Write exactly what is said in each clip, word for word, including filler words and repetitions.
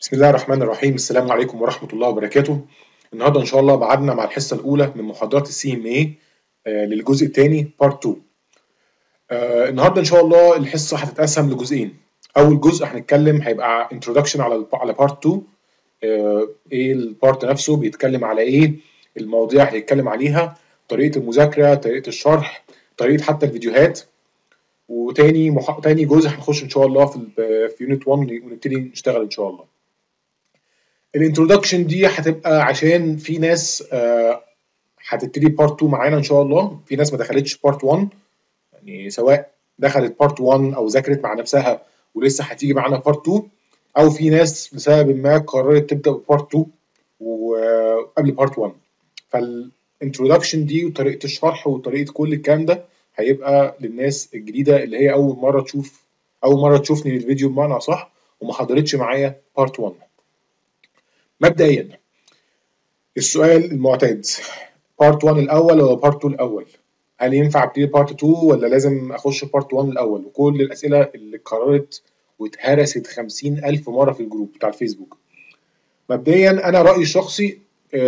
بسم الله الرحمن الرحيم. السلام عليكم ورحمة الله وبركاته. النهارده إن شاء الله بعدنا مع الحصة الأولى من محاضرات السي ام اي للجزء الثاني بارت اتنين. آه، النهارده إن شاء الله الحصة هتتقسم لجزئين. أول جزء هنتكلم هيبقى انترودكشن على ال على بارت اتنين. آه، إيه البارت نفسه بيتكلم على إيه، المواضيع اللي هيتكلم عليها، طريقة المذاكرة، طريقة الشرح، طريقة حتى الفيديوهات. وتاني مح... تاني جزء هنخش إن شاء الله في ال في يونت واحد ونبتدي نشتغل إن شاء الله. الانترودكشن دي هتبقى عشان في ناس آه، هتبتدي بارت اتنين معانا ان شاء الله، في ناس ما دخلتش بارت واحد، يعني سواء دخلت بارت واحد او ذاكرت مع نفسها ولسه هتيجي معانا بارت اتنين، او في ناس لسبب ما قررت تبدا ببارت اتنين وقبل بارت واحد. فالانترودكشن دي وطريقه الشرح وطريقه كل الكلام ده هيبقى للناس الجديده اللي هي اول مره تشوف اول مره تشوفني في الفيديو بمعنى صح وما حضرتش معايا بارت واحد. مبدئيا السؤال المعتاد، بارت واحد الاول ولا بارت اتنين الاول؟ هل ينفع ابتدي بارت اتنين ولا لازم اخش بارت واحد الاول؟ وكل الاسئله اللي اتكررت واتهرست خمسين الف مره في الجروب بتاع الفيسبوك. مبدئيا انا رايي الشخصي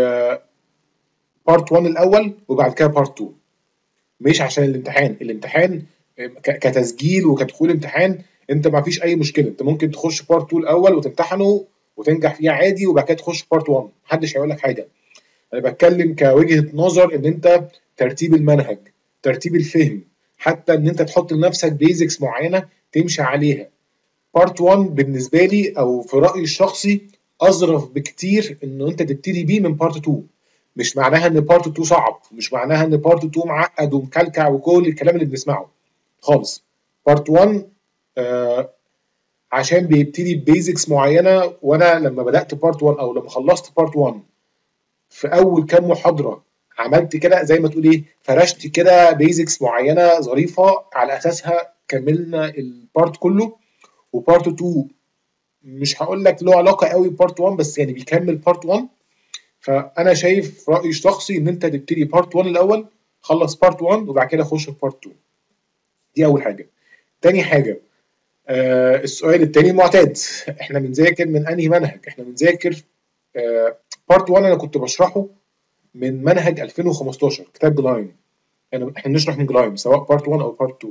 بارت واحد الاول وبعد كده بارت اتنين، مش عشان الامتحان. الامتحان كتسجيل وكدخول امتحان انت ما فيش اي مشكله، انت ممكن تخش بارت اتنين الاول وتمتحنه وتنجح فيه عادي وبعد كده تخش بارت واحد، محدش هيقول لك حاجه. انا بتكلم كوجهه نظر ان انت ترتيب المنهج، ترتيب الفهم، حتى ان انت تحط لنفسك بيزكس معينه تمشي عليها. بارت واحد بالنسبه لي او في رايي الشخصي اظرف بكتير انه انت تبتدي بيه من بارت اتنين. مش معناها ان بارت اتنين صعب، مش معناها ان بارت اتنين معقد ومكلكع وكل الكلام اللي بنسمعه خالص. بارت واحد آه عشان بيبتدي ببيزكس معينه، وانا لما بدات بارت واحد او لما خلصت بارت واحد في اول كام محاضره عملت كده زي ما تقول ايه، فرشت كده بيزكس معينه ظريفه على اساسها كملنا البارت كله. وبارت اتنين مش هقول لك له علاقه قوي ببارت واحد بس يعني بيكمل بارت واحد. فانا شايف رايي الشخصي ان انت تبتدي بارت واحد الاول، خلص بارت واحد وبعد كده خش في بارت اتنين. دي اول حاجه. تاني حاجه، آه السؤال التاني المعتاد، احنا بنذاكر من انهي منهج؟ احنا بنذاكر آه بارت واحد انا كنت بشرحه من منهج ألفين وخمستاشر كتاب جلايم. يعني احنا بنشرح من جلايم سواء بارت واحد او بارت اتنين.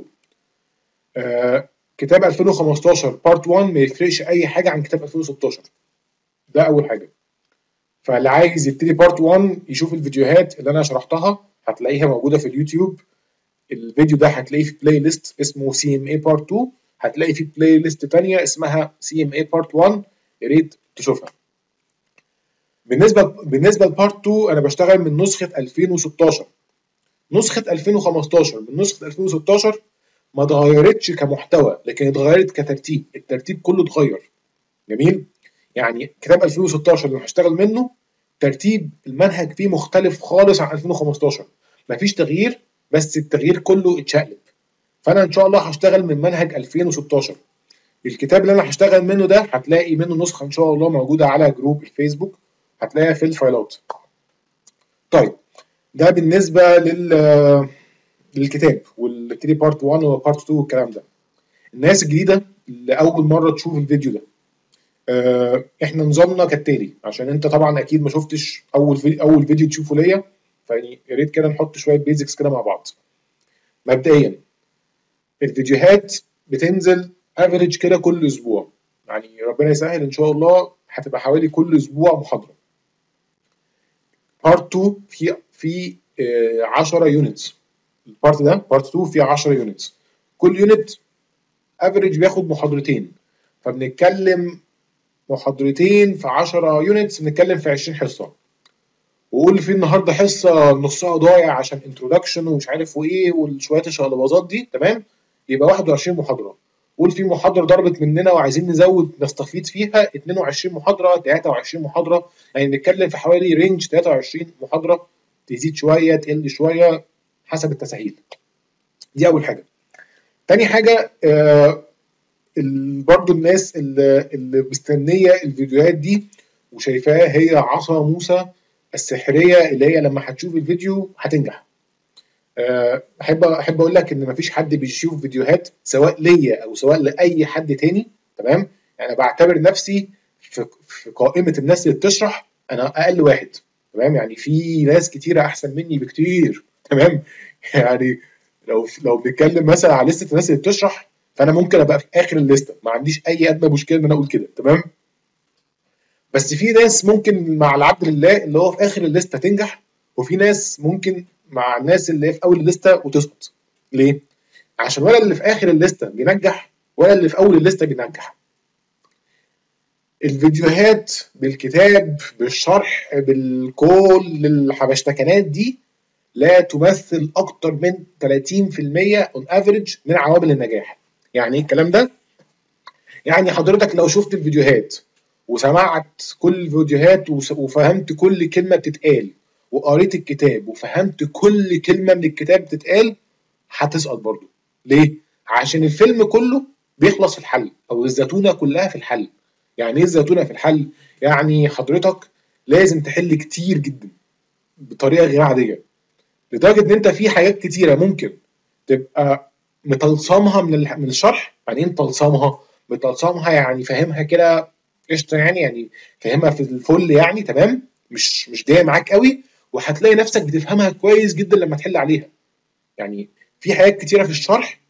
آه كتاب ألفين وخمستاشر بارت واحد ما يفرقش اي حاجه عن كتاب ألفين وستاشر. ده اول حاجه. فاللي عايز يبتدي بارت واحد يشوف الفيديوهات اللي انا شرحتها هتلاقيها موجوده في اليوتيوب. الفيديو ده هتلاقيه في بلاي ليست اسمه سي ام اي بارت اتنين، هتلاقي في بلاي ليست ثانيه اسمها سي ام اي بارت واحد، يا ريت تشوفها. بالنسبه بالنسبه لبارت اتنين انا بشتغل من نسخه ألفين وستاشر. نسخه ألفين وخمستاشر من نسخه ألفين وستاشر ما اتغيرتش كمحتوى لكن اتغيرت كترتيب، الترتيب كله اتغير. جميل. يعني كتاب ألفين وستاشر اللي هشتغل منه ترتيب المنهج فيه مختلف خالص عن ألفين وخمستاشر، مفيش تغيير بس التغيير كله اتشقلب. فانا ان شاء الله هشتغل من منهج ألفين وستاشر. الكتاب اللي انا هشتغل منه ده هتلاقي منه نسخه ان شاء الله موجوده على جروب الفيسبوك، هتلاقيها في الفايلات. طيب ده بالنسبه لل للكتاب والابتدي بارت واحد وبارت اتنين والكلام ده. الناس الجديده اللي اول مره تشوف الفيديو ده، آه، احنا نظامنا كالتالي، عشان انت طبعا اكيد ما شفتش اول فيديو اول فيديو تشوفه ليا، فيعني يا ريت كده نحط شويه بيزكس كده مع بعض. مبدئيا الفيديوهات بتنزل افريج كده كل اسبوع، يعني ربنا يسهل ان شاء الله هتبقى حوالي كل اسبوع محاضره. بارت اتنين في في آه، عشرة يونتس. البارت ده بارت اتنين فيه عشرة يونتس، كل يونت افريج بياخد محاضرتين، فبنتكلم محاضرتين في عشرة يونتس بنتكلم في عشرين حصه. وقول في النهارده حصه نصها ضايع عشان انترودكشن ومش عارف وايه وشويه الشقلباظات دي، تمام؟ يبقى واحد وعشرين محاضره. قول في محاضره ضربت مننا وعايزين نزود نستفيد فيها اتنين وعشرين محاضره، تلاتة وعشرين محاضره، يعني نتكلم في حوالي رينج تلاتة وعشرين محاضره، تزيد شويه تقل شويه حسب التسهيل. دي اول حاجه. تاني حاجه، آه برضو الناس اللي, اللي مستنيه الفيديوهات دي وشايفاها هي عصا موسى السحريه اللي هي لما هتشوف الفيديو هتنجح. أه احب احب اقول لك ان مفيش حد بيشوف فيديوهات سواء ليا او سواء لاي حد تاني، تمام؟ يعني بعتبر نفسي في, في قائمه الناس اللي بتشرح انا اقل واحد، تمام؟ يعني في ناس كتيره احسن مني بكتير، تمام؟ يعني لو لو بنتكلم مثلا على لسته الناس اللي بتشرح، فانا ممكن ابقى في اخر الليسته، ما عنديش اي ادنى مشكله ان انا اقول كده، تمام؟ بس في ناس ممكن مع العبد لله اللي هو في اخر الليسته تنجح، وفي ناس ممكن مع الناس اللي هي في اول الليسته وتسقط. ليه؟ عشان ولا اللي في اخر الليسته بينجح ولا اللي في اول الليسته بينجح. الفيديوهات بالكتاب بالشرح بالكل الحبشتكنات دي لا تمثل اكتر من ثلاثين في المية اون افريج من عوامل النجاح. يعني ايه الكلام ده؟ يعني حضرتك لو شفت الفيديوهات وسمعت كل الفيديوهات وفهمت كل كلمه بتتقال، وقريت الكتاب وفهمت كل كلمه من الكتاب بتتقال، هتسقط برضه. ليه؟ عشان الفيلم كله بيخلص في الحل، او الزتونه كلها في الحل. يعني ايه الزتونه في الحل؟ يعني حضرتك لازم تحل كتير جدا بطريقه غير عاديه، لدرجه ان انت في حاجات كتيره ممكن تبقى متلصمها من من الشرح. يعني ايه متلصمها؟ متلصمها يعني فاهمها كده قشطه، يعني يعني فاهمها في الفل يعني، تمام؟ مش مش جايه معاك قوي، وهتلاقي نفسك بتفهمها كويس جدا لما تحل عليها. يعني في حاجات كتيره في الشرح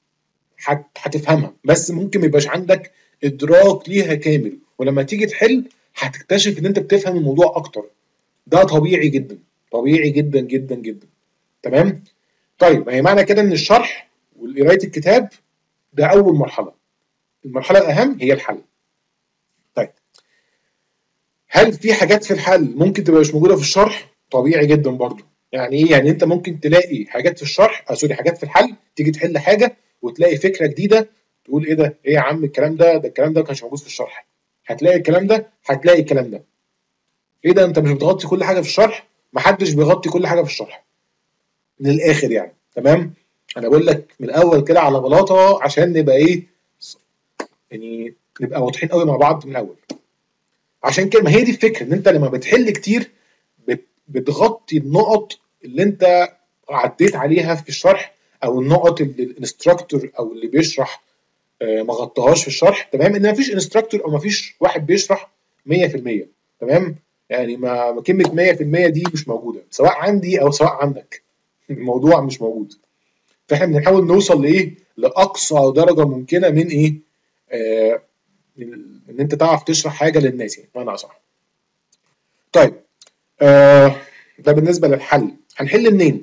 هتفهمها، بس ممكن ما يبقاش عندك ادراك ليها كامل، ولما تيجي تحل هتكتشف ان انت بتفهم الموضوع اكتر. ده طبيعي جدا، طبيعي جدا جدا جدا، تمام؟ طيب، ما هي معنى كده ان الشرح وقرايه الكتاب ده اول مرحله. المرحله الاهم هي الحل. طيب، هل في حاجات في الحل ممكن تبقى مش موجوده في الشرح؟ طبيعي جدا برضو. يعني ايه؟ يعني انت ممكن تلاقي حاجات في الشرح، آه سوري، حاجات في الحل، تيجي تحل حاجه وتلاقي فكره جديده، تقول ايه ده؟ ايه يا عم الكلام ده؟ ده الكلام ده ما كانش موجود في الشرح. هتلاقي الكلام ده، هتلاقي الكلام ده. ايه ده؟ انت مش بتغطي كل حاجه في الشرح؟ محدش بيغطي كل حاجه في الشرح، من الاخر يعني، تمام؟ انا بقول لك من الاول كده على بلاطه عشان نبقى ايه، يعني نبقى واضحين قوي مع بعض من الاول. عشان كده ما هي دي الفكره، ان انت لما بتحل كتير بتغطي النقط اللي انت عديت عليها في الشرح، او النقط اللي الانستراكتور او اللي بيشرح ما غطاهاش في الشرح، تمام؟ ان مفيش انستراكتور او مفيش واحد بيشرح مية في المية، تمام؟ يعني ما كلمه مية في المية دي مش موجوده، سواء عندي او سواء عندك، الموضوع مش موجود. فاحنا بنحاول نوصل لايه؟ لاقصى درجه ممكنه من ايه؟ آه ان انت تعرف تشرح حاجه للناس، يعني بمعنى اصح. طيب، آه ده بالنسبه للحل. هنحل منين؟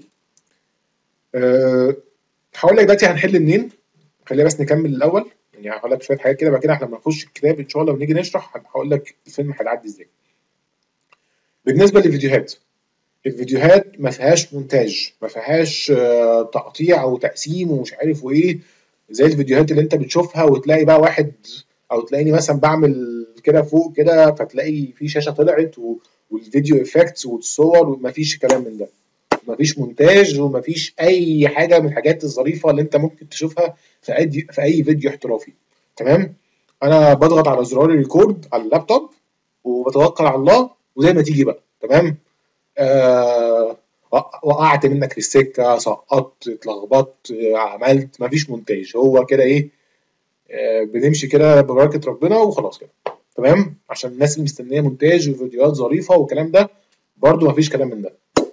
آه هقول لك دلوقتي هنحل منين. خلينا بس نكمل الاول، يعني هقول لك شويه حاجات كده، بعد كده احنا لما نخش الكتاب ان شاء الله ونيجي نشرح هقول لك الفيلم هيعدي ازاي. بالنسبه للفيديوهات، الفيديوهات ما فيهاش مونتاج، ما فيهاش آه تقطيع او تقسيم ومش عارف وايه، زي الفيديوهات اللي انت بتشوفها وتلاقي بقى واحد، او تلاقيني مثلا بعمل كده فوق كده فتلاقي في شاشه طلعت و... والفيديو افكتس والصور، ومفيش كلام من ده. مفيش مونتاج ومفيش اي حاجه من الحاجات الظريفه اللي انت ممكن تشوفها في اي في اي فيديو احترافي، تمام؟ انا بضغط على زرار الريكورد على اللابتوب وبتوكل على الله وزي ما تيجي بقى، تمام؟ آه وقعت منك في السكه، سقطت، اتلخبطت، آه عملت، مفيش مونتاج، هو كده ايه؟ آه بنمشي كده ببركه ربنا وخلاص كده، تمام؟ عشان الناس اللي مستنيه مونتاج وفيديوهات ظريفه والكلام ده، برضو مفيش كلام من ده.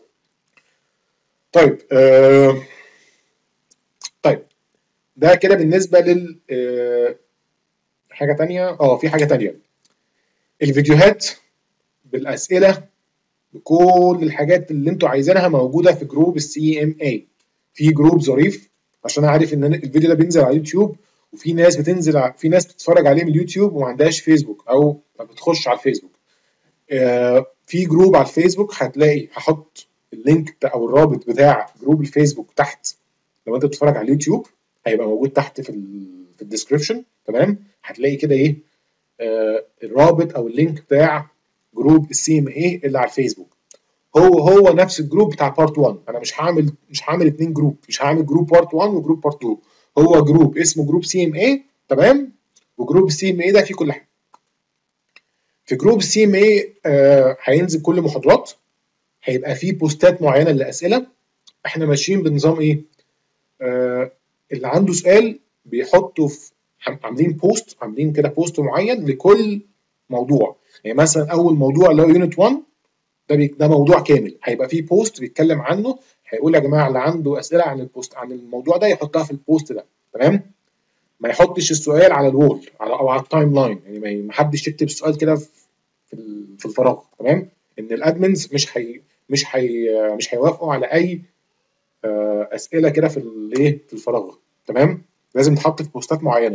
طيب، آه طيب ده كده بالنسبه لل آه حاجه تانية. اه في حاجه تانية، الفيديوهات بالاسئله بكل الحاجات اللي انتوا عايزينها موجوده في جروب السي ام اي. في جروب ظريف، عشان انا عارف ان الفيديو ده بينزل على اليوتيوب، وفي ناس بتنزل ع... في ناس بتتفرج عليه من اليوتيوب وما عندهاش فيسبوك او ما بتخش على الفيسبوك. آه في جروب على الفيسبوك، هتلاقي هحط اللينك بتاع او الرابط بتاع جروب الفيسبوك تحت. لو انت بتتفرج على اليوتيوب هيبقى موجود تحت في ال في الديسكربشن، تمام؟ هتلاقي كده ايه؟ آه الرابط او اللينك بتاع جروب السي ام اي اللي على الفيسبوك. هو هو نفس الجروب بتاع بارت واحد. انا مش هعمل مش هعمل اتنين جروب، مش هعمل جروب بارت واحد وجروب بارت اتنين. هو جروب اسمه جروب سي ام اي، تمام؟ وجروب السي ام اي ده فيه كل حاجه. في جروب السي ام اي هينزل كل محاضرات، هيبقى فيه بوستات معينه للاسئله. احنا ماشيين بنظام ايه؟ آه اللي عنده سؤال بيحطه في، عاملين بوست، عاملين كده بوست معين لكل موضوع. يعني مثلا اول موضوع اللي هو يونت واحد ده بي... ده موضوع كامل، هيبقى فيه بوست بيتكلم عنه، هيقول يا جماعه اللي عنده اسئله عن البوست عن الموضوع ده يحطها في البوست ده، تمام؟ ما يحطش السؤال على الوول على او على التايم لاين، يعني ما حدش يكتب السؤال كده في في الفراغ، تمام؟ ان الادمنز مش هي مش هي مش هيوافقوا على اي اسئله كده في الايه في الفراغ، تمام؟ لازم تحط في بوستات معينه.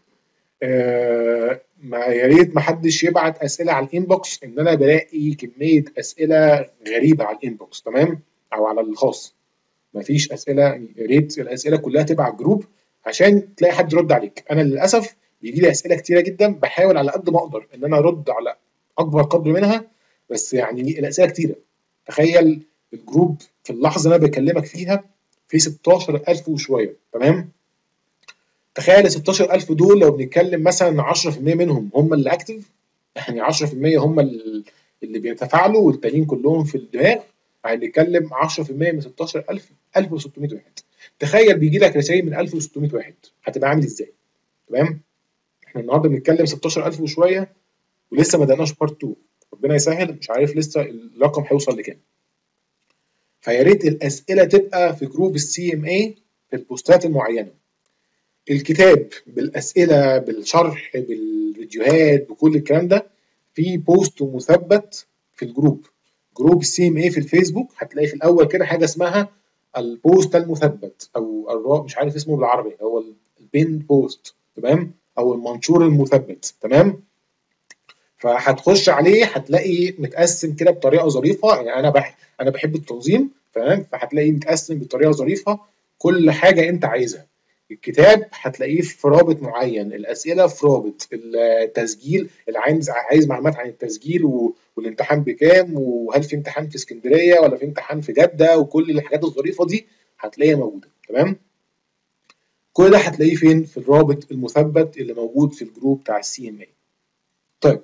آه ما يا ريت ما حدش يبعت اسئله على الانبوكس، ان انا بلاقي كميه اسئله غريبه على الانبوكس، تمام؟ او على الخاص، ما فيش اسئله. يا ريت الاسئله كلها تبقى على الجروب عشان تلاقي حد يرد عليك. انا للاسف بيجي لي اسئله كتيره جدا، بحاول على قد ما اقدر ان انا ارد على اكبر قدر منها، بس يعني الاسئله كتيره. تخيل الجروب في اللحظه اللي انا بكلمك فيها في ستاشر ألف وشويه، تمام؟ تخيل ال ستاشر ألف دول لو بنتكلم مثلا عشرة في المية منهم هم اللي اكتف، يعني عشرة في المية هم اللي بيتفاعلوا والتانيين كلهم في الدماغ، هنتكلم عشرة في المية من ستاشر ألف ألف وستمية واحد. تخيل بيجي لك رسائل من ألف وستمية واحد، هتبقى عامل ازاي؟ تمام؟ احنا النهارده بنتكلم ستاشر ألف وشويه ولسه ما بدأناش بارت اتنين، ربنا يسهل، مش عارف لسه الرقم هيوصل لكام. فيا ريت الاسئله تبقى في جروب السي ام اي في البوستات المعينه، الكتاب بالاسئله بالشرح بالفيديوهات بكل الكلام ده في بوست مثبت في الجروب، جروب السي ام اي في الفيسبوك. هتلاقي في الاول كده حاجه اسمها البوست المثبت، او مش عارف اسمه بالعربي، هو البين بوست، تمام؟ او المنشور المثبت، تمام؟ فهتخش عليه هتلاقي متقسم كده بطريقه ظريفه، يعني انا بح انا بحب التنظيم، تمام؟ فهتلاقي متقسم بطريقه ظريفه كل حاجه انت عايزها. الكتاب هتلاقيه في رابط معين، الاسئله في رابط، التسجيل اللي عايز عايز معلومات عن التسجيل والامتحان بكام، وهل في امتحان في اسكندريه ولا في امتحان في جده، وكل الحاجات الظريفه دي هتلاقيها موجوده، تمام؟ كل ده هتلاقيه فين؟ في الرابط المثبت اللي موجود في الجروب بتاع السي ام اي. طيب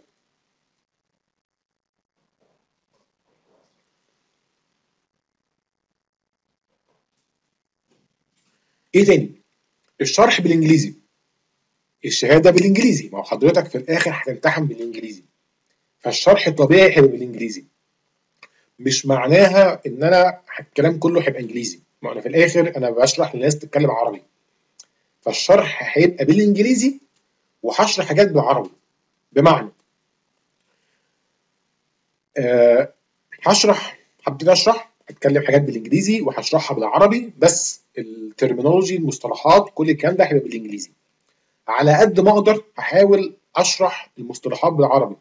ايه تاني؟ الشرح بالانجليزي، الشهاده بالانجليزي، ما هو حضرتك في الاخر هتمتحن بالانجليزي، فالشرح طبيعي هيبقى بالانجليزي. مش معناها ان انا الكلام كله هيبقى انجليزي، ما انا في الاخر انا بشرح للناس تتكلم عربي، فالشرح هيبقى بالانجليزي وهشرح حاجات بالعربي. بمعنى أه هشرح هبتدي اشرح هتكلم حاجات بالانجليزي وهشرحها بالعربي، بس الترمينولوجي المصطلحات كل الكلام ده هيبقى بالانجليزي. على قد ما اقدر هحاول اشرح المصطلحات بالعربي.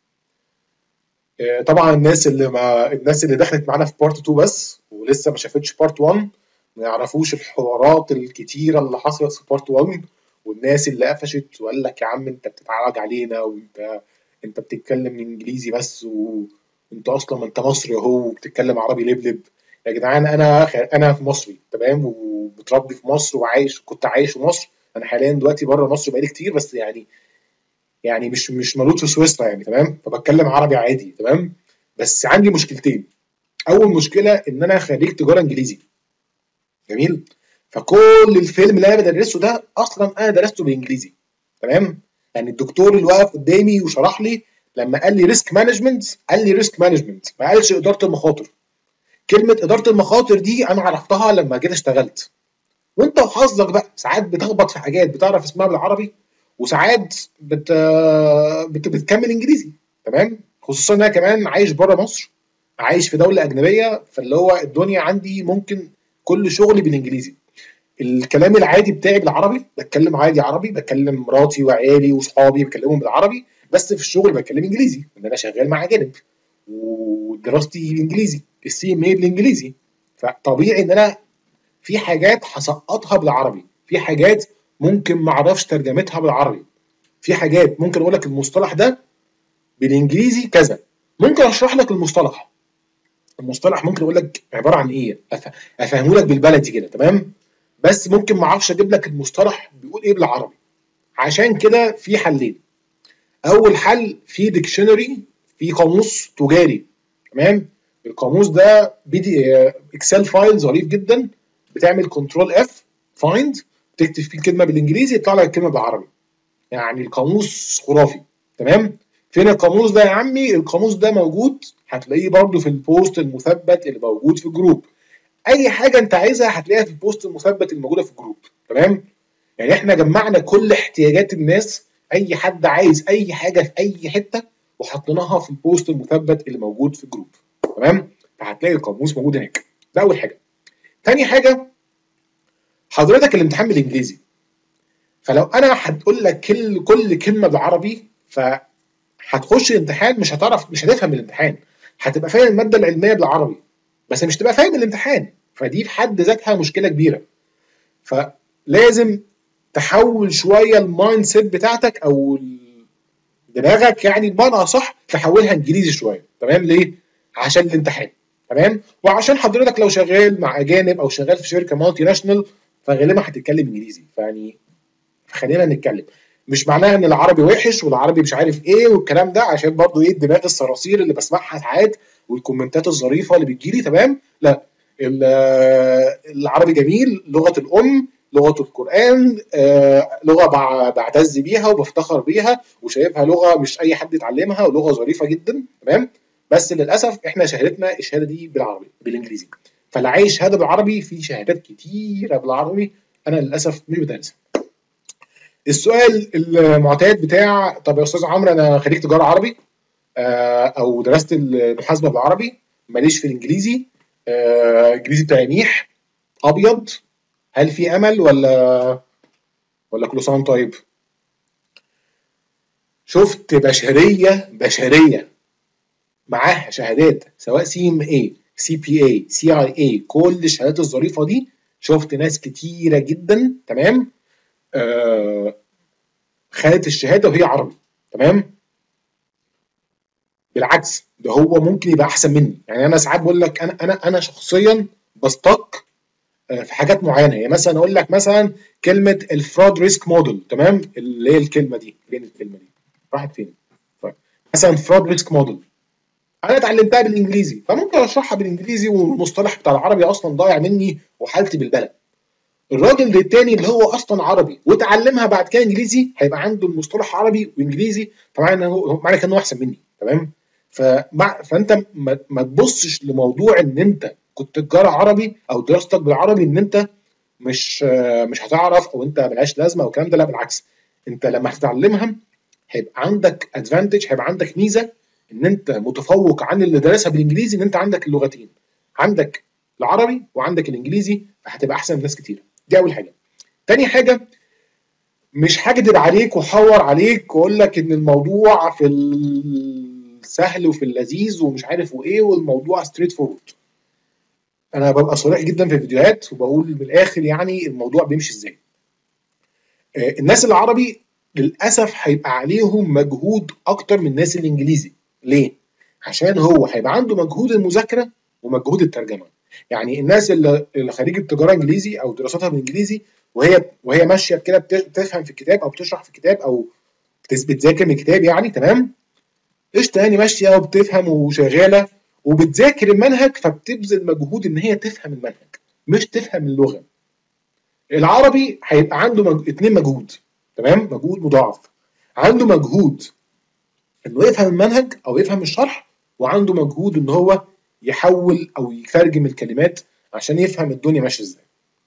أه طبعا الناس اللي ما الناس اللي دخلت معانا في بارت اتنين بس ولسه ما شافتش بارت واحد ما يعرفوش الحوارات الكتيره اللي حصلت في بارت واحد، والناس اللي قفشت وقال لك يا عم انت بتتعرج علينا، وانت انت بتتكلم انجليزي بس، وانت اصلا ما انت مصري اهو وبتتكلم عربي لبلب. يا جدعان انا انا في مصري، تمام؟ ومتربي في مصر وعايش كنت عايش في مصر. انا حاليا دلوقتي بره مصر بقالي كتير، بس يعني يعني مش مش مولود في سويسرا يعني، تمام؟ فبتكلم عربي عادي، تمام؟ بس عندي مشكلتين. اول مشكله ان انا خريج تجاره انجليزي، جميل؟ فكل الفيلم اللي انا بدرسه ده اصلا انا درسته بالانجليزي، تمام؟ يعني الدكتور اللي واقف قدامي وشرح لي لما قال لي ريسك مانجمنت قال لي ريسك مانجمنت، ما قالش اداره المخاطر. كلمه اداره المخاطر دي انا عرفتها لما جيت اشتغلت. وانت وحظك بقى ساعات بتخبط في حاجات بتعرف اسمها بالعربي، وساعات بت... بت... بتكمل انجليزي، تمام؟ خصوصا ان انا كمان عايش بره مصر، عايش في دوله اجنبيه، فاللي هو الدنيا عندي ممكن كل شغلي بالانجليزي. الكلام العادي بتاعي بالعربي، بتكلم عادي عربي، بكلم مراتي وعيالي وصحابي بكلمهم بالعربي، بس في الشغل بتكلم انجليزي ان انا شغال مع اجانب، ودراستي انجليزي، السي ام اي بالانجليزي. فطبيعي ان انا في حاجات هسقطها بالعربي، في حاجات ممكن ما اعرفش ترجمتها بالعربي، في حاجات ممكن اقول لك المصطلح ده بالانجليزي كذا، ممكن اشرح لك المصطلح المصطلح ممكن اقول لك عباره عن ايه، افهمه لك بالبلدي كده، تمام؟ بس ممكن ما اعرفش اجيب لك المصطلح بيقول ايه بالعربي. عشان كده في حلين. اول حل في ديكشنري، في قاموس تجاري، تمام؟ القاموس ده بي دي اكسل فايل ظريف جدا، بتعمل كنترول اف فايند، تكتب فيه الكلمه بالانجليزي يطلع لك الكلمه بالعربي. يعني القاموس خرافي، تمام؟ فين القاموس ده يا عمي؟ القاموس ده موجود، هتلاقيه برده في البوست المثبت اللي موجود في الجروب. اي حاجه انت عايزها هتلاقيها في البوست المثبت الموجوده في الجروب، تمام؟ يعني احنا جمعنا كل احتياجات الناس، اي حد عايز اي حاجه في اي حته وحطيناها في البوست المثبت اللي موجود في الجروب، تمام؟ فهتلاقي القاموس موجود هناك. ده اول حاجه. تاني حاجه، حضرتك الامتحان بالانجليزي، فلو انا هتقول لك كل كل كلمه بالعربي فهتخش الامتحان مش هتعرف، مش هتفهم الامتحان. هتبقى فاهم الماده العلميه بالعربي بس مش تبقى فاهم الامتحان، فدي في حد ذاتها مشكله كبيره. فلازم تحول شويه المايند سيت بتاعتك او دماغك، يعني بمعنى اصح تحولها انجليزي شويه، تمام؟ ليه؟ عشان الامتحان، تمام؟ وعشان حضرتك لو شغال مع اجانب او شغال في شركه مالتي ناشونال فغالبا هتتكلم انجليزي، فيعني خلينا نتكلم. مش معناها ان العربي وحش والعربي مش عارف ايه والكلام ده، عشان برضو ايه دماغ الصراصير اللي بسمعها ساعات والكومنتات الظريفه اللي بتجيلي، تمام؟ لا، العربي جميل، لغه الام، لغه القران، آه لغه بعتز بيها وبفتخر بيها وشايفها لغه مش اي حد يتعلمها، ولغه ظريفه جدا، تمام؟ بس للاسف احنا شهادتنا الشهاده دي بالعربي بالانجليزي، فاللي عايز شهاده بالعربي في شهادات كتيره بالعربي، انا للاسف مش بدرسها. السؤال المعتاد بتاع طب يا استاذ عمرو انا خريج تجاره عربي آه او درست المحاسبه بالعربي، ماليش في الانجليزي، آه الانجليزي بتاعي ميح ابيض، هل في امل ولا ولا كل سنه طيب؟ شفت بشريه بشريه معاها شهادات سواء سي ام اي، سي بي اي، سي اي اي، كل الشهادات الظريفه دي، شفت ناس كتيره جدا، تمام؟ آه خدت الشهاده وهي عربي، تمام؟ بالعكس ده هو ممكن يبقى احسن مني. يعني انا ساعات بقول لك انا انا انا شخصيا بستق في حاجات معينه، يعني مثلا اقول لك مثلا كلمه الفراد ريسك موديل، تمام؟ اللي هي الكلمه دي، فين الكلمه دي؟ راحت فين؟ طيب مثلا فراد ريسك موديل انا اتعلمتها بالانجليزي فممكن اشرحها بالانجليزي والمصطلح بتاع العربي اصلا ضايع مني وحالتي بالبلد. الراجل التاني اللي هو اصلا عربي وتعلمها بعد كده انجليزي هيبقى عنده المصطلح عربي وانجليزي، فمعنى انه معنى كده انه احسن مني، تمام؟ فمع فانت ما, ما تبصش لموضوع ان انت كنت تجاره عربي او دراستك بالعربي ان انت مش مش هتعرف او انت ملهاش لازمه او الكلام ده، لا بالعكس، انت لما هتتعلمها هيبقى عندك ادفانتج، هيبقى عندك ميزه ان انت متفوق عن اللي درسها بالانجليزي، ان انت عندك اللغتين، عندك العربي وعندك الانجليزي، فهتبقى احسن من ناس كتير. دي اول حاجه. تاني حاجه، مش هكدب عليك واحور عليك واقول لك ان الموضوع في السهل وفي اللذيذ ومش عارف وايه والموضوع ستريت فورورد. انا ببقى صريح جدا في الفيديوهات وبقول من الاخر يعني الموضوع بيمشي ازاي. آه الناس العربي للاسف هيبقى عليهم مجهود اكتر من الناس الانجليزي. ليه؟ عشان هو هيبقى عنده مجهود المذاكره ومجهود الترجمه. يعني الناس اللي اللي خريجه التجاره انجليزي او دراستها بالانجليزي وهي وهي ماشيه كده بتفهم في الكتاب او بتشرح في الكتاب او بتذاكر من الكتاب، يعني تمام؟ قشطه، يعني ماشيه وبتفهم وشغاله وبتذاكر المنهج، فبتبذل مجهود ان هي تفهم المنهج مش تفهم اللغه. العربي هيبقى عنده مج... اتنين مجهود، تمام؟ مجهود مضاعف. عنده مجهود انه يفهم المنهج او يفهم الشرح، وعنده مجهود ان هو يحول او يترجم الكلمات عشان يفهم الدنيا ماشيه ازاي.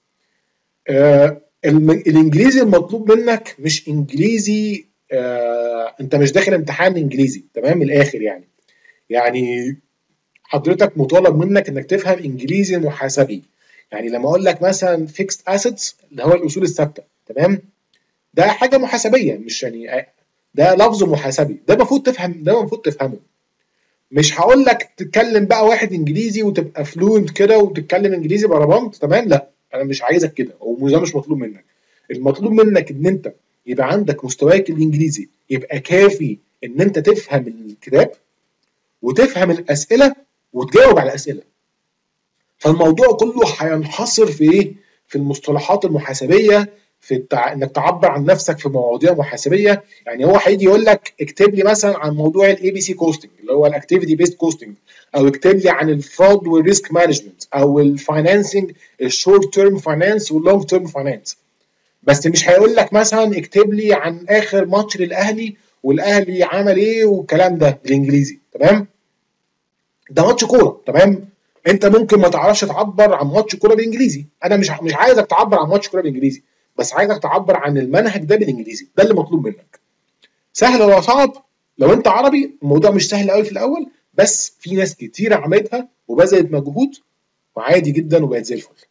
آه الانجليزي المطلوب منك مش انجليزي، آه انت مش داخل امتحان انجليزي، تمام؟ من الاخر يعني يعني حضرتك مطالب منك انك تفهم انجليزي محاسبي. يعني لما اقول لك مثلا فيكست اسيتس اللي هو الاصول الثابته، تمام؟ ده حاجه محاسبيه، مش يعني ده لفظ محاسبي، ده المفروض تفهم، ده المفروض تفهمه. مش هقول لك تتكلم بقى واحد انجليزي وتبقى فلوينت كده وتتكلم انجليزي بربنت، تمام؟ لا، انا مش عايزك كده، وده مش مطلوب منك. المطلوب منك ان انت يبقى عندك مستواك الانجليزي يبقى كافي ان انت تفهم الكتاب وتفهم الاسئله وتجاوب على الاسئله. فالموضوع كله هينحصر في ايه؟ في المصطلحات المحاسبيه، في التع... انك تعبر عن نفسك في مواضيع محاسبيه. يعني هو هيجي يقول لك اكتب لي مثلا عن موضوع الاي بي سي كوستنج اللي هو الاكتيفيتي بيست كوستنج، او اكتب لي عن الفراد والريسك مانجمنت، او الفاينانسنج، الشورت تيرم فاينانس واللونج تيرم فاينانس. بس مش هيقول لك مثلا اكتب لي عن اخر ماتش للاهلي والاهلي عمل ايه والكلام ده بالانجليزي، تمام؟ ده ماتش كوره، تمام؟ انت ممكن ما تعرفش تعبر عن ماتش كوره بالانجليزي، انا مش مش عايزك تعبر عن ماتش كوره بالانجليزي، بس عايزك تعبر عن المنهج ده بالانجليزي، ده اللي مطلوب منك. سهل ولا صعب؟ لو انت عربي الموضوع مش سهل قوي في الاول، بس في ناس كتير عملتها وبذلت مجهود وعادي جدا وبقت زي الفل.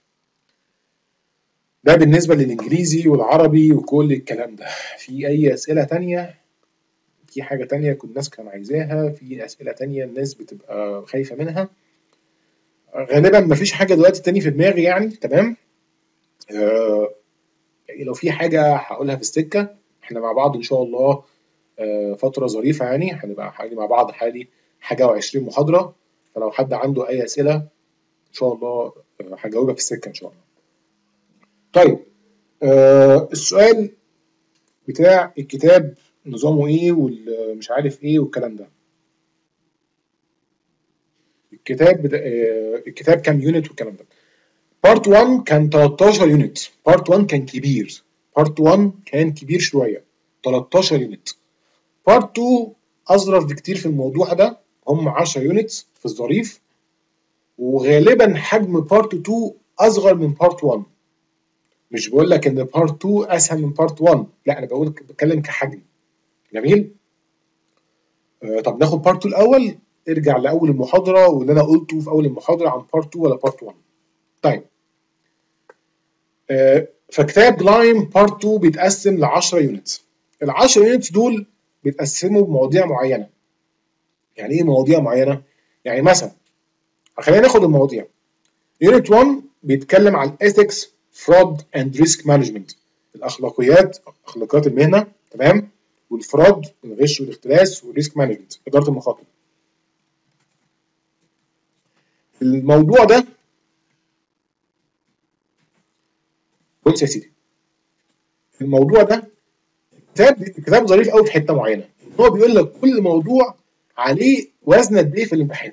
ده بالنسبه للانجليزي والعربي وكل الكلام ده. في اي اسئله تانية؟ في حاجه تانية كل الناس كانوا عايزاها؟ في اسئله تانية الناس بتبقى خايفه منها؟ غالبا مفيش حاجه دلوقتي تاني في دماغي يعني، تمام؟ آه لو في حاجه هقولها في السكه. احنا مع بعض ان شاء الله آه فتره ظريفه يعني، هنبقى حوالي مع بعض حوالي حاجه وعشرين محاضره، فلو حد عنده اي اسئله ان شاء الله آه هجاوبها في السكه ان شاء الله. طيب آه السؤال بتاع الكتاب نظامه ايه والمش عارف ايه والكلام ده. الكتاب بدا... آه الكتاب كام يونت والكلام ده. بارت واحد كان تلتاشر يونت، بارت واحد كان كبير، بارت واحد كان كبير شويه تلتاشر يونت. بارت اتنين اظرف بكتير في الموضوع ده، هم عشرة يونت في الظريف، وغالبا حجم بارت اتنين اصغر من بارت واحد. مش بقول لك ان بارت اتنين اسهل من بارت واحد، لا انا بقول بتكلم كحجم. جميل. آه طب ناخد بارت اتنين الاول، ارجع لاول المحاضره واللي انا قلته في اول المحاضره عن بارت اتنين ولا بارت واحد. طيب آه فكتاب جلايم بارت اتنين بيتقسم ل عشرة يونت. ال عشرة يونتس دول بيتقسموا بمواضيع معينه. يعني ايه مواضيع معينه؟ يعني مثلا خلينا ناخد المواضيع. يونت واحد بيتكلم عن ethics, fraud and risk management، الاخلاقيات، اخلاقيات المهنه، تمام؟ والفراد، الغش والاختلاس، والريسك مانجمنت، اداره المخاطر. الموضوع ده بص يا سيدي، الموضوع ده كتاب كتاب ظريف قوي في حته معينه، هو بيقول لك كل موضوع عليه وزن قد ايه في الامتحان.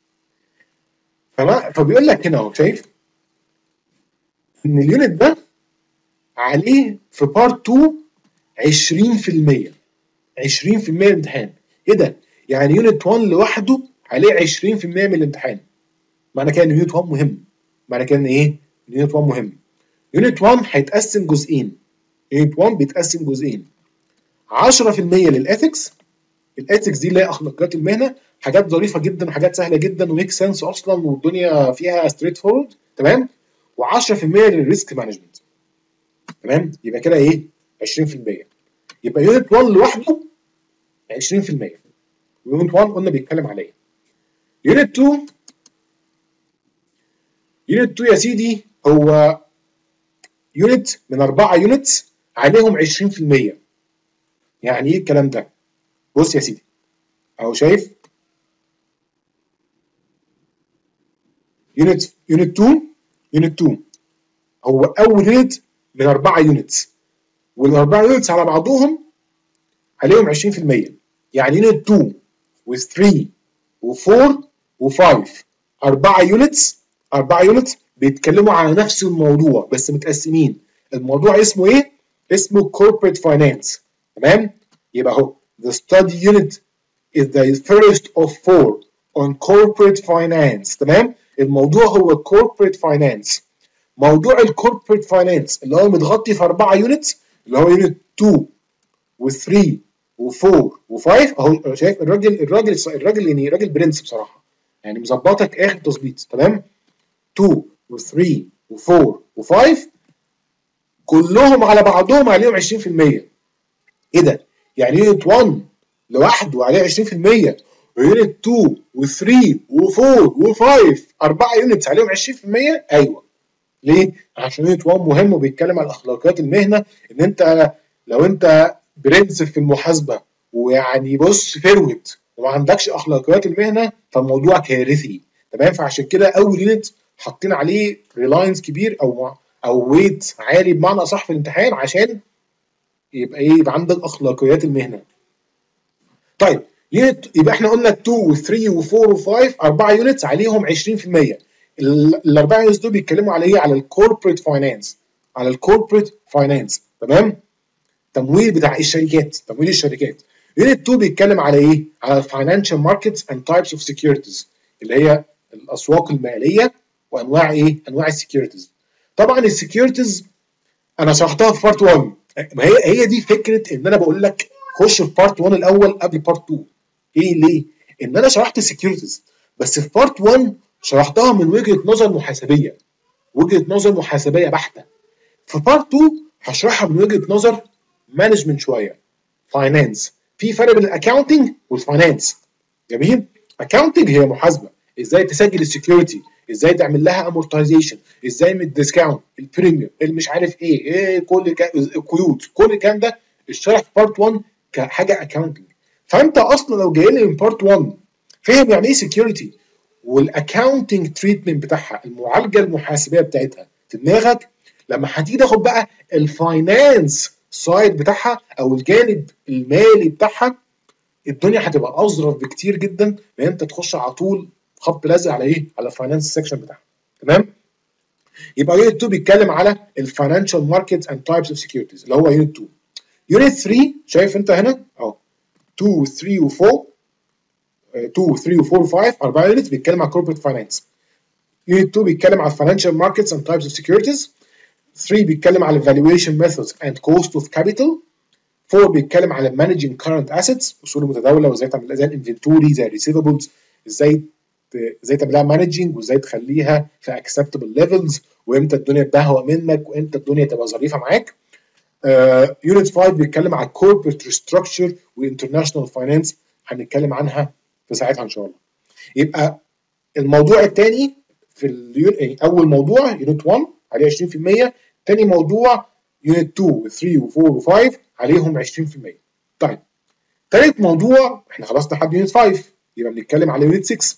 فما فبيقول لك هنا اهو، شايف ان اليونت ده عليه في بارت اتنين عشرين في المية، عشرين في المية من الامتحان. ايه ده؟ يعني يونت واحد لوحده عليه عشرين في المية من الامتحان. معنى كده ان يونت واحد مهم. معنى كده ان ايه؟ ان يونت واحد مهم. يونت واحد هيتقسم جزئين. يونت واحد بيتقسم جزئين، عشرة في المية للاثكس. الاثكس دي اللي هي اخلاقيات المهنه، حاجات ظريفه جدا وحاجات سهله جدا وميك سنس اصلا والدنيا فيها ستريت فورورد، تمام؟ و10% للريسك مانجمنت، تمام؟ يبقى كده ايه؟ عشرين في المية. يبقى يونت واحد لوحده عشرين في المية. يونت واحد قلنا بيتكلم على ايه؟ يونت اتنين، يونت اتنين يا سيدي هو يونت من أربعة يونتس عليهم عشرين في المية. يعني ايه الكلام ده؟ بص يا سيدي اهو، شايف يونت يونت اتنين، يونت اتنين هو اول يونت من أربعة يونتس، والاربعه يونتس على بعضهم عليهم عشرين في المية. يعني يونت اتنين و3 و4 و5 اربعه يونتس، اربعه يونتس بيتكلموا على نفس الموضوع بس متقسمين. الموضوع اسمه ايه؟ اسمه corporate finance، تمام؟ يبقى اهو the study unit is the first of four on corporate finance، تمام؟ الموضوع هو corporate finance. موضوع الكوربريت فاينانس اللي هو متغطي في اربعه يونتس، اللي هو يونت اتنين و3 و4 و5 اهو. شايف الراجل الراجل الراجل يعني راجل برنس بصراحه، يعني مظبطك اخر تظبيط، تمام؟ اتنين و3 و4 و5 كلهم على بعضهم عليهم عشرين في المية. ايه ده؟ يعني يونت واحد لوحده عليه عشرين في المية، ويونت اتنين و3 و4 و5 اربعه يونتس عليهم عشرين في المية؟ ايوه. ليه؟ عشان يونت واحد مهم وبيتكلم عن اخلاقيات المهنه، ان انت لو انت برنس في المحاسبه ويعني بص فرود وما عندكش اخلاقيات المهنه فالموضوع كارثي، تمام؟ فعشان كده اول يونت حاطين عليه ريلاينس كبير او او ويت عالي بمعنى اصح في الامتحان، عشان يبقى ايه؟ يبقى عندك اخلاقيات المهنه. طيب يونت، يبقى احنا قلنا اتنين و3 و4 و5 اربعه يونتس عليهم عشرين في المية. الاربعه يونتس دول بيتكلموا على ايه؟ على الكوربريت فاينانس، على الكوربريت فاينانس، تمام؟ تمويل بتاع الشركات، تمويل الشركات. يونت اتنين بيتكلم على ايه؟ على الفاينانشال ماركتس اند تايبس اوف سكيورتيز، اللي هي الاسواق الماليه وانواع ايه؟ انواع السكيورتيز. طبعا السكيورتيز انا شرحتها في بارت واحد، ما هي هي دي فكره ان انا بقول لك خش في بارت واحد الاول قبل بارت اتنين. ايه ليه؟ ان انا شرحت السكيورتيز بس في بارت واحد شرحتها من وجهه نظر محاسبيه، وجهه نظر محاسبيه بحته. في بارت اتنين هشرحها من وجهه نظر مانجمنت شويه، فاينانس. في فرق بين الاكونتنج والفاينانس. جميل؟ اكونتنج هي محاسبه، ازاي تسجل السكيورتي، ازاي تعمل لها امورتايزيشن، ازاي من الديسكاونت، البريميوم، اللي مش عارف ايه، ايه كل القيود، كل الكلام ده اشترح في بارت واحد كحاجه اكونتنج. فانت اصلا لو جاي لي من بارت واحد فاهم يعني ايه سكيورتي والاكونتنج تريتمنت بتاعها، المعالجه المحاسبيه بتاعتها في دماغك، لما هتيجي تاخد بقى الفاينانس سايد بتاعها او الجانب المالي بتاعها، الدنيا هتبقى اظرف بكتير جدا من انت تخش على طول خط لازق على ايه؟ على الفاينانس سيكشن بتاعها. تمام؟ يبقى يونت اتنين بيتكلم على الفاينانشال ماركتس اند تايبس اوف سكيورتيز اللي هو يونت اتنين. يونت تلاتة شايف انت هنا اهو اتنين و تلاتة و اربعة اتنين و تلاتة و اربعة و خمسة اربعه يونت بيتكلم على كوربريت فاينانس. يونت اتنين بيتكلم على الفاينانشال ماركتس اند تايبس اوف سكيورتيز. تلاتة بيتكلم على valuation methods and cost of capital. اربعه بيتكلم على managing current assets، اصول متداوله وازاي تعمل زي الانفنتوري زي الريسيفبلز، ازاي ازاي تعملها مانجنج وازاي تخليها في acceptable levels، وامتى الدنيا تبهوأ منك وامتى الدنيا تبقى ظريفه معاك. يونت خمسه بيتكلم على corporate restructure والانترناشونال فاينانس، هنتكلم عنها في ساعتها ان شاء الله. يبقى الموضوع الثاني في اليون... اول موضوع يونت واحد عليه عشرين في المية، ثاني موضوع يونت اتنين و تلاتة و اربعه و خمسه عليهم عشرين في المية. طيب ثالث موضوع احنا خلاص لحد يونت خمسه، يبقى بنتكلم على يونت ستة.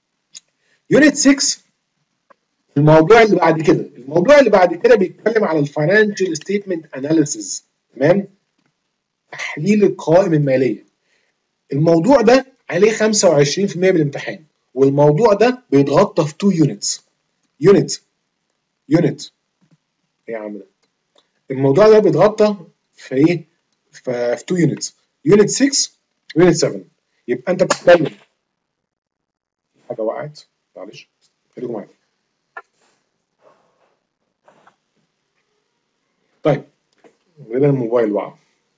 يونت ستة الموضوع اللي بعد كده، الموضوع اللي بعد كده بيتكلم على الفاينانشال ستيتمنت اناليسيز. تمام؟ تحليل القوائم الماليه. الموضوع ده عليه خمسه وعشرين في المية من الامتحان، والموضوع ده بيتغطى في اتنين يونتس. يونت يونت ايه يا عم ده؟ الموضوع ده بيتغطى في ايه؟ في اتنين يونتس، يونت ستة ويونت سبعه. يبقى انت بتتكلم حاجه وقعت معلش خليكم معايا. طيب غالبا الموبايل وقع.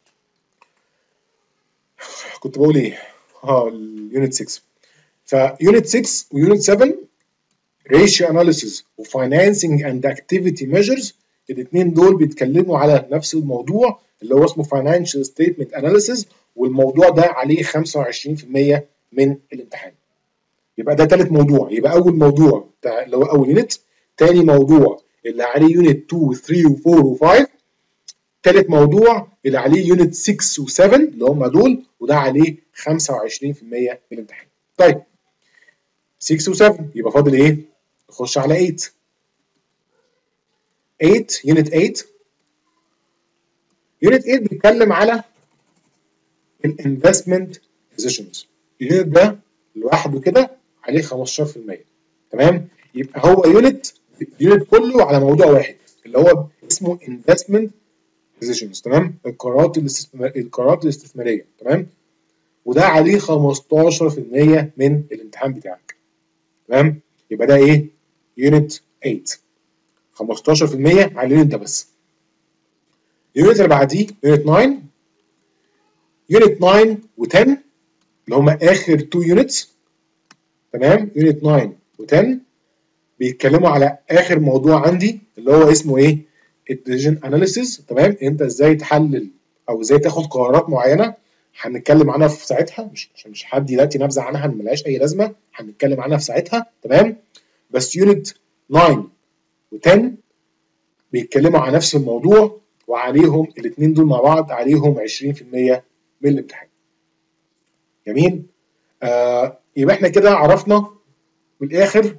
كنت بقول ايه؟ اه اليونت ستة. فيونت ستة ويونت سبعه ريشيو اناليسيز وفاينانسنج اند اكتيفيتي ميجرز، الاثنين دول بيتكلموا على نفس الموضوع اللي هو اسمه فاينانشال ستيتمنت اناليسيز، والموضوع ده عليه خمسه وعشرين في المية من الامتحان. يبقى ده ثالث موضوع. يبقى اول موضوع بتاع اللي هو اول يونت، ثاني موضوع اللي عليه يونت اتنين و تلاتة و اربعه و خمسه، ثالث موضوع اللي عليه يونت ستة و سبعه اللي هم دول، وده عليه خمسه وعشرين في المية من الامتحان. طيب ستة و سبعه يبقى فاضل ايه؟ نخش على تمانيه. تمانيه يونت تمانيه. يونت تمانيه بيتكلم على الانفستمنت بوزيشنز. اليونت ده لوحده كده عليه خمستاشر في المية. تمام؟ يبقى هو يونت اليونت كله على موضوع واحد اللي هو اسمه انفستمنت بوزيشنز. تمام؟ القرارات الاستثمار القرارات الاستثماريه. تمام؟ وده عليه خمستاشر في المية من الامتحان بتاعك. تمام؟ يبقى ده ايه؟ يونت تمانيه. خمستاشر في المية على اليونت ده بس. اليونت اللي بعديه يونت تسعه. يونت تسعه و عشره اللي هم اخر اتنين يونتس. تمام؟ يونت تسعه و عشره بيتكلموا على اخر موضوع عندي اللي هو اسمه ايه؟ الديسيجن اناليسيز. تمام؟ انت ازاي تحلل او ازاي تاخد قرارات معينه، هنتكلم عنها في ساعتها، مش عشان مش حد دلوقتي نبذه عنها ملهاش اي لازمه، هنتكلم عنها في ساعتها. تمام؟ بس يونت تسعه و عشره بيتكلموا على نفس الموضوع، وعليهم الاثنين دول مع بعض عليهم عشرين في المية من الامتحان. جميل؟ آه يبقى احنا كده عرفنا في الاخر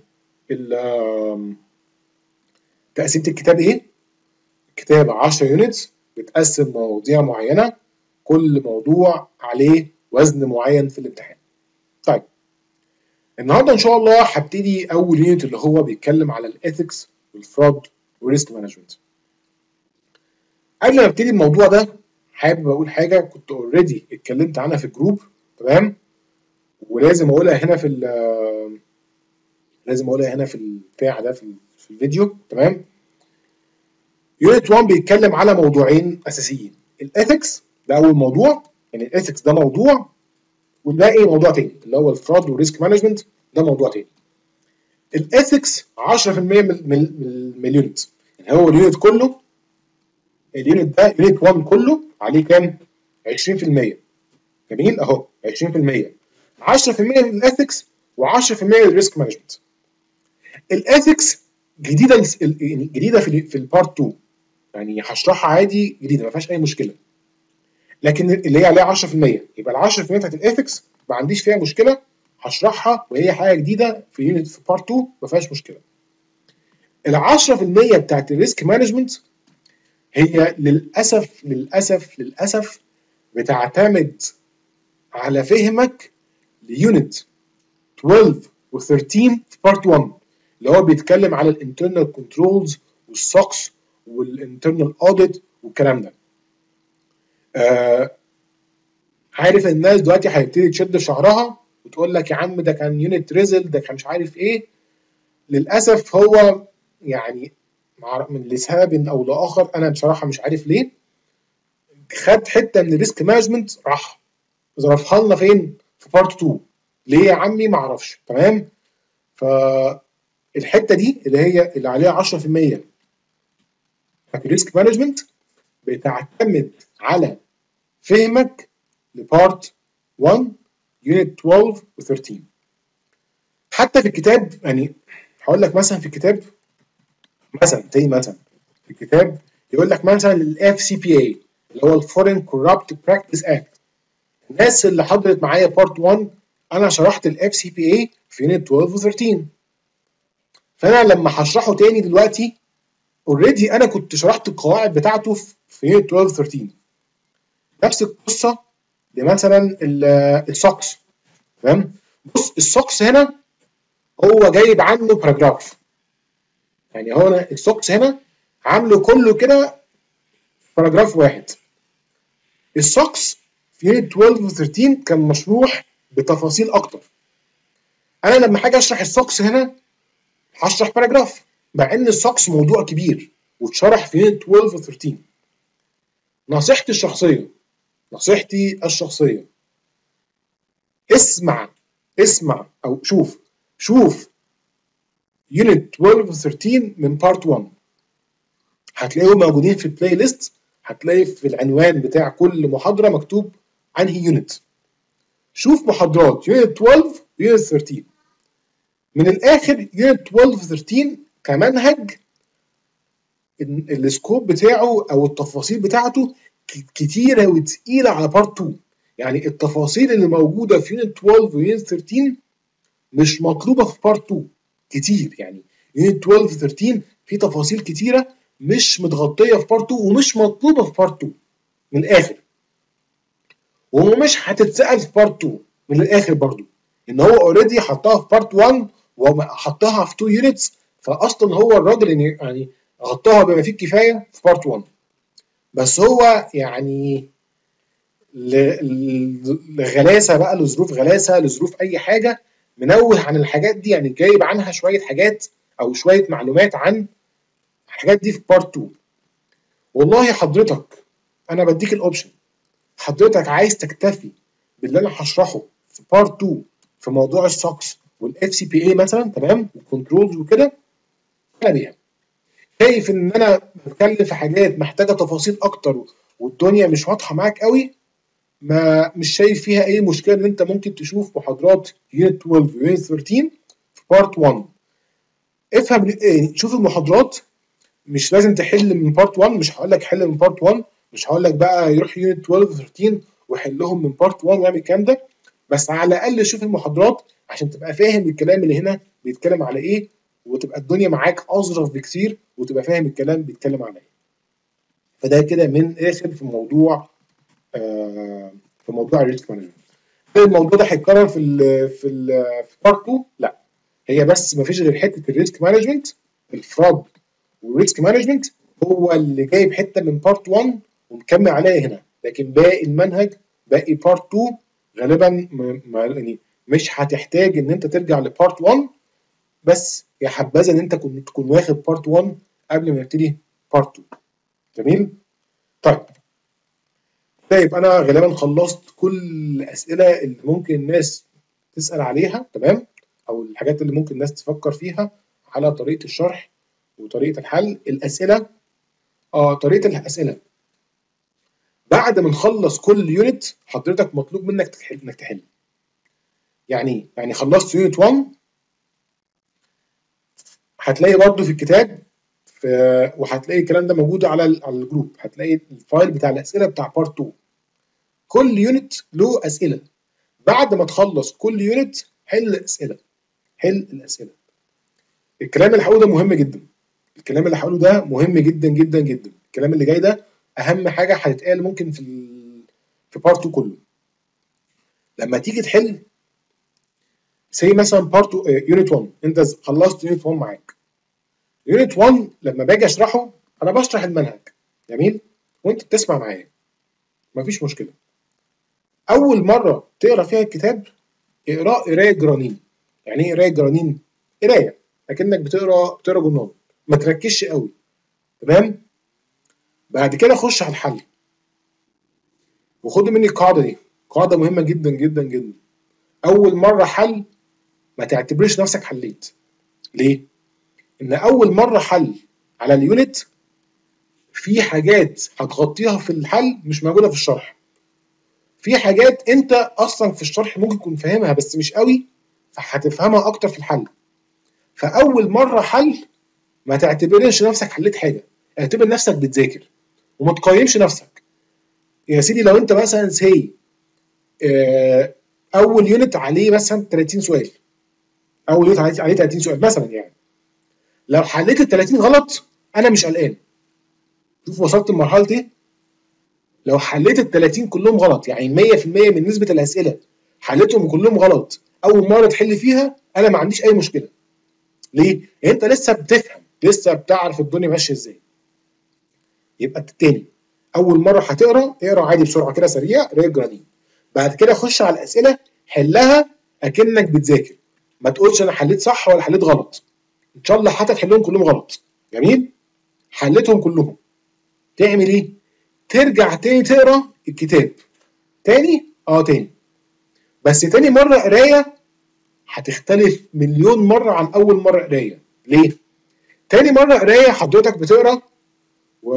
تقسيمه الكتاب ايه؟ الكتاب عشره يونتس بتقسم مواضيع معينه، كل موضوع عليه وزن معين في الامتحان. طيب النهارده ان شاء الله هبتدي اول يونت اللي هو بيتكلم على الاثكس والفراد والريسك مانجمنت. قبل ما ابتدي الموضوع ده حابب اقول حاجه كنت اوريدي اتكلمت عنها في الجروب، تمام، ولازم اقولها هنا في لازم اقولها هنا في البتاع ده في, في الفيديو، تمام. يونت واحد بيتكلم على موضوعين اساسيين. الاثكس ده اول موضوع، يعني الاثكس ده موضوع، والباقي موضوع تاني اللي هو الفراد والريسك مانجمنت، ده موضوع تاني. الاثكس عشرة في المية من من من اليونت، يعني هو اليونت كله، اليونت ده يونت واحد كله عليه كام؟ عشرين في المية. جميل اهو عشرين في المية، عشرة في المية للاثكس و10% للريسك مانجمنت. الاثكس جديده، يعني جديده في في البارت اتنين، يعني هشرحها عادي جديده ما فيهاش اي مشكله، لكن اللي هي عليها عشرة في المية يبقى ال عشرة في المية بتاعت الاثكس ما عنديش فيها مشكله، هشرحها وهي حاجه جديده في يونت في بارت اتنين ما فيهاش مشكله. ال عشرة في المية بتاعت الريسك مانجمنت هي للاسف للاسف للاسف بتعتمد على فهمك ليونت اتناشر و تلتاشر في بارت واحد، اللي هو بيتكلم على الانترنال كنترولز والسوكس والانترنال اوديت والكلام ده. آه عارف الناس دلوقتي هتبتدي تشد شعرها وتقول لك يا عم ده كان يونت ريزل، ده كان مش عارف ايه. للاسف هو يعني من لسبب او لاخر، انا بصراحه مش عارف ليه، خد حته من الريسك مانجمنت راح ظرفها لنا فين؟ في بارت اتنين. ليه يا عمي؟ ما اعرفش، تمام. فالحته دي اللي هي اللي عليها عشرة في المية بتاعت الريسك مانجمنت بتعتمد على فهمك لبارت واحد يونت اتناشر و تلتاشر. حتى في الكتاب، يعني هقول لك مثلا في الكتاب، مثلا زي مثلا في الكتاب يقول لك مثلا الاف سي بي اي اللي هو الفورين كورابت براكتس اكت. الناس اللي حضرت معايا بارت واحد انا شرحت الاف سي بي اي في يونت اتناشر و تلتاشر، فانا لما هشرحه تاني دلوقتي اوريدي انا كنت شرحت القواعد بتاعته في يونت اتناشر و تلتاشر. نفس القصه لمثلا السوكس، تمام. بص السوكس هنا هو جايب عنه باراجراف، يعني هو السوكس هنا عامله كله كده باراجراف واحد. السوكس في يونت اتناشر و تلتاشر كان مشروح بتفاصيل اكتر. انا لما حاجه اشرح السوكس هنا هشرح باراجراف، مع ان السوكس موضوع كبير واتشرح في يونت اتناشر و تلتاشر. نصيحتي الشخصيه نصيحتي الشخصيه اسمع اسمع او شوف شوف يونت اتناشر و تلتاشر من بارت واحد، هتلاقيهم موجودين في البلاي ليست، هتلاقي في العنوان بتاع كل محاضره مكتوب انهي يونت. شوف محاضرات يونت اتناشر ويونت تلتاشر. من الاخر يونت اتناشر و تلتاشر كمنهج السكوب بتاعه او التفاصيل بتاعته كتيره وتقيله على بارت اتنين. يعني التفاصيل اللي موجوده في يونت اتناشر ويونت تلتاشر مش مطلوبه في بارت اتنين كتير. يعني يونت اتناشر و تلتاشر في تفاصيل كتيره مش متغطيه في بارت اتنين ومش مطلوبه في بارت اتنين من الاخر، ومش هتتسال في بارت اتنين من الاخر برضو، ان هو اوريدي حطها في بارت واحد وحطها في اتنين يونتس، فاصلا هو الراجل يعني غطاها بما فيه الكفايه في بارت واحد. بس هو يعني لغلاسه بقى، لظروف غلاسه، لظروف اي حاجه، منوه عن الحاجات دي، يعني جايب عنها شويه حاجات او شويه معلومات عن الحاجات دي في بارت اتنين. والله حضرتك انا بديك الاوبشن، حضرتك عايز تكتفي باللي انا هشرحه في بارت اتنين في موضوع السوكس والاف سي بي اي مثلا، تمام، والكنترولز وكده، انا بيها. شايف ان انا بتكلم في حاجات محتاجه تفاصيل اكتر والدنيا مش واضحه معاك قوي، ما مش شايف فيها اي مشكله ان انت ممكن تشوف محاضرات يونت اتناشر ويونت تلتاشر في بارت واحد. افهم ايه، شوف المحاضرات، مش لازم تحل من بارت واحد، مش هقول لك حل من بارت واحد، مش هقول لك بقى يروح يونت اتناشر وتلتاشر ويحلهم من بارت واحد ويعمل الكلام ده، بس على الاقل شوف المحاضرات عشان تبقى فاهم الكلام اللي هنا بيتكلم على ايه، وتبقى الدنيا معاك اظرف بكثير وتبقى فاهم الكلام بيتكلم على ايه. فده كده من اخر في موضوع آه في موضوع الريسك مانجمنت. الموضوع ده هيتكرر في ال في ال في بارت اتنين؟ لا، هي بس ما فيش غير حته الريسك مانجمنت، الفراد والريسك مانجمنت هو اللي جايب حته من بارت واحد ومكمل عليها هنا. لكن باقي المنهج باقي بارت اتنين غالبا يعني مش هتحتاج ان انت ترجع لبارت واحد، بس يا حبذا ان انت كنت تكون واخد بارت واحد قبل ما نبتدي بارت اتنين. جميل. طيب طيب انا غالبا خلصت كل الاسئله اللي ممكن الناس تسال عليها، تمام، او الحاجات اللي ممكن الناس تفكر فيها على طريقه الشرح وطريقه الحل. الاسئله اه طريقه الاسئله بعد ما نخلص كل يونت حضرتك مطلوب منك تحل انك تحل. يعني يعني خلصت يونت واحد هتلاقي برضه في الكتاب في وهتلاقي الكلام ده موجود على على الجروب، هتلاقي الفايل بتاع الاسئله بتاع بارت اتنين. كل يونت له اسئله، بعد ما تخلص كل يونت حل الاسئله، حل الاسئله. الكلام اللي هقوله ده مهم جدا، الكلام اللي هقوله ده مهم جدا جدا جدا. الكلام اللي جاي ده اهم حاجه هتتقال ممكن في ال... في بارت اتنين كله. لما تيجي تحل زي مثلا بارت يونت واحد، انت خلصت يونت واحد معاك. يونت واحد لما باجي اشرحه انا بشرح المنهج، جميل، وانت بتسمع معايا مفيش مشكله. اول مره تقرا فيها الكتاب اقراه قرايه جرانين. يعني ايه قرايه جرانين؟ قرايه اكنك بتقرا بتقرا جرنان، ما تركزش قوي، تمام. بعد كده خش على الحل، وخد مني القاعده دي، قاعده مهمه جدا جدا جدا. اول مره حل ما تعتبرش نفسك حليت. ليه؟ ان اول مره حل على اليونت في حاجات هتغطيها في الحل مش موجوده في الشرح، في حاجات انت اصلا في الشرح ممكن تكون فاهمها بس مش قوي، فهتفهمها اكتر في الحل. فاول مره حل ما تعتبرش نفسك حليت حاجه، اعتبر نفسك بتذاكر وما تقيمش نفسك. يا سيدي لو انت مثلا سي اه اول يونت عليه مثلا تلاتين سؤال، اول يونت عليه عليه تلاتين سؤال مثلا، يعني لو حليت ال تلاتين غلط انا مش قلقان. شوف وصلت لمرحله ايه؟ لو حليت ال تلاتين كلهم غلط، يعني مية في المية من نسبه الاسئله حليتهم كلهم غلط اول مره تحل فيها، انا ما عنديش اي مشكله. ليه؟ انت لسه بتفهم، لسه بتعرف الدنيا ماشيه ازاي. يبقى التاني اول مره هتقرا اقرا عادي بسرعه كده سريع قرايه جرانين، بعد كده خش على الاسئله حلها اكنك بتذاكر، ما تقولش انا حليت صح ولا حليت غلط. ان شاء الله حتى تحلهم كلهم غلط، جميل، حليتهم كلهم، تعمل ايه؟ ترجع تاني تقرا الكتاب تاني، اه تاني، بس تاني مره قرايه هتختلف مليون مره عن اول مره قرايه. ليه؟ تاني مره قرايه حضرتك بتقرا و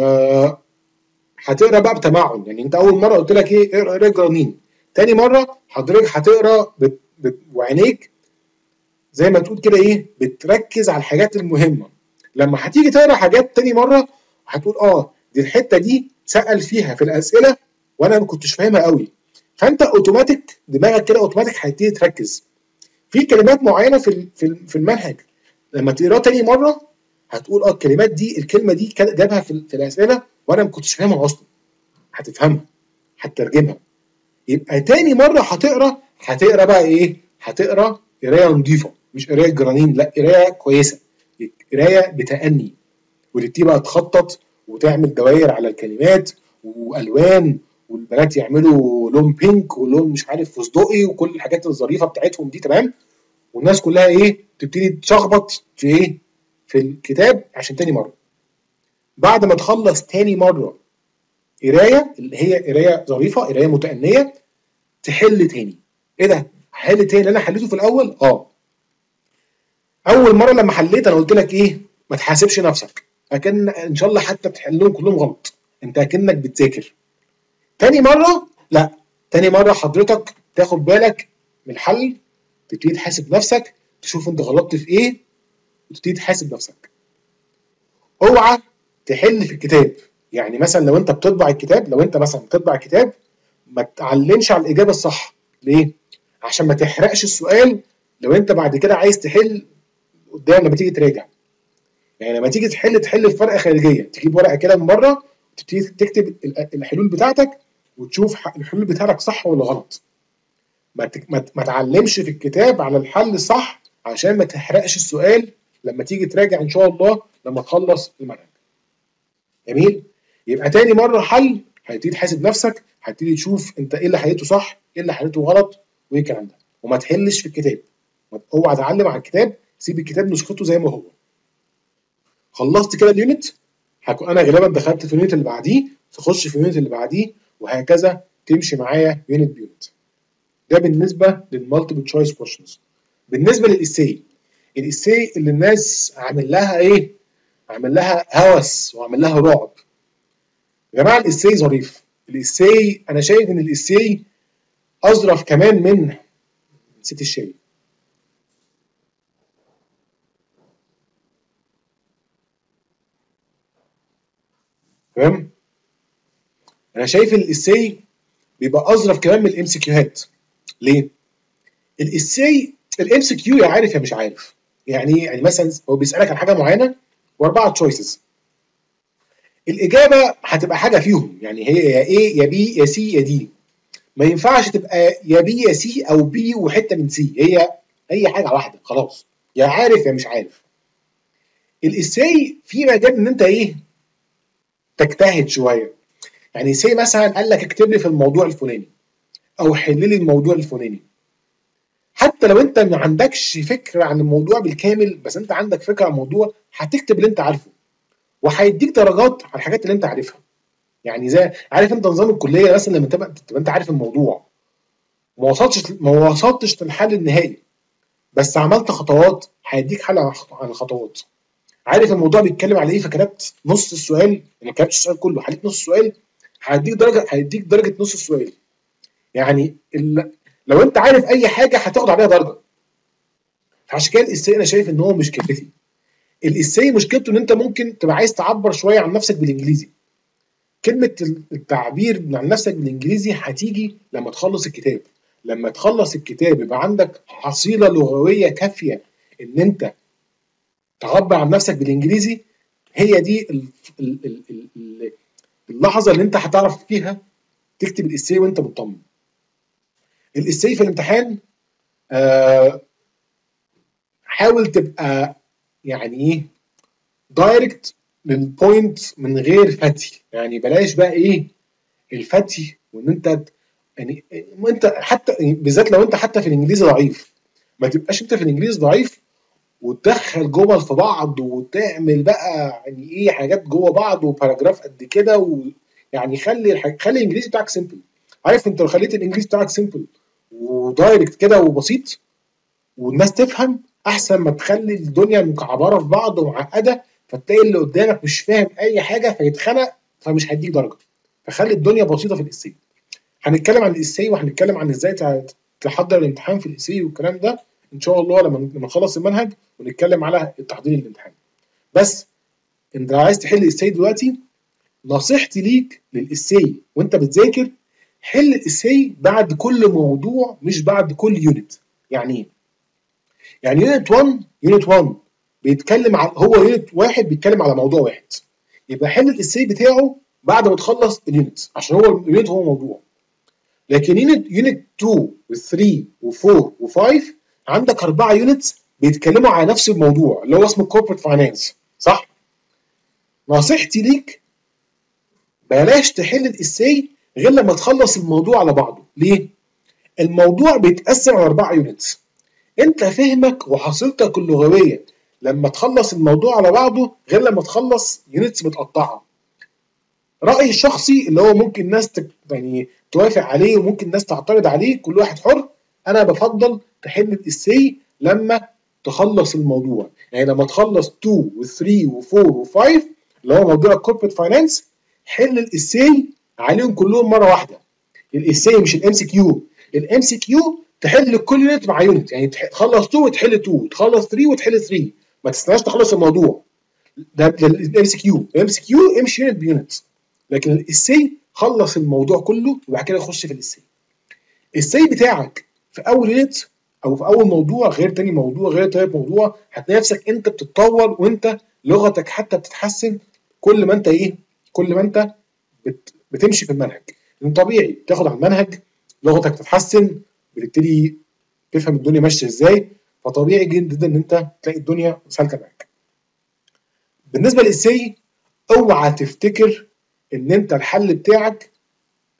هتقرا بقى بتمعن. يعني انت اول مره قلت لك ايه؟ اقرا قرايه جرانين، تاني مره حضرتك هتقرا بت... بت... وعينيك زي ما تقول كده ايه، بتركز على الحاجات المهمه. لما هتيجي تقرا حاجات تاني مره هتقول اه دي الحته دي سأل فيها في الاسئله وانا ما كنتش فاهمها قوي، فانت اوتوماتيك دماغك كده اوتوماتيك هتبتدي تركز في كلمات معينه في في المنهج. لما تقراها تاني مره هتقول اه الكلمات دي، الكلمه دي جابها في, في الاسئله وانا ما كنتش فاهمها اصلا، هتفهمها هتترجمها. يبقى تاني مره هتقرا هتقرا بقى ايه؟ هتقرا قرايه نظيفه، مش قرايه جرانين، لا قرايه كويسه، قرايه بتأني، وتبتدي بقى تخطط وتعمل دوائر على الكلمات والوان، والبنات يعملوا لون بينك ولون مش عارف فستقي وكل الحاجات الظريفه بتاعتهم دي، تمام. والناس كلها ايه؟ تبتدي تشخبط في ايه؟ في الكتاب عشان تاني مره. بعد ما تخلص تاني مره قرايه اللي هي قرايه ظريفه قرايه متأنيه، تحل تاني. ايه ده؟ هحل تاني انا حليته في الاول؟ اه. اول مره لما حليت انا قلت لك ايه؟ ما تحاسبش نفسك، اكن ان شاء الله حتى تحلهم كلهم غلط، انت اكنك بتذاكر. تاني مره لا، تاني مره حضرتك تاخد بالك من الحل، تبتدي تحاسب نفسك، تشوف انت غلطت في ايه وتبتدي تحاسب نفسك. اوعى تحل في الكتاب. يعني مثلا لو انت بتطبع الكتاب، لو انت مثلا بتطبع الكتاب ما تعلمش على الاجابه الصح. ليه؟ عشان ما تحرقش السؤال لو انت بعد كده عايز تحل قدام لما تيجي تراجع. يعني لما تيجي تحل تحل في ورقه خارجيه، تجيب ورقه كده من بره وتبتدي تكتب الحلول بتاعتك وتشوف الحلول بتاعتك صح ولا غلط. ما ما تعلمش في الكتاب على الحل الصح عشان ما تحرقش السؤال لما تيجي تراجع ان شاء الله لما تخلص المنهج. جميل؟ يبقى تاني مره حل هتبتدي تحاسب نفسك، هتبتدي تشوف انت ايه اللي حليته صح، ايه اللي حليته غلط، وايه الكلام ده. وما تحلش في الكتاب، اوعى تعلم على الكتاب، سيب الكتاب نسخته زي ما هو. خلصت كده اليونت، هكون انا غالبا دخلت في اليونت اللي بعديه، تخش في اليونت اللي بعديه، وهكذا تمشي معايا يونت بيونت. ده بالنسبه للمالتيبل تشويس كويشنز. بالنسبه للاساي، الاساي اللي الناس عامل لها ايه؟ عامل لها هوس وعامل لها رعب. يا جماعه الاساي ظريف. الاساي انا شايف ان الاساي اظرف كمان من نسيت الشاي. تمام؟ انا شايف الاساي بيبقى اظرف كمان من الام سي كيوهات. ليه؟ الاساي الام سي كيو يا عارف يا مش عارف. يعني ايه؟ يعني مثلا هو بيسالك عن حاجه معينه واربعه تشويسز، الاجابه هتبقى حاجه فيهم، يعني هي يا ايه يا بي يا سي يا دي. ما ينفعش تبقى يا بي يا سي او بي وحته من سي، هي هي حاجه واحده خلاص، يا عارف يا مش عارف. الاساي في مجال ان انت ايه؟ تجتهد شويه. يعني سي مثلا قال لك اكتب لي في الموضوع الفلاني او حل لي الموضوع الفلاني، حتى لو انت ما عندكش فكره عن الموضوع بالكامل بس انت عندك فكره عن الموضوع، هتكتب اللي انت عارفه وهيديك درجات على الحاجات اللي انت عارفها. يعني زي عارف انت نظام الكليه مثلا، لما تبقى تبقى انت عارف الموضوع ما وصلتش ما وصلتش للحل النهائي بس عملت خطوات، هيديك حل عن الخطوات. عارف الموضوع بيتكلم على ايه فكتبت نص السؤال، ما كتبتش السؤال كله، حليت نص السؤال، هيديك درجه هيديك درجه نص السؤال. يعني ال... لو انت عارف اي حاجه هتاخد عليها درجه. فعشان كده الاساي انا شايف ان هو مش كافي. الاساي مشكلته ان انت ممكن تبقى عايز تعبر شويه عن نفسك بالانجليزي. كلمه التعبير عن نفسك بالانجليزي هتيجي لما تخلص الكتاب. لما تخلص الكتاب يبقى عندك حصيله لغويه كافيه ان انت تعبر عن نفسك بالانجليزي. هي دي ال- ال- ال- ال- اللحظه اللي انت هتعرف فيها تكتب الاساي وانت مطمن. الاساي في الامتحان آه حاول تبقى يعني ايه دايركت للبوينت من غير فتي. يعني بلاش بقى ايه الفتي، وان انت يعني انت حتى بالذات لو انت حتى في الانجليزي ضعيف، ما تبقاش انت في الانجليزي ضعيف وتدخل جمل في بعض وتعمل بقى يعني ايه حاجات جوه بعض وباراجراف قد كده و... يعني خلي الح... خلي الانجليزي بتاعك سيمبل. عارف انت لو خليت الانجليزي بتاعك سيمبل ودايركت كده وبسيط والناس تفهم، احسن ما تخلي الدنيا مكعبره في بعض ومعقده فتلاقي اللي قدامك مش فاهم اي حاجه فيتخنق فمش هيديك درجه. فخلي الدنيا بسيطه في الاساي. هنتكلم عن الاساي وهنتكلم عن ازاي تحضر الامتحان في الاساي والكلام ده ان شاء الله لما لما نخلص المنهج ونتكلم على التحضير للامتحان. بس انت عايز تحل الاساي دلوقتي، نصيحتي ليك للاساي وانت بتذاكر حل الاساي بعد كل موضوع مش بعد كل يونت. يعني ايه؟ يعني يونت واحد يونت واحد بيتكلم على هو يونت واحد بيتكلم على موضوع واحد، يبقى حل الاساي بتاعه بعد ما تخلص اليونت عشان هو اليونت هو موضوع. لكن يونت يونت اتنين و3 و4 و5 عندك اربعه يونتس بيتكلموا على نفس الموضوع اللي هو اسمه كوربريت فاينانس، صح؟ نصيحتي ليك بلاش تحل الاساي غير لما تخلص الموضوع على بعضه. ليه؟ الموضوع بيتقسم على اربعه يونتس. انت فهمك وحصيلتك اللغويه لما تخلص الموضوع على بعضه غير لما تخلص يونتس متقطعه. رايي الشخصي اللي هو ممكن ناس تك... يعني توافق عليه وممكن ناس تعترض عليه، كل واحد حر. انا بفضل تحل الاساي لما تخلص الموضوع، يعني لما تخلص اتنين و3 و4 و5 اللي هو موضوع الكوربريت فاينانس، حل الاساي عليهم كلهم مره واحده. الاساي مش الام سي كيو. الام سي كيو تحل كل يونت مع يونت، يعني تخلص اتنين وتحل اتنين، تخلص تلاته وتحل تلاته، ما تستناش تخلص الموضوع. ده الام سي كيو. الام سي كيو امشي يونت بيونت، لكن الاساي خلص الموضوع كله وبعد كده خش في الاساي. الاساي بتاعك في اول يونت او في اول موضوع غير تاني موضوع غير تالت موضوع، هتلاقي نفسك انت بتتطور وانت لغتك حتى بتتحسن كل ما انت ايه كل ما انت بت بتمشي في المنهج. لان طبيعي تاخد على المنهج لغتك تتحسن، بتبتدي تفهم الدنيا ماشيه ازاي، فطبيعي جدا ان انت تلاقي الدنيا سالكه معاك. بالنسبه للاساي اوعى تفتكر ان انت الحل بتاعك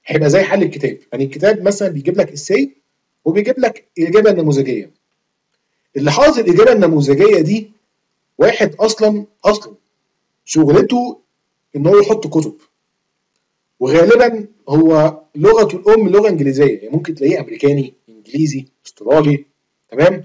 هيبقى زي حل الكتاب. يعني الكتاب مثلا بيجيب لك اساي وبيجيب لك الاجابه النموذجيه. اللي حاطط الاجابه النموذجيه دي واحد اصلا اصلا شغلته ان هو يحط كتب، وغالبا هو لغته الام لغه انجليزيه، يعني ممكن تلاقيه امريكاني، انجليزي، استرالي، تمام.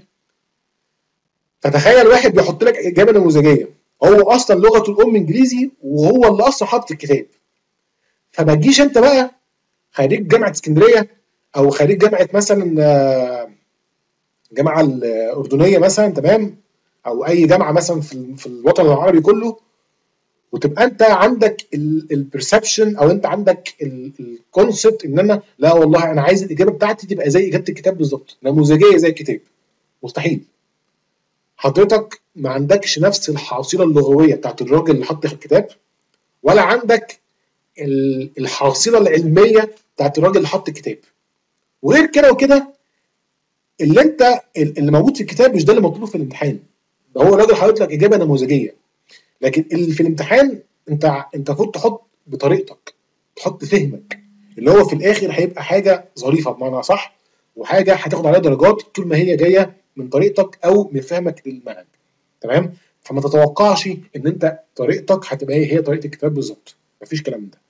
فتخيل واحد بيحط لك اجابه نموذجيه هو اصلا لغته الام انجليزي وهو اللي اصلا حاطط الكتاب. فما تجيش انت بقى خريج جامعه اسكندريه او خريج جامعه مثلا الجامعه الاردنيه مثلا، تمام، او اي جامعه مثلا في في الوطن العربي كله، وتبقى انت عندك البرسبشن او انت عندك الكونسبت ان انا لا والله انا عايز الاجابه بتاعتي تبقى زي اجابه الكتاب بالظبط، نموذجيه زي الكتاب. مستحيل. حضرتك ما عندكش نفس الحاصله اللغويه بتاعت الراجل اللي حط في الكتاب، ولا عندك الحاصله العلميه بتاعت الراجل اللي حط الكتاب. وغير كده وكده اللي انت اللي موجود في الكتاب مش ده اللي مطلوب في الامتحان. ده هو الراجل حاطط لك اجابه نموذجيه، لكن اللي في الامتحان انت انت المفروض تحط بطريقتك، تحط فهمك، اللي هو في الاخر هيبقى حاجه ظريفه بمعنى صح، وحاجه هتاخد عليها درجات طول ما هي جايه من طريقتك او من فهمك للمنهج، تمام. فما تتوقعش ان انت طريقتك هتبقى هي هي طريقه الكتاب بالظبط، مفيش كلام من ده.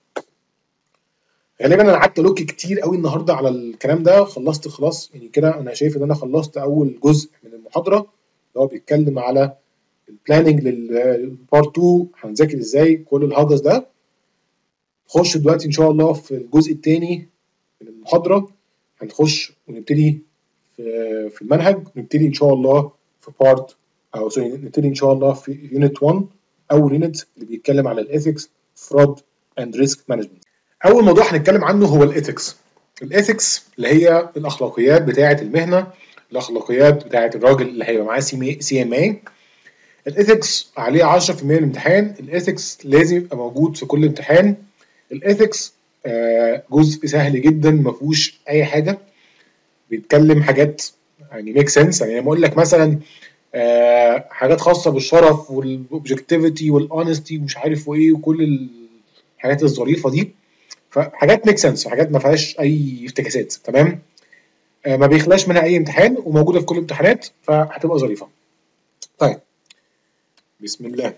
غالبا انا قعدت لوك كتير قوي النهارده على الكلام ده، خلصت خلاص يعني كده. انا شايف ان انا خلصت اول جزء من المحاضره اللي هو بيتكلم على البلاننج للبارت اتنين، هنذاكر ازاي كل الهجس ده. نخش دلوقتي ان شاء الله في الجزء الثاني من المحاضره، هنخش ونبتدي في في المنهج، ونبتدي ان شاء الله في بارت او سوري نبتدي ان شاء الله في يونت واحد، اول يونت اللي بيتكلم على الايثكس، فرود اند ريسك مانجمنت. اول موضوع هنتكلم عنه هو الايثكس. الايثكس اللي هي الاخلاقيات بتاعه المهنه، الاخلاقيات بتاعه الراجل اللي هيبقى معاه سي ام اي. الايثكس عليه عشرة في المية من الامتحان. الايثكس لازم يبقى موجود في كل امتحان. الايثكس جزء سهل جدا ما فيهوش اي حاجه، بيتكلم حاجات يعني ميك سنس. يعني لما اقول لك مثلا حاجات خاصه بالشرف والاوبجكتيفيتي والاونستي ومش عارف وايه وكل الحاجات الظريفه دي، فحاجات ميك سنس، حاجات ما فيهاش اي افتكاسات، تمام. ما بيخلاش منها اي امتحان وموجوده في كل الامتحانات، فهتبقى ظريفه. طيب بسم الله.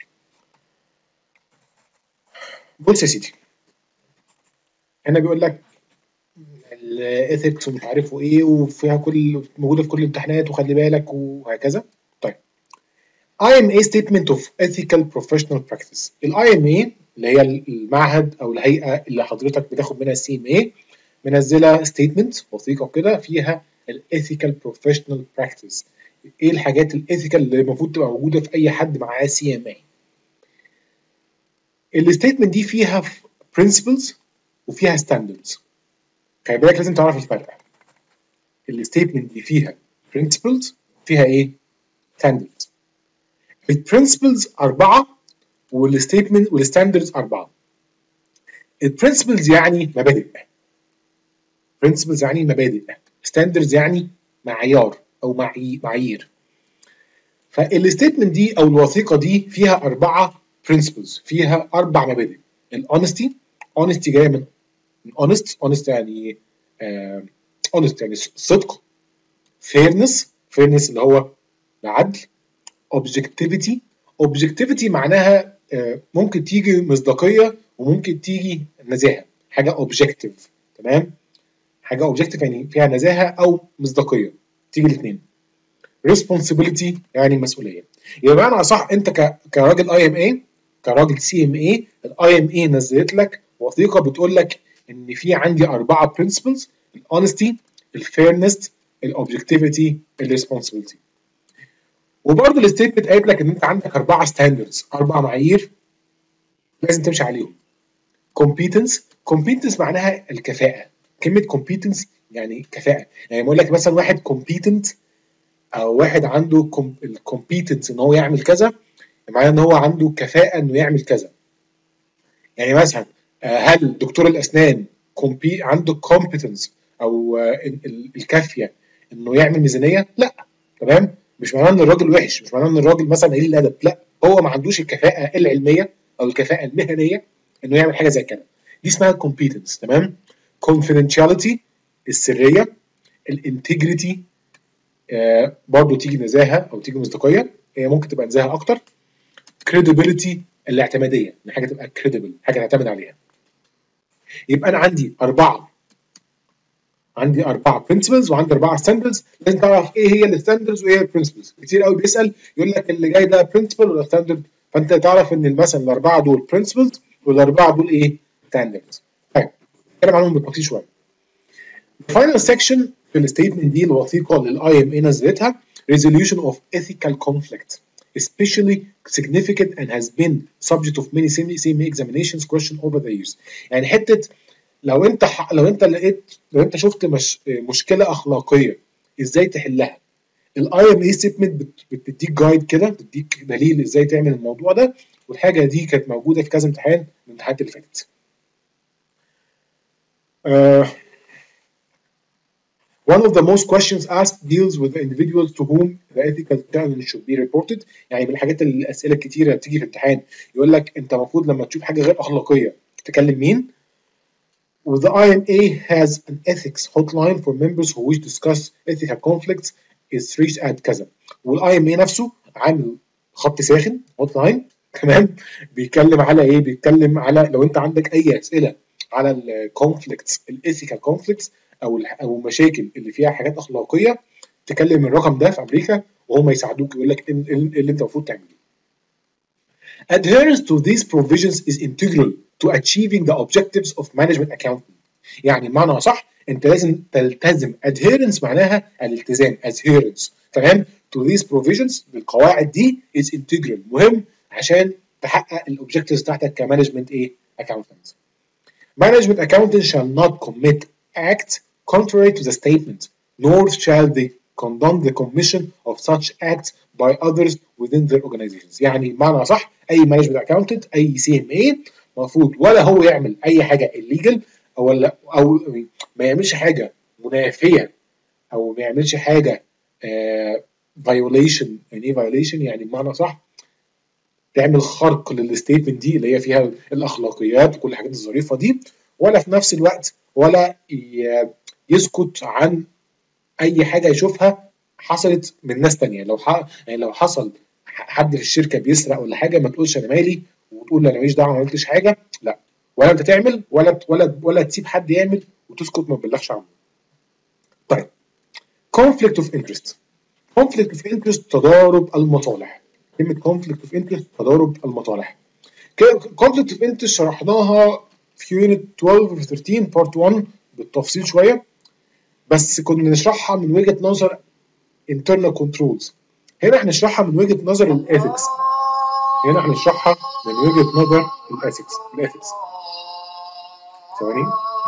بص يا سيدي، هنا بيقول لك الايثكس ومش عارف ايه وفيها كل موجوده في كل الامتحانات وخلي بالك وهكذا. طيب آي إم إيه Statement of Ethical Professional Practice. ال آي إم إيه اللي هي المعهد او الهيئه اللي حضرتك بتاخد منها السي ام اي منزله ستيتمنت وثيقه كده فيها الايثيكال بروفيشنال براكتس. ايه الحاجات الايثيكال اللي المفروض تبقى موجوده في اي حد معاه سي ام اي. الستيتمنت دي فيها برنسبلز وفيها ستاندردز. خلي بالك لازم تعرف الفرق. الستيتمنت دي فيها برنسبلز، فيها ايه؟ ستاندردز. البرنسبلز اربعه والستيتمنت والستاندردز اربعه. البرنسبلز يعني مبادئ. برنسبلز يعني مبادئ، ستاندردز يعني معيار او معايير. فالستيتمنت دي او الوثيقه دي فيها اربعه برنسبلز، فيها اربع مبادئ. الاونستي، اونستي جايه من اونست، اونست يعني اونست يعني صدق. فيرنس، فيرنس اللي هو العدل. اوبجكتيفيتي، اوبجكتيفيتي معناها آه ممكن تيجي مصداقيه وممكن تيجي نزاهه، حاجه اوبجكتيف، تمام. حاجه اوبجكتيف يعني فيها نزاهه او مصداقيه، تيجي الاثنين. responsibility يعني مسؤوليه. يبقى معنى اصح انت كراجل اي ام اي، كراجل سي ام اي، الاي ام اي نزلت لك وثيقه بتقول لك ان في عندي اربعه برنسبلز: الاونستي، الفيرنس، الاوبجكتيفيتي، الريسبونسبيلتي. وبرده الستيتمنت قالت لك ان انت عندك اربعه ستاندردز، اربع معايير لازم تمشي عليهم. competence، competence معناها الكفاءه. كلمه competence يعني كفاءه. يعني بقول لك مثلا واحد competent او واحد عنده الكومبيتنس ان هو يعمل كذا، معناه ان هو عنده كفاءه انه يعمل كذا. يعني مثلا هل دكتور الاسنان عنده كومبيتنس او الكافيه انه يعمل ميزانيه؟ لا، تمام. مش معناه ان الراجل وحش، مش معناه ان الراجل مثلا قليل الادب، لا، هو ما عندوش الكفاءه العلميه او الكفاءه المهنيه انه يعمل حاجه زي كده. دي اسمها كومبيتنس، تمام. confidentiality السريه، الانتجريتي آه برضه تيجي نزاهه او تيجي مصداقيه، هي ممكن تبقى نزاهه اكتر. credibility الاعتماديه، ان حاجه تبقى credible، حاجه نعتمد عليها. يبقى انا عندي اربعه عندي اربعه برنسبلز وعندي اربعه ستاندردز، لازم تعرف ايه هي الستاندردز وايه هي البرنسبلز. كتير قوي بيسال يقول لك اللي جاي ده برنسبل ولا ستاندرد، فانت تعرف ان مثلا الاربعه دول برنسبلز والاربعه دول ايه؟ ستاندردز. طيب نتكلم عنهم بالتفصيل شويه. الفاينل سيكشن في الستيتمنت دي الوثيقه اللي الاي ام اي نزلتها resolution of ethical conflict especially significant and has been subject of many semi examinations question over the years. يعني حته لو انت لو انت لقيت لو انت شفت مش مشكله اخلاقيه ازاي تحلها، الاي ام اي ستيتمنت بتديك جايد كده، بتديك دليل ازاي تعمل الموضوع ده، والحاجه دي كانت موجوده في كذا امتحان من الامتحانات اللي فاتت. Uh, one of the most questions asked deals with the individuals to whom the ethical challenge should be reported. يعني من الحاجات الاسئله الكتيره اللي بتيجي في الامتحان يقول لك انت المفروض لما تشوف حاجه غير اخلاقيه تكلم مين؟ The I M A has an ethics hotline for members who wish to discuss ethical conflicts is reached at كذا. والاي ام اي نفسه عامل خط ساخن hotline تمام، بيتكلم على ايه؟ بيتكلم على لو انت عندك اي اسئله على الكونفليكتس الايثيكال كونفليكتس او او مشاكل اللي فيها حاجات اخلاقيه، تكلم الرقم ده في امريكا وهم يساعدوك، يقول لك ايه اللي انت المفروض تعمله. Adherence to these provisions is integral to achieving the objectives of management accounting. يعني بمعنى صح انت لازم تلتزم. adherence معناها الالتزام، adherence تمام to these provisions بالقواعد دي is integral مهم عشان تحقق الاوبجكتيفز بتاعتك كمانجمنت ايه؟ accountant. Management accountant shall not commit act contrary to the statement, nor shall they condone the commission of such acts by others within their organizations. يعني بمعنى صح اي مانجمنت اكاونتنت اي سي ام اي المفروض ولا هو يعمل اي حاجه illegal او ولا او ما يعملش حاجه منافيه او ما يعملش حاجه آه violation. يعني ايه violation؟ يعني بمعنى صح تعمل خرق للستيتمنت دي اللي هي فيها الاخلاقيات وكل الحاجات الظريفه دي، ولا في نفس الوقت ولا يسكت عن اي حاجه يشوفها حصلت من ناس تانية. لو ح... يعني لو حصل حد في الشركه بيسرق ولا حاجه ما تقولش انا مالي وتقول انا ماليش دعوه ما عملتش حاجه، لا، ولا انت تعمل ولا ولا ولا تسيب حد يعمل وتسكت ما تبلغش عنه. طيب conflict of interest. conflict of interest تضارب المصالح. كلمه conflict of interest تضارب المصالح. conflict of interest شرحناها في يونت اثناشر و ثلاثة عشر بارت واحد بالتفصيل شويه، بس كنا نشرحها من وجهه نظر internal controls. هنا هنشرحها من وجهه نظر الاثكس. هنا هنشرحها من وجهه نظر الاثكس. الاثكس ثواني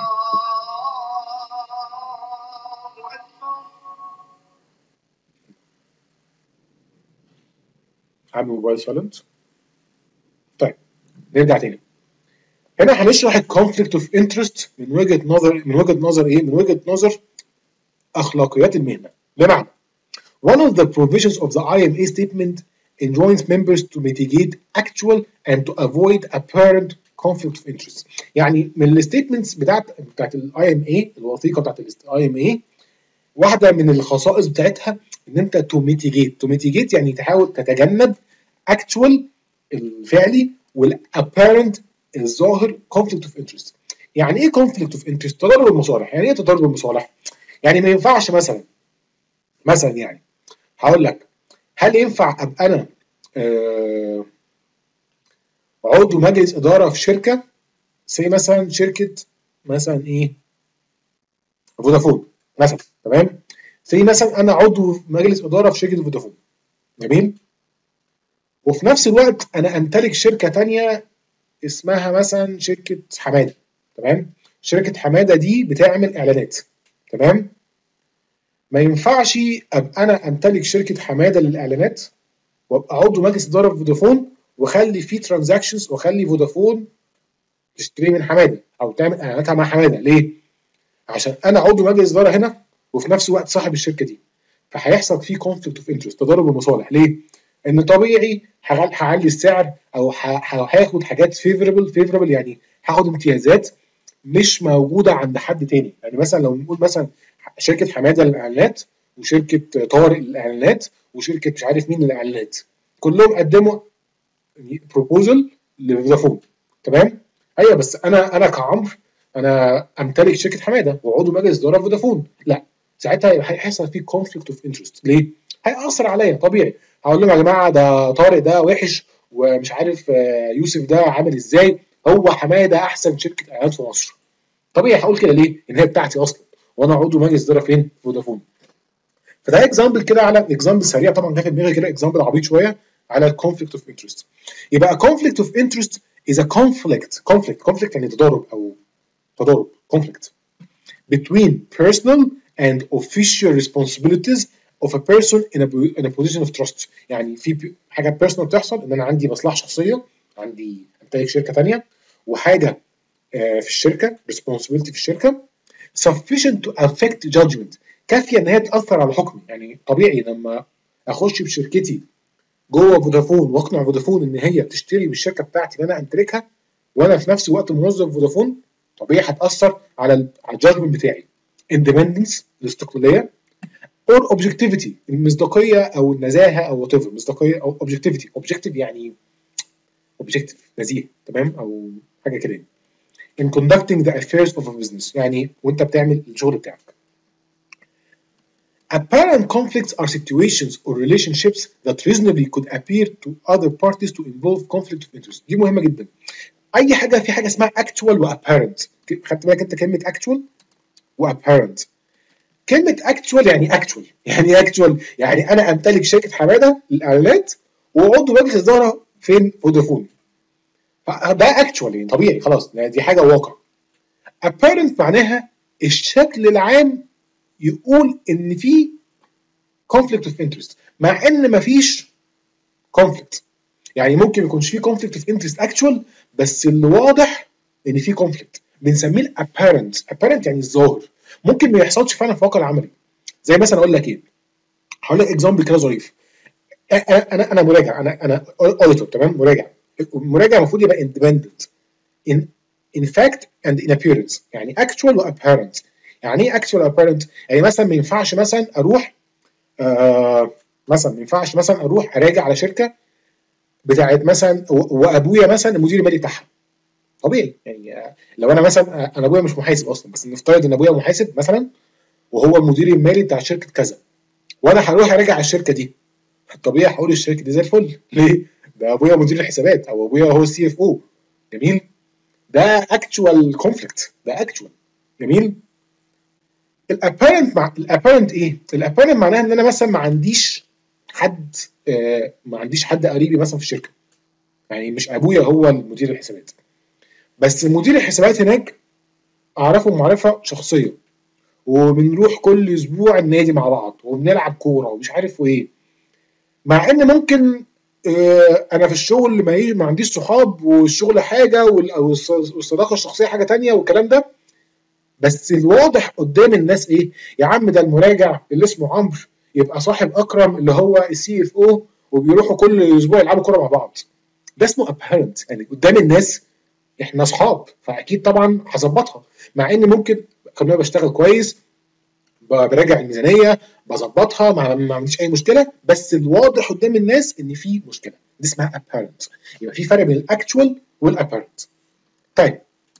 عامل موبايل سايلنت. طيب نرجع تاني. هنا هنشرح الكونفليكت اوف انترست من وجهه نظر من وجهه نظر ايه؟ من وجهه نظر اخلاقيات المهنه. بمعنى one of the provisions of the I M A statement enjoins members to mitigate actual and to avoid apparent conflict of interest. يعني من الستيتمنتس بتاعت بتاعت الاي ام اي الوثيقه بتاعت الاي ام اي واحده من الخصائص بتاعتها ان انت تو ميتيجيت. تو ميتيجيت يعني تحاول تتجنب actual الفعلي والapparent الظاهر conflict of interest. يعني ايه conflict of interest؟ تضارب المصالح. يعني ايه تضارب المصالح؟ يعني ما ينفعش مثلا مثلا يعني هقول لك هل ينفع ابقى انا آه عضو مجلس اداره في شركه زي مثلا شركه مثلا ايه فودافون مثلا، تمام؟ زي مثلا انا عضو مجلس اداره في شركه فودافون، جميل؟ وفي نفس الوقت انا امتلك شركه ثانيه اسمها مثلا شركه حماده، تمام؟ شركه حماده دي بتعمل اعلانات، تمام؟ ما ينفعش ابقى انا امتلك شركه حماده للاعلانات وابقى عضو مجلس اداره في فودافون واخلي فيه ترانزاكشنز واخلي فودافون تشتري من حماده او تعمل اعلاناتها مع حماده. ليه؟ عشان انا عضو مجلس اداره هنا وفي نفس الوقت صاحب الشركه دي، فهيحصل فيه كونفليكت اوف انترست، تضارب المصالح. ليه؟ ان طبيعي هعلي السعر او هاخد حاجات فيفربل. فيفربل يعني هاخد امتيازات مش موجوده عند حد تاني. يعني مثلا لو نقول مثلا شركه حماده للاعلانات وشركه طارق للاعلانات وشركه مش عارف مين للاعلانات، كلهم قدموا بروبوزل لفودافون، تمام؟ ايوه بس انا انا كعمرو انا امتلك شركه حماده وعضو مجلس اداره فودافون، لا ساعتها هيحصل فيه كونفليكت اوف انترست. ليه؟ هيأثر عليا طبيعي. هقول لهم يا جماعه ده طارق ده وحش ومش عارف يوسف ده عامل ازاي، هو حماده احسن شركه اعلانات في مصر. طبيعي هقول كده ليه؟ ان هي بتاعتي اصلا وانا عضو مجلس اداره فين؟ فودافون. فده اكزامبل كده على اكزامبل سريع طبعا جه في دماغي كده، اكزامبل عبيط شويه على الكونفليكت اوف انترست. يبقى conflict of interest is a conflict conflict conflict يعني تضارب او تضارب conflict between personal and official responsibilities of a person in a, in a position of trust. يعني في حاجه personal بتحصل ان انا عندي مصلحه شخصيه، عندي امتلك شركه ثانيه، وحاجه في الشركه responsibility في الشركه sufficient to affect judgment، كافيه ان هي تاثر على حكمي. يعني طبيعي لما اخش بشركتي جوه فودافون واقنع فودافون ان هي تشتري بالشركه بتاعتي اللي انا امتلكها وانا في نفس الوقت موظف فودافون، طبيعي هتاثر على على الجادجمنت بتاعي. اندبندنس الاستقلاليه اور اوبجكتيفيتي المصداقيه او النزاهه او وات ايفر، مصداقيه او اوبجكتيفيتي. اوبجكتيف يعني اوبجكتيف نزيه، تمام؟ او حاجه كده. in conducting the affairs of a business يعني وانت بتعمل الشغل بتاعك. Apparent conflicts are situations or relationships that reasonably could appear to other parties to involve conflict of interest. دي مهمة جدا. أي حاجة في حاجة اسمها actual و apparent. خدت بالك أنت كلمة actual و apparent. كلمة actual يعني actual، يعني actual يعني أنا أمتلك شركة حمادة للإعلانات وعضو مجلس إدارة فين؟ فودافون. ده actual يعني طبيعي خلاص، دي حاجة واقع. apparent معناها الشكل العام يقول ان في conflict of interest مع ان مفيش conflict. يعني ممكن ما يكونش في conflict of interest actual بس اللي واضح ان في conflict بنسميه apparent. apparent يعني الظاهر، ممكن ما يحصلش فعلا في الواقع العملي. زي مثلا اقول لك ايه، هقول لك اكزامبل كده ظريف. انا انا انا مراجع، انا انا auditor، تمام؟ مراجع. المراجع المفروض يبقى independent in in fact and in appearance، يعني actual و apparent. يعني ايه actual apparent؟ يعني مثلا ما ينفعش مثلا اروح آه مثلا ما ينفعش مثلا اروح اراجع على شركه بتاعت مثلا وابويا مثلا المدير المالي بتاعها. طبيعي يعني آه لو انا مثلا انا ابويا مش محاسب اصلا، بس نفترض ان ابويا محاسب مثلا وهو المدير المالي بتاع شركه كذا، وانا هروح اراجع على الشركه دي، الطبيعي هقول الشركه دي زي الفل. ليه؟ ده ابويا مدير الحسابات او ابويا هو السي اف او. جميل؟ ده اكتوال كونفليكت، ده اكتوال. جميل؟ الابيرنت مع الابيرنت ايه؟ الابيرنت معناها ان انا مثلا ما عنديش حد آه ما عنديش حد قريبي مثلا في الشركه، يعني مش ابويا هو مدير الحسابات، بس مدير الحسابات هناك اعرفه معرفه شخصيه وبنروح كل اسبوع النادي مع بعض وبنلعب كوره ومش عارف وايه. مع ان ممكن آه انا في الشغل ما, ما عنديش صحاب والشغل حاجه والصداقه الشخصيه حاجه تانية والكلام ده، بس الواضح قدام الناس ايه؟ يا عم ده المراجع اللي اسمه عمرو يبقى صاحب اكرم اللي هو السي اف او وبيروحوا كل اسبوع يلعبوا كوره مع بعض. ده اسمه apparent، يعني قدام الناس احنا اصحاب، فاكيد طبعا هظبطها. مع ان ممكن كنا بشتغل كويس، براجع الميزانيه، بظبطها، ما عنديش اي مشكله، بس الواضح قدام الناس ان في مشكله. دي اسمها apparent. يبقى في فرق بين الاكتوال والapparent. طيب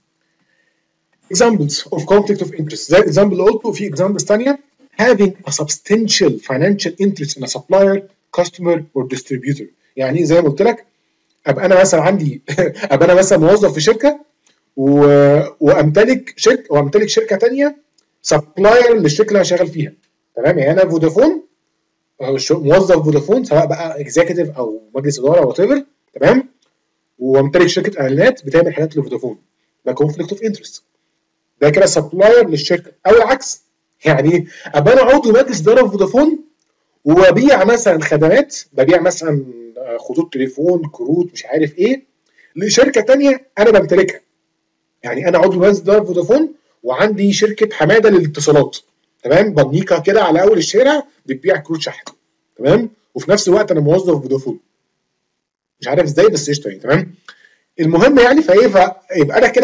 examples of conflict of interest زي example اللي قلته، في examples ثانيه. having a substantial financial interest in a supplier, customer or distributor. يعني زي ما قلت لك ابقى انا مثلا عندي ابقى انا مثلا موظف في شركه و... وامتلك شركه وامتلك شركه ثانيه سبلاير للشركه اللي انا شغال فيها، تمام؟ يعني انا فودافون موظف فودافون سواء بقى اكزيكتيف او مجلس اداره او وات ايفر، تمام؟ وامتلك شركه اعلانات بتعمل حاجات لفودافون، ده كونفليكت اوف انترست. ده كده سبلاير للشركه. او العكس، يعني ابقى انا عضو مجلس اداره في فودافون وببيع مثلا خدمات، ببيع مثلا خطوط تليفون، كروت، مش عارف ايه، لشركه ثانيه انا بمتلكها. يعني انا عضو مجلس اداره في فودافون وعندي شركه حماده للاتصالات، تمام؟ بنيكه كده على اول الشارع بتبيع كروت شحن، تمام؟ وفي نفس الوقت انا موظف فودافون، مش عارف ازاي بس قشطه يعني، تمام؟ المهم يعني فايه، فيبقى انا كده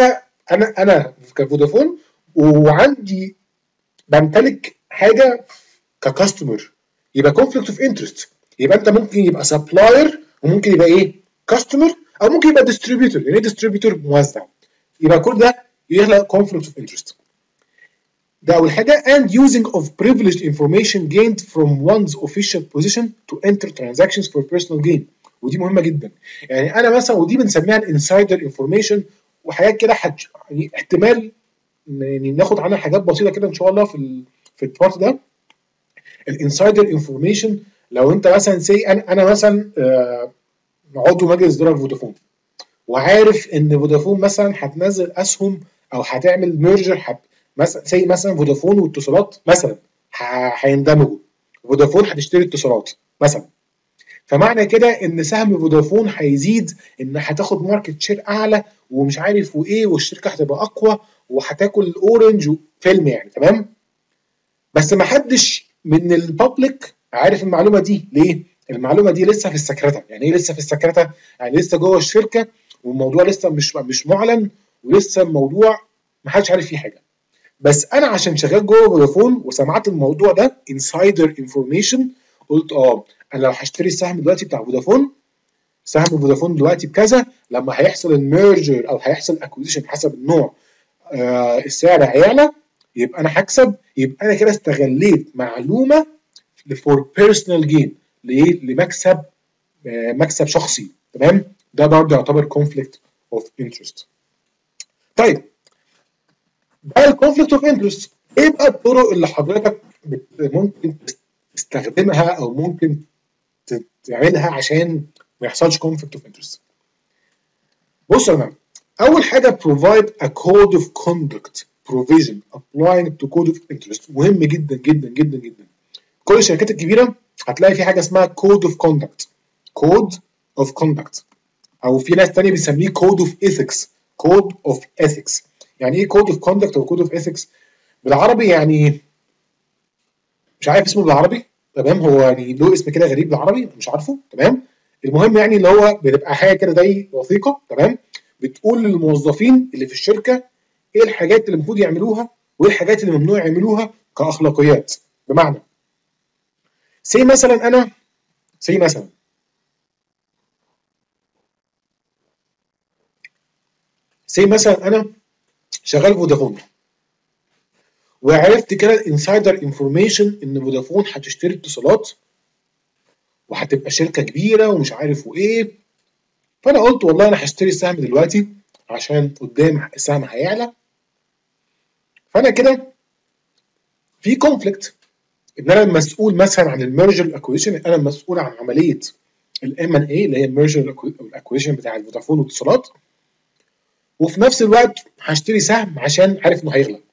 انا انا كفودافون وعندي بمتلك حاجه ككاستمر، يبقى كونفليكت اوف انترست. يبقى انت ممكن يبقى سبلاير وممكن يبقى ايه كاستمر، او ممكن يبقى ديستريبيوتور. يعني ايه ديستريبيوتور؟ موزع. يبقى كل ده يخلق كونفليكت اوف انترست. ده اول حاجه. and using of privileged information gained from one's official position to enter transactions for personal gain. ودي مهمه جدا. يعني انا مثلا، ودي بنسميها الانسايدر انفورميشن وحاجات كده، حج... يعني احتمال يعني ناخد عنها حاجات بسيطه كده ان شاء الله في ال... في البارت ده. الانسايدر انفورميشن، لو انت مثلا سي انا انا مثلا آه عضو مجلس اداره فودافون، وعارف ان فودافون مثلا هتنزل اسهم او هتعمل ميرجر، مثلا زي مثلا فودافون واتصالات مثلا هيندمجوا، فودافون هتشتري اتصالات مثلا، فمعنى كده ان سهم فودافون هيزيد، ان هتاخد ماركت شير اعلى ومش عارف وايه، والشركه هتبقى اقوى وهتاكل الاورنج فيلم يعني، تمام. بس ما حدش من البابليك عارف المعلومه دي. ليه؟ المعلومه دي لسه في السكرته. يعني ايه لسه في السكرته؟ يعني لسه جوه الشركه والموضوع لسه مش مش معلن، ولسه الموضوع ما حدش عارف فيه حاجه. بس انا عشان شغال جوه فودافون وسمعت الموضوع ده انسايدر انفورميشن، قلت اه انا لو هشتري السهم دلوقتي بتاع فودافون، سهم فودافون دلوقتي بكذا، لما هيحصل الميرجر او هيحصل اكوزيشن حسب النوع، آه السعر هيعلى، يبقى انا هكسب. يبقى انا كده استغليت معلومه فور بيرسونال جين، لايه؟ لمكسب، آه مكسب شخصي، تمام. ده برضه يعتبر كونفليكت اوف انترست. طيب ده الكونفليكت اوف انترست. ايه بقى الطرق اللي حضرتك ممكن تستخدمها او ممكن تعملها عشان ما يحصلش كونفليكت اوف انترست؟ بص يا جماعه، اول حاجه provide a code of conduct provision applying to code of interest. مهم جدا جدا جدا جدا. كل الشركات الكبيره هتلاقي في حاجه اسمها code of conduct، code of conduct، او في ناس تانية بيسميه code of ethics، code of ethics. يعني ايه code of conduct او code of ethics بالعربي؟ يعني مش عارف اسمه بالعربي، تمام. هو يعني له اسم كده غريب بالعربي مش عارفه، تمام. المهم يعني اللي هو بتبقى حاجه كده زي وثيقه، تمام، بتقول للموظفين اللي في الشركه ايه الحاجات اللي المفروض يعملوها وايه الحاجات اللي ممنوع يعملوها كاخلاقيات. بمعنى سي مثلا انا سي مثلا سي مثلا انا شغال فودافون، وعرفت كده الانسايدر انفورميشن ان فودافون هتشتري اتصالات وهتبقى شركه كبيره ومش عارف وايه. فانا قلت والله انا هشتري السهم دلوقتي عشان قدام السهم هيعلى. فانا كده في كونفليكت، ان انا مسؤول مثلا عن الميرجر الاكويشن، انا مسؤول عن عمليه الام ان اي اللي هي الميرجر الاكويشن بتاع الفودافون واتصالات، وفي نفس الوقت هشتري سهم عشان عارف انه هيغلى.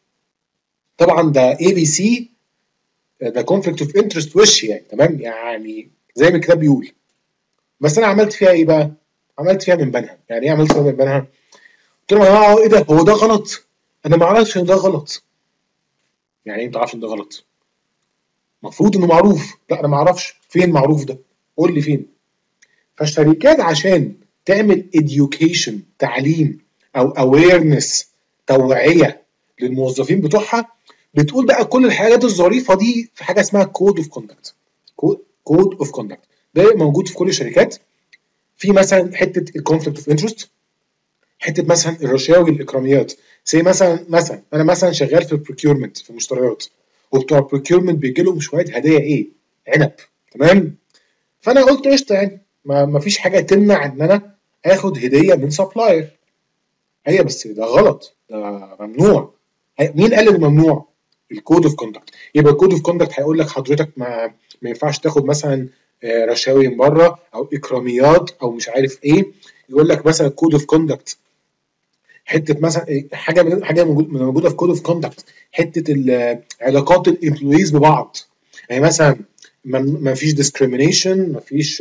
طبعا ده اي بي سي، ده كونفليكت اوف انترست وش يعني، تمام، يعني زي ما الكتاب بيقول. بس انا عملت فيها ايه بقى؟ عملت فيها من بنها. يعني ايه عملت فيها من بنها؟ قلت لهم يا جماعه ايه ده؟ هو ده غلط؟ انا ما اعرفش ان ده غلط. يعني ايه ما تعرفش ان ده غلط؟ المفروض انه معروف. لا انا ما اعرفش. فين معروف ده؟ قول لي فين. فالشركات عشان تعمل education، تعليم، او awareness، توعيه للموظفين بتوعها، بتقول بقى كل الحاجات الظريفه دي في حاجه اسمها كود اوف كوندكت. كود اوف كوندكت ده موجود في كل الشركات. في مثلا حته الكونفليكت اوف انترست، حته مثلا الرشاوي الاكراميات. زي مثلا مثلا انا مثلا شغال في البروكيورمنت في المشتريات، وبتوع البروكيورمنت بيجي لهم شويه هدايا ايه؟ عنب، تمام. فانا قلت قشطه، يعني ما, ما فيش حاجه تمنع ان انا اخد هديه من سبلاير. هي بس ده غلط، ده ممنوع. مين قال انه ممنوع؟ الكود اوف كوندكت. يبقى الكود اوف كوندكت هيقول لك حضرتك ما ما ينفعش تاخد مثلا رشاوي من بره او اكراميات او مش عارف ايه. يقول لك مثلا الكود اوف كوندكت حته مثلا حاجه حاجه موجوده في كود اوف كوندكت، حته علاقات الامبلويز ببعض. يعني مثلا ما فيش ديسكريميشن، ما فيش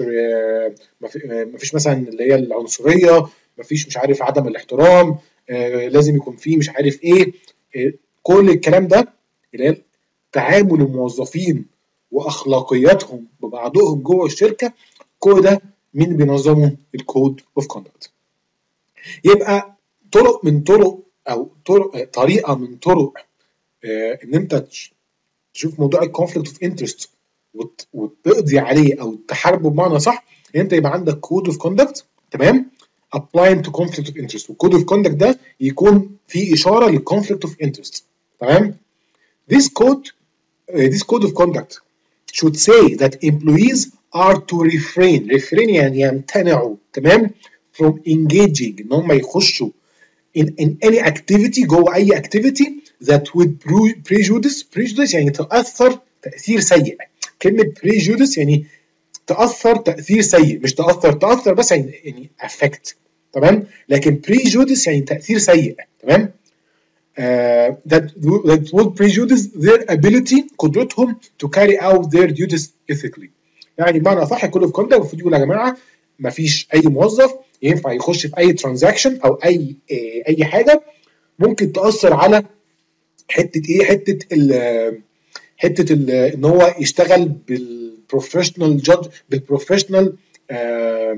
ما فيش مثلا اللي هي العنصريه، ما فيش مش عارف عدم الاحترام، لازم يكون فيه مش عارف ايه. كل الكلام ده اللي هي تعامل الموظفين واخلاقياتهم ببعضهم جوه الشركه، كل ده مين بينظمه؟ الكود اوف كوندكت. يبقى طرق من طرق او طرق طريقه من طرق آه ان انت تشوف موضوع الكونفليكت اوف انترست وتقضي عليه او تحاربه بمعنى صح، ان انت يبقى عندك كود اوف كوندكت، تمام، applying to conflict of interest، والكود اوف كوندكت ده يكون فيه اشاره للكونفليكت اوف انترست، تمام. This code uh, this code of conduct should say that employees are to refrain refrain يعني يمتنعوا، تمام، from engaging، ان هم يخشوا in, in any activity، جوه اي activity that would prejudice prejudice يعني تأثر تأثير سيء. كلمة prejudice يعني تأثر تأثير سيء، مش تأثر تأثر بس يعني يعني affect، تمام، لكن prejudice يعني تأثير سيء، تمام. Uh, that that would prejudice their ability، قدرتهم to carry out their duties ethically. يعني بمعنى صح الكود اوف كوندكت المفروض يقول يا جماعه ما فيش اي موظف ينفع يخش في اي ترانزاكشن او اي اي حاجه ممكن تاثر على حته ايه، حته ال حته ال ان هو يشتغل بالبروفيشنال جادج بالبروفيشنال آه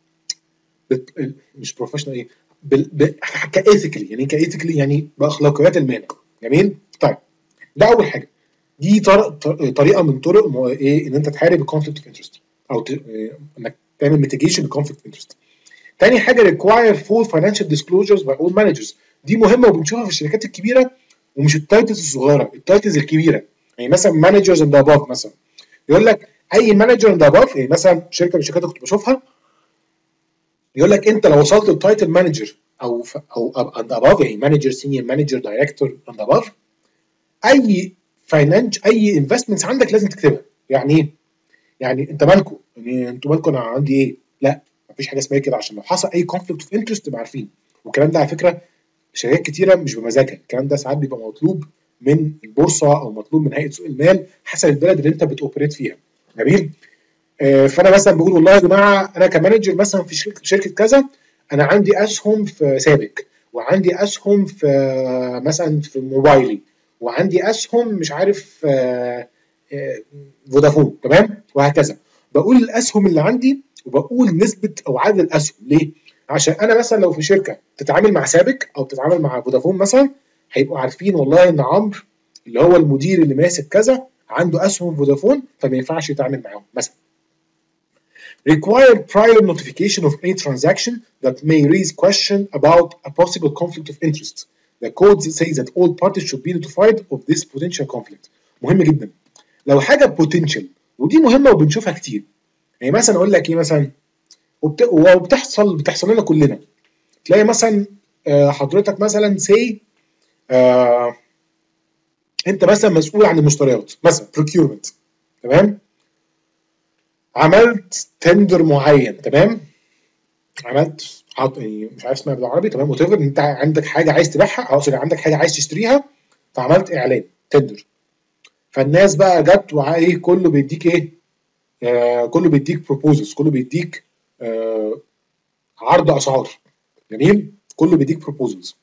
مش بروفيشنال ايه كايثيكلي، يعني كايثيكلي يعني باخلاقيات المهنه. جميل. طيب ده اول حاجه، دي طريقه من طرق ايه ان انت تحارب الكونفليكت اوف انترست او انك تعمل ميتيجيشن للكونفليكت اوف انترست. تاني حاجه require full financial disclosures by all managers، دي مهمه وبنشوفها في الشركات الكبيره ومش التايتلز الصغيره، التايتلز الكبيره. يعني مثلا مانجرز اند اباف مثلا يقول لك اي مانجر اند اباف، يعني مثلا شركه من الشركات اللي كنت بشوفها يقول لك انت لو وصلت للتايتل مانجر او او اند اباف، يعني مانجر سينيور مانجر دايركتور اند اباف، اي فاينانش اي انفستمنتس عندك لازم تكتبها. يعني ايه؟ يعني انت مالكم؟ يعني انتوا مالكم انا عندي ايه؟ لا مفيش حاجه اسمها كده، عشان لو حصل اي كونفليكت اوف انترست تبقى عارفين. والكلام ده على فكره شركات كتيره مش بمزاجها، الكلام ده ساعات بيبقى مطلوب من البورصه او مطلوب من هيئه سوق المال حسب البلد اللي انت بتوبريت فيها. جميل. آه فانا مثلا بقول والله يا جماعه انا كمانجر مثلا في شركه شركه كذا انا عندي اسهم في سابك، وعندي اسهم في مثلا في موبايلي، وعندي اسهم مش عارف آه آه فودافون، تمام، وهكذا. بقول الاسهم اللي عندي وبقول نسبه او عدد الاسهم. ليه؟ عشان انا مثلا لو في شركه تتعامل مع سابك او تتعامل مع فودافون مثلا هيبقوا عارفين والله ان عمرو اللي هو المدير اللي ماسك كذا عنده اسهم فودافون فما ينفعش يتعامل معاهم مثلا. require prior notification of any transaction that may raise question about a possible conflict of interest. The code says that all parties should be notified of this potential conflict. مهم جدا لو حاجه potential، ودي مهمه وبنشوفها كتير. يعني مثلا اقول لك ايه مثلا، وبت... وبتحصل بتحصل لنا كلنا، تلاقي مثلا حضرتك مثلا سي آه انت مثلا مسؤول عن المشتريات مثلا procurement، تمام، عملت تندر معين، تمام، عملت مش عارف اسمها بالعربي، تمام، وتفرض ان انت عندك حاجه عايز تبيعها او عندك حاجه عايز تشتريها، فعملت اعلان تندر، فالناس بقى جت وايه كله بيديك ايه، آه كله بيديك بروبوزلز، كله بيديك آه عرض اسعار. جميل. كله بيديك بروبوزلز.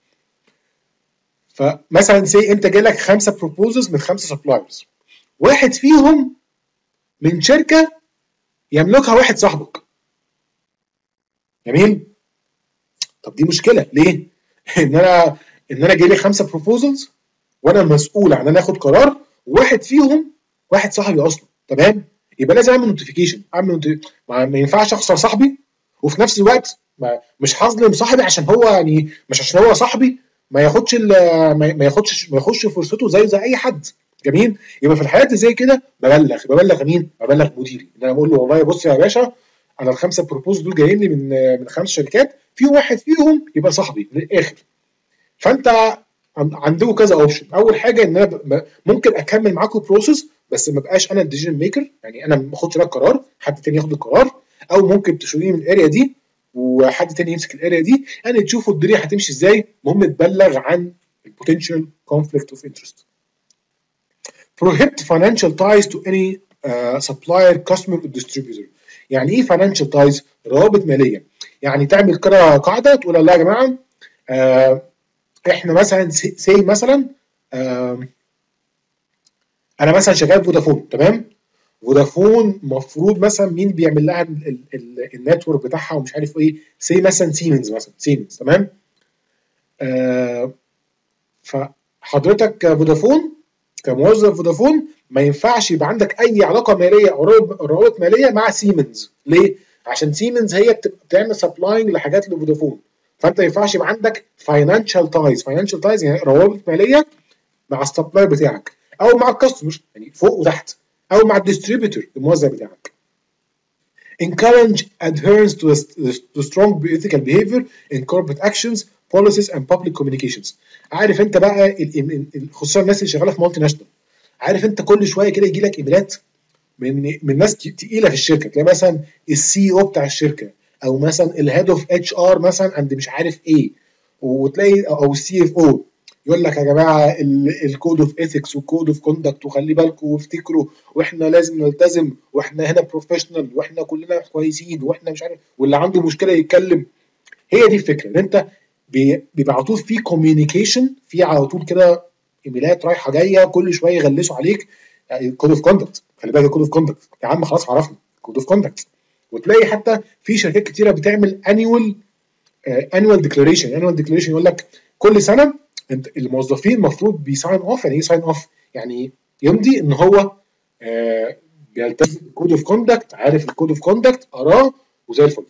فمثلا سي انت جالك خمسه بروبوزلز من خمسه سبلايرز، واحد فيهم من شركه يملكها واحد صاحبك. جميل. طب دي مشكله ليه؟ ان انا ان انا جاي لي خمسه بروبوزلز وانا مسؤول عن ان انا اخد قرار، وواحد فيهم واحد صاحبي اصلا، تمام، يبقى لازم اعمل نوتيفيكيشن، اعمل ما, ما ينفعش اخسر صاحبي وفي نفس الوقت ما مش هظلم صاحبي عشان هو يعني مش عشان هو صاحبي ما ياخدش ما ياخدش ما ياخدش فرصته زي زي اي حد. جميل. يبقى في الحالات زي كده ببلغ ببلغ مين؟ ببلغ مديري، ان انا بقول له والله بص يا باشا انا الخمسه بروبوز دول جايين لي من من خمس شركات، في واحد فيهم يبقى صاحبي من الاخر. فانت عندكم كذا اوبشن. اول حاجه ان انا ممكن اكمل معاكم بروسيس بس ما بقاش انا الديسيجن ميكر، يعني انا ما اخدش بقى القرار، حد تاني ياخد القرار، او ممكن تشيلوني من الاريا دي وحد تاني يمسك الاريا دي، يعني تشوفوا الدنيا هتمشي ازاي. المهم تبلغ عن البوتنشال كونفليكت اوف انترست. prohibit financial ties to any uh, supplier customer or distributor. يعني ايه financial ties؟ روابط ماليه. يعني تعمل كده قاعده تقول والله يا جماعه آه احنا مثلا سي مثلا آه انا مثلا شغال فودافون، تمام، فودافون مفروض مثلا مين بيعمل لها النتورك بتاعها ومش عارف ايه، سي مثلا سيمنز مثلا سيمنز، تمام. آه فحضرتك كفودافون كموظف فودافون ما ينفعش يبقى عندك اي علاقه ماليه او روابط ماليه مع سيمنز. ليه؟ عشان سيمنز هي بتعمل سبلاينج لحاجات لفودافون، فانت ما ينفعش يبقى عندك فاينانشال تايز. فاينانشال تايز يعني روابط ماليه مع السبلاير بتاعك او مع الكاستمر، يعني فوق وتحت، او مع الديستريبيوتور الموزع بتاعك. encourage adherence to, a, to strong ethical behavior in corporate actions, policies and public communications. عارف انت بقى خصوصا الناس اللي شغاله في مالتي ناشونال، عارف انت كل شويه كده يجي لك ايميلات من من ناس تقيله في الشركه، تلاقي مثلا السي او بتاع الشركه او مثلا الهيد اوف اتش ار مثلا عند مش عارف ايه، وتلاقي او السي اف او يقول لك يا جماعه الكود اوف ايثكس والكود اوف كوندكت وخلي بالكم وافتكروا واحنا لازم نلتزم واحنا هنا بروفيشنال واحنا كلنا كويسين واحنا مش عارف، واللي عنده مشكله يتكلم. هي دي الفكره ان انت بيبقى على طول في كوميونيكيشن، في على طول كده ايميلات رايحه جايه كل شويه يغلسوا عليك كود اوف كوندكت، خلي بالك كود اوف كوندكت يا عم خلاص عرفنا كود اوف كوندكت. وتلاقي حتى في شركات كتيره بتعمل انيوال انيوال ديكلاريشن. انيوال ديكلاريشن يقول لك كل سنه الموظفين المفروض بيساين اوف. يعني ايه ساين اوف؟ يعني يمضي ان هو آه بيلتزم بالكود اوف كوندكت، عارف الكود اوف كوندكت، قراه وزي الفل.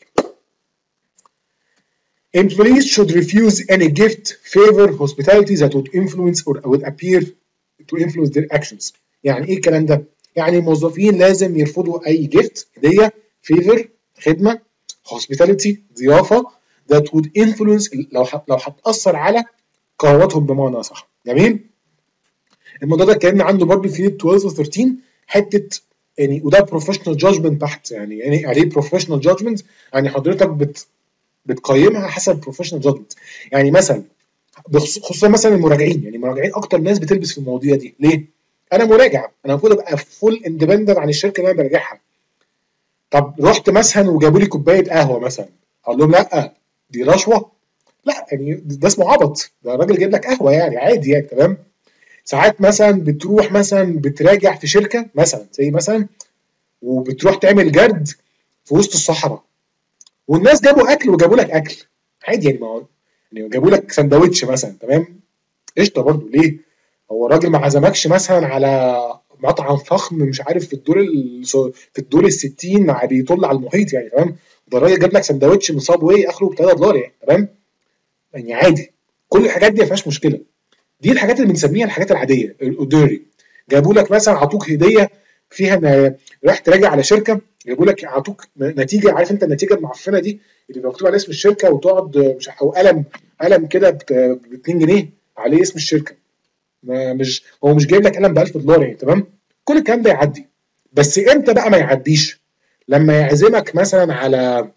Employees should refuse any gift, favor, hospitality that would influence or would appear to influence their actions. يعني ايه الكلام ده؟ يعني الموظفين لازم يرفضوا اي جيفت، هديه، فيفر، خدمه، hospitality، ضيافه that would influence لو لو هتاثر على قراراتهم بمعنى صح. جميل؟ الموضوع ده اتكلمنا عنه برضه في اتناشر و تلتاشر حته يعني، وده بروفيشنال جادجمنت بحت. يعني يعني عليه بروفيشنال جادجمنت، يعني حضرتك بت بتقيمها حسب بروفيشنال جادجمنت. يعني مثلا خصوصا مثلا المراجعين، يعني المراجعين اكتر ناس بتلبس في المواضيع دي. ليه؟ انا مراجع، انا المفروض ابقى فول اندبندنت عن الشركه اللي انا براجعها. طب رحت مثلا وجابوا لي كوبايه قهوه مثلا، اقول لهم لا دي رشوه؟ لا، يعني ده اسمه عبط، ده الراجل جايب لك قهوه يعني عادي يعني. تمام؟ ساعات مثلا بتروح مثلا بتراجع في شركه مثلا زي مثلا وبتروح تعمل جرد في وسط الصحراء، والناس جابوا اكل وجابوا لك اكل عادي يعني، ما هو يعني جابوا لك سندوتش مثلا، تمام؟ قشطه برضه. ليه؟ هو الراجل ما عزمكش مثلا على مطعم فخم مش عارف في الدور في الدور ال ستين بيطل على المحيط يعني، تمام؟ ده الراجل جاب لك سندوتش من صاب واي اخره ب تلاتة دولار يعني، تمام؟ يعني عادي، كل الحاجات دي ما فيهاش مشكله. دي الحاجات اللي بنسميها الحاجات العاديه الاودوري. جابوا لك مثلا عطوك هديه فيها ان رايح تراجع على شركه، جابوا لك عطوك نتيجه، عارف انت النتيجه المعفنه دي اللي مكتوب على اسم الشركه وتقعد مش او قلم قلم كده ب اتنين جنيه عليه اسم الشركه، ما مش هو مش جايب لك قلم ب ألف دولار يعني، تمام؟ كل الكلام ده يعدي. بس امتى بقى ما يعديش؟ لما يعزمك مثلا على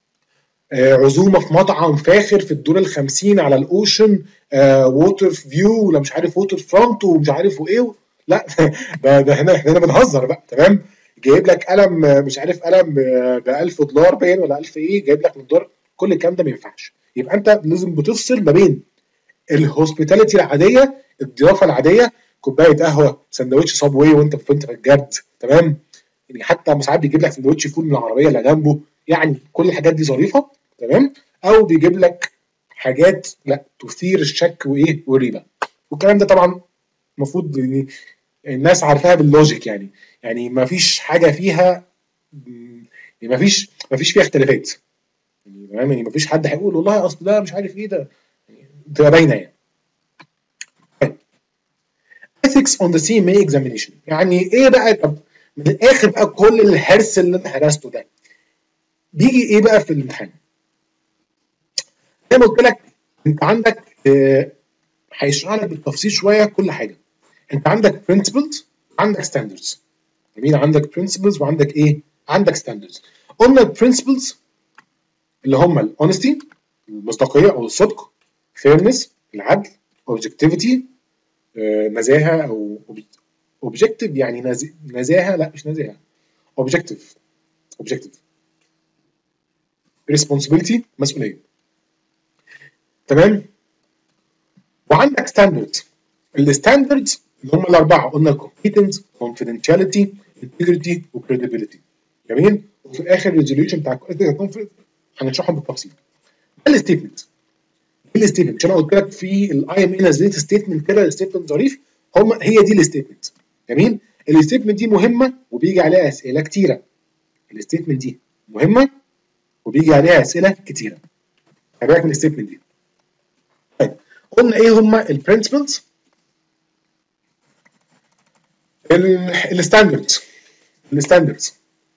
عزومه في مطعم فاخر في الدور الخمسين على الاوشن آه ووتر فيو ولا مش عارف ووتر فرونت ومش عارف وايه، لا ده ده هنا احنا هنا بنهزر بقى، تمام؟ جايب لك قلم مش عارف قلم ب ألف دولار باين ولا ألف ايه، جايب لك من دولار. كل الكلام ده ما ينفعش. يبقى انت لازم بتفصل ما بين الهوسبيتاليتي العاديه، الضيافه العاديه، كوبايه قهوه، سندوتش صاب واي وانت وانت في الجرد، تمام؟ يعني حتى ساعات بيجيب لك سندوتش فول من العربيه اللي جنبه، يعني كل الحاجات دي ظريفه، تمام؟ او بيجيب لك حاجات لا تثير الشك وايه والريبه، والكلام ده طبعا المفروض الناس عارفاها باللوجيك يعني، يعني ما فيش حاجه فيها، ما فيش ما فيش فيها اختلافات يعني، تمام؟ يعني ما فيش حد هيقول والله اصل ده مش عارف ايه ده، بتبقى باينه يعني. ethics on the سي ام اي examination يعني ايه بقى؟ طب من الاخر بقى كل الهرس اللي انا هرسته ده بيجي ايه بقى في الامتحان؟ زي ما قلت لك انت عندك هيشرح لك بالتفصيل شويه كل حاجه. انت عندك principles، عندك standards. جميل؟ عندك principles وعندك ايه؟ عندك standards. قلنا البرنسبلز اللي هم الاونستي، المصداقيه او الصدق، fairness، العدل، objectivity، نزاهه او objective يعني نزاهه، لا مش نزاهه، objective objective responsibility، مسؤوليه، تمام؟ وعندك ستاندردز. الستاندردز اللي هم الاربعه قلنا competence، confidentiality، integrity وcredibility. جميل؟ وفي الاخر الريزوليوشن بتاع الكونفليكت هنشرحهم بالتفصيل. ده الستيتمنت. دي الستيتمنت. مش انا قلت لك في الاي ام اي نزلت ستيتمنت كده، ستيتمنت ظريف، هم هي دي الستيتمنت. جميل. الستيتمنت دي مهمه وبيجي عليها اسئله كتيره. الستيتمنت دي مهمه وبيجي عليها اسئله كتيره. خلي بالك من الستيتمنت دي. طيب قلنا ايه هم البرنسبلز؟ الستاندردز. الستاندردز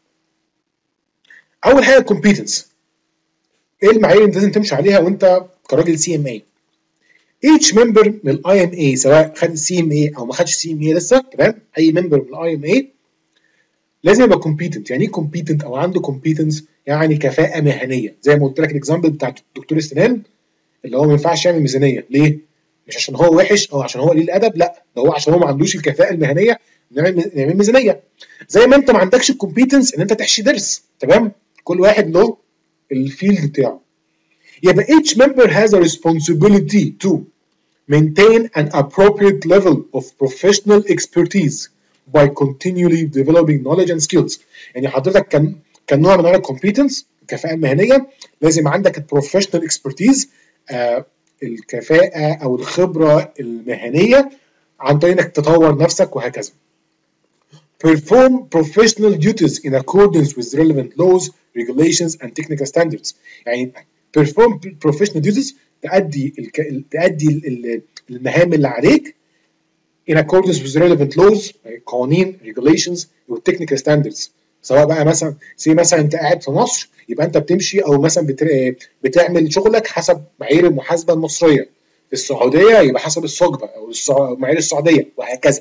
اول حاجه الكومبيتنس. ايه المعايير اللي انت لازم تمشي عليها وانت كراجل سي ام اي؟ each member من الاي ام اي سواء خد السي ام اي او ما خدش سي ام اي لسه، تمام؟ اي ممبر من الاي ام اي لازم يبقى كومبيتنت. يعني ايه كومبيتنت او عنده كومبيتنس؟ يعني كفاءه مهنيه. زي ما قلت لك الاكزامبل بتاع دكتور السنان اللي هو ما ينفعش يعمل ميزانيه. ليه؟ مش عشان هو وحش او عشان هو قليل الادب، لا، ده هو عشان هو ما عندوش الكفاءه المهنيه نعمل نعمل ميزانيه. زي ما انت ما عندكش الكومبيتنس ان انت تحشي درس، تمام؟ كل واحد له الفيلد بتاعه. يبقى each member has a responsibility to maintain an appropriate level of professional expertise by continually developing knowledge and skills. يعني حضرتك كان كان نوع من انواع الكومبيتنس الكفاءه المهنيه لازم عندك البروفيشنال اكسبرتيز، آه الكفاءه او الخبره المهنيه عن طريق انك تطور نفسك وهكذا. Perform professional duties in accordance with relevant laws, regulations and technical standards. يعني perform professional duties تأدي الك... تأدي المهام اللي عليك in accordance with relevant laws، قوانين regulations والtechnical standards. سواء بقى مثلا زي مثلا انت قاعد في مصر يبقى انت بتمشي او مثلا بت... بتعمل شغلك حسب معايير المحاسبه المصريه. في السعوديه يبقى حسب الصجبه او السع... معايير السعوديه وهكذا.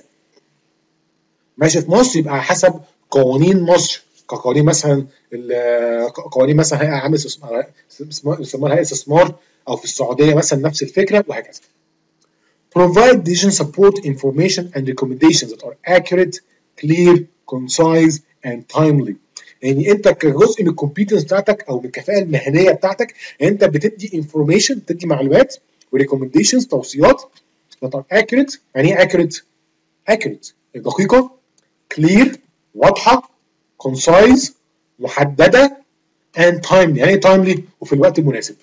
ماشي في مصر يبقى حسب قوانين مصر، كقوانين مثلا قوانين مثلا هيئه عامه استثمار يسموها هيئه استثمار، او في السعوديه مثلا نفس الفكره وهكذا. Provide decision support information and recommendations that are accurate, clear, concise and timely. يعني انت كجزء من الكومبيتنس بتاعتك او من الكفاءه المهنيه بتاعتك انت بتدي انفورميشن، بتدي معلومات وريكومنديشنز توصيات that are accurate. يعني ايه accurate؟ accurate دقيقه، clear واضحه، concise محدده and timely. يعني ايه timely؟ وفي الوقت المناسب.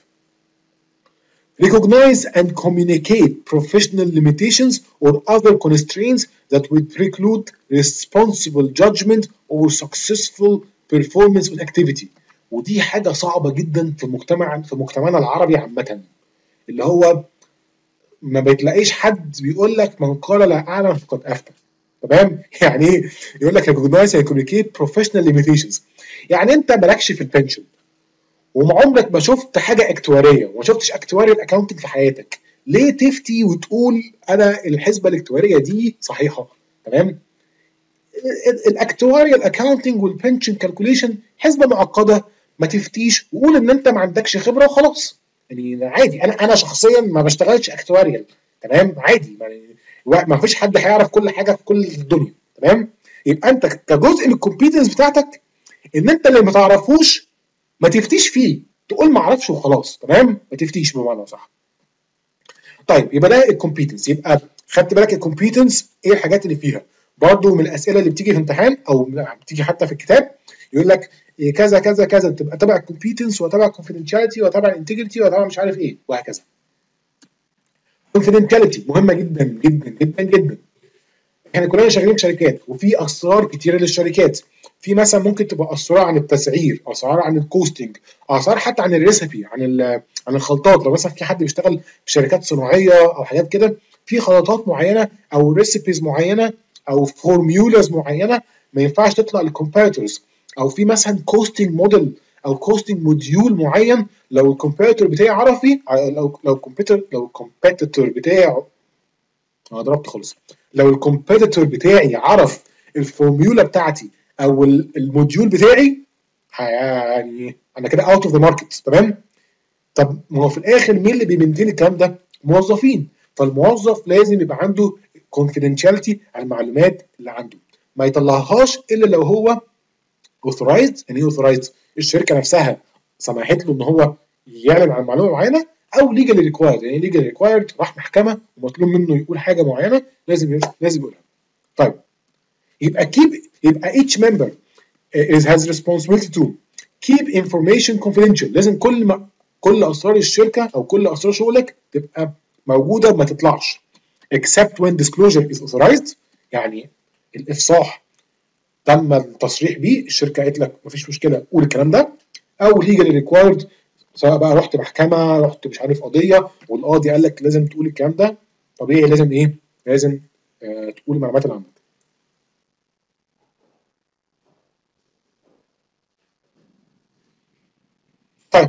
Recognize and communicate professional limitations or other constraints that would preclude responsible judgment or successful performance on activity. ودي حاجة صعبة جدا في المجتمع في مجتمعنا العربي عامة، اللي هو ما بتلاقيش حد بيقول لك من قال لا أعلم فقد أفتى. تمام؟ يعني ايه؟ يقول لك recognize and communicate professional limitations. يعني أنت مالكش في البنشن وما عمرك ما شفت حاجه اكتواريه وما شفتش اكتواريال اكاونتنج في حياتك، ليه تفتي وتقول انا الحسبه الاكتواريه دي صحيحه؟ تمام؟ الاكتواريال اكاونتنج والبنشن كالكوليشن حسبه معقده، ما تفتيش وقول ان انت ما عندكش خبره وخلاص. يعني عادي، انا انا شخصيا ما بشتغلش اكتواريال، تمام؟ عادي، يعني ما فيش حد هيعرف كل حاجه في كل الدنيا، تمام؟ يبقى انت كجزء من الكومبيتنس بتاعتك ان انت اللي ما تعرفوش ما تفتيش فيه، تقول ما اعرفش وخلاص، تمام؟ ما تفتيش بمعنى صح. طيب يبقى ده الكومبيتنس. يبقى خدت بالك الكومبيتنس ايه الحاجات اللي فيها؟ برضو من الاسئله اللي بتيجي في امتحان او بتيجي حتى في الكتاب يقول لك إيه كذا كذا كذا، تبقى تبع الكومبيتنس وتبع الكونفيدنشاليتي وتبع الانتجريتي وتبع مش عارف ايه وهكذا. كونفيدنشاليتي مهمه جدا جدا جدا جدا. احنا كلنا شغالين في شركات وفي اسرار كتيره للشركات. في مثلا ممكن تبقى اسرار عن التسعير، اسرار عن الكوستنج، اسرار حتى عن الريسبي، عن عن الخلطات. لو مثلا في حد بيشتغل في شركات صناعيه او حاجات كده، في خلطات معينه او ريسبيز معينه او فورميولاز معينه ما ينفعش تطلع للكومبيتيتورز، او في مثلا كوستنج موديل او كوستنج موديول معين لو الكومبيتيتور بتاعي عرفي، لو لو الكومبيتيتور لو الكومبيتيتور بتاعه انا ضربت خالص، لو الكومبيتيتور بتاعي عرف الفورميولا بتاعتي او الموديول بتاعي، يعني انا كده اوت اوف ذا ماركت، تمام؟ طب ما هو في الاخر مين اللي بيمنتين الكلام ده؟ موظفين. فالموظف لازم يبقى عنده كونفيدنشاليتي على المعلومات اللي عنده، ما يطلعهاش الا لو هو اوثرايزد. يعني ايه اوثرايزد؟ الشركه نفسها سمحت له ان هو يعلن عن معلومه معينه، او ليجالي ريكوايرد. يعني ليجالي ريكوايرد راح محكمه ومطلوب منه يقول حاجه معينه لازم لازم يقولها. طيب يبقى keep يبقى each member is has responsibility to keep information confidential. لازم كل ما كل اسرار الشركه او كل اسرار شغلك تبقى موجوده وما تطلعش except when disclosure is authorized، يعني الافصاح تم التصريح بيه، الشركه قالت لك مفيش مشكله قول الكلام ده، او legally required، سواء بقى رحت محكمه، رحت مش عارف قضيه والقاضي قال لك لازم تقول الكلام ده، طبيعي لازم ايه؟ لازم آه تقول المعلومات اللي عندك. طيب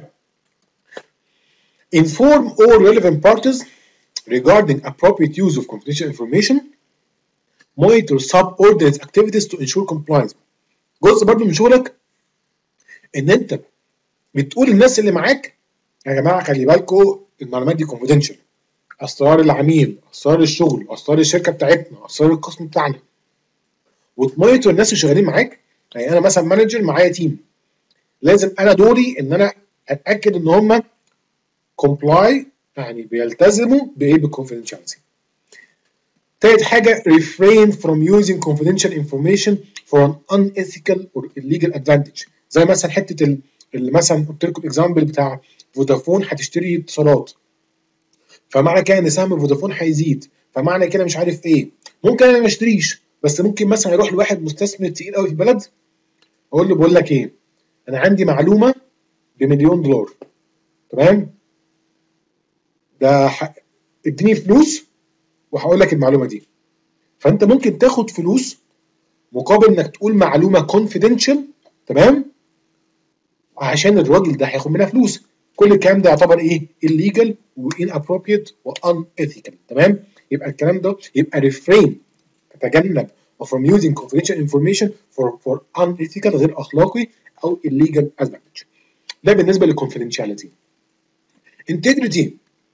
inform all relevant parties regarding appropriate use of confidential information. monitor subordinate activities to ensure compliance. جزء برضو من شغلك ان انت بتقول للناس اللي معاك يا جماعه خلي بالكم المعلومات دي confidential، اسرار العميل، اسرار الشغل، اسرار الشركه بتاعتنا، اسرار القسم بتاعنا. وتمونيتور الناس اللي شغالين معاك، يعني انا مثلا مانجر معايا تيم، لازم انا دوري ان انا اتاكد ان هم كومبلاي، يعني بيلتزموا بايه؟ بالكونفدينشاليتي. تالت حاجه refrain from using confidential information for an unethical or illegal advantage، زي مثلا حته اللي مثلا قلت لكم الاكزامبل بتاع فودافون هتشتري اتصالات، فمعنى كده ان سهم فودافون هيزيد، فمعنى كده مش عارف ايه، ممكن انا ما اشتريش، بس ممكن مثلا يروح لواحد مستثمر تقيل قوي في البلد اقول له بقول لك ايه، انا عندي معلومه بمليون دولار، تمام؟ ده ح... اديني فلوس وهقول لك المعلومه دي. فانت ممكن تاخد فلوس مقابل انك تقول معلومه كونفيدنشال، تمام؟ عشان الراجل ده هياخد منها فلوس. كل الكلام ده يعتبر ايه؟ illegal و inappropriate و unethical، تمام؟ يبقى الكلام ده يبقى refrain، تتجنب from using confidential information for for unethical، غير اخلاقي او illegal advantage. ده بالنسبه للconfidentiality. integrity.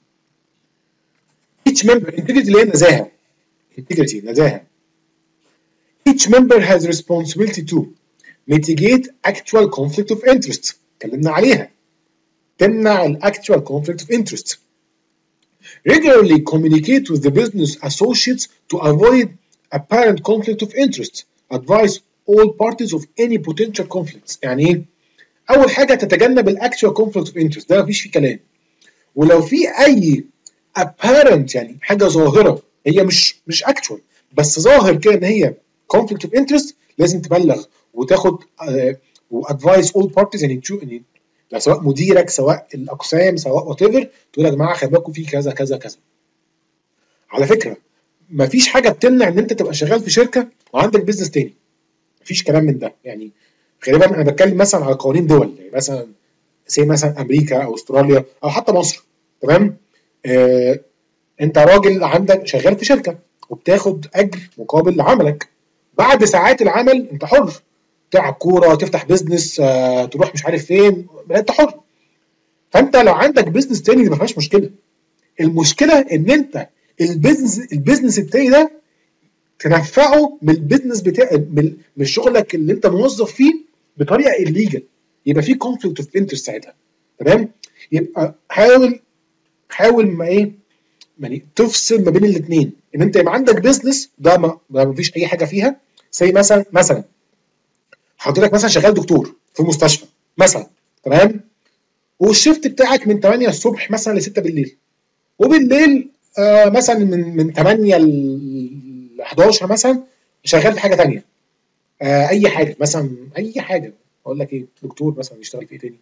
each member integrity اللي هي النزاهه. integrity نزاهه. each member has responsibility to mitigate actual conflict of interest، اتكلمنا عليها، تمنع ال actual conflict of interest. regularly communicate with the business associates to avoid apparent conflict of interest. advise all parties of any potential conflicts. يعني ايه؟ اول حاجه تتجنب ال actual conflict of interest، ده مفيش فيه كلام. ولو في اي apparent يعني حاجه ظاهره، هي مش مش actual بس ظاهر كده ان هي conflict of interest، لازم تبلغ وتاخد وادفايس اول بارتيز، يعني تشوف يعني سواء مديرك سواء الاقسام سواء وات ايفر، تقول يا جماعه خلي بالكم في كذا كذا كذا. على فكره مفيش حاجه بتمنع ان انت تبقى شغال في شركه وعندك بيزنس تاني، مفيش كلام من ده. يعني غالبا انا بتكلم مثلا على قوانين دول، يعني مثلا زي مثلا امريكا او استراليا او حتى مصر، تمام؟ آه انت راجل عندك شغال في شركه وبتاخد اجر مقابل عملك، بعد ساعات العمل انت حر، تلعب كوره، تفتح بيزنس، آه، تروح مش عارف فين، انت حر. فانت لو عندك بيزنس تاني دي ما فيهاش مشكله. المشكله ان انت البيزنس البيزنس التاني ده تنفعه من البيزنس بتاع من من شغلك اللي انت موظف فيه بطريقه الليجل، يبقى في كونفليكت اوف انترست ساعتها، تمام؟ يبقى حاول حاول ما ايه يعني تفصل ما بين الاثنين، ان انت يبقى عندك بيزنس ده ما, ما فيش اي حاجه فيها، زي مثلا مثلا حضرتك مثلا شغال دكتور في مستشفى مثلا، تمام؟ والشيفت بتاعك من تمانية الصبح مثلا ل ستة بالليل، وبالليل آه مثلا من من تمانية ل حداشر مثلا شغال في حاجه ثانيه، آه اي حاجه مثلا، اي حاجه اقول لك ايه، دكتور مثلا يشتغل في ايه تاني؟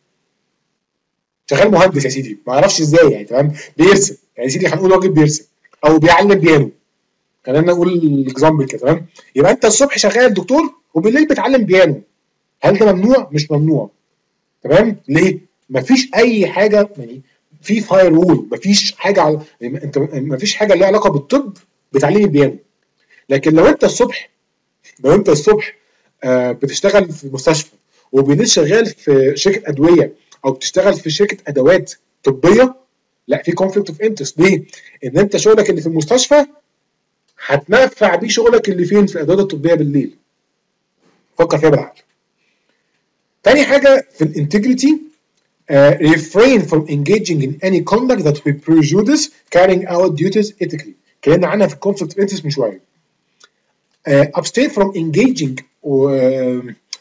شغال مهندس يا سيدي، ما اعرفش ازاي يعني، تمام؟ بيرسم يعني يا سيدي، هنقول راجل بيرسم او بيعلم بيانو، خلينا نقول اكزامبل كده، تمام؟ يبقى انت الصبح شغال دكتور وبالليل بتعلم بيانو، هل ده ممنوع؟ مش ممنوع، تمام؟ ليه؟ مفيش اي حاجه يعني في فاير وول، مفيش حاجه على يعني انت مفيش حاجه ليها علاقه بالطب بتعليم البيانو. لكن لو انت الصبح لو انت الصبح آه بتشتغل في مستشفى وبالليل شغال في شركه ادويه او بتشتغل في شركه ادوات طبيه، لا في كونفليكت اوف انترست. ليه؟ ان انت شغلك اللي في المستشفى هتنفع بيه شغلك اللي فين؟ في الادوات الطبيه بالليل. فكر فيها بالعقل. تاني حاجه في الانتجريتي، Uh, refrain from engaging in any conduct that will prejudice carrying out duties ethically. اتكلمنا عنها في conflict of interest من شويه. Uh, abstain from engaging uh,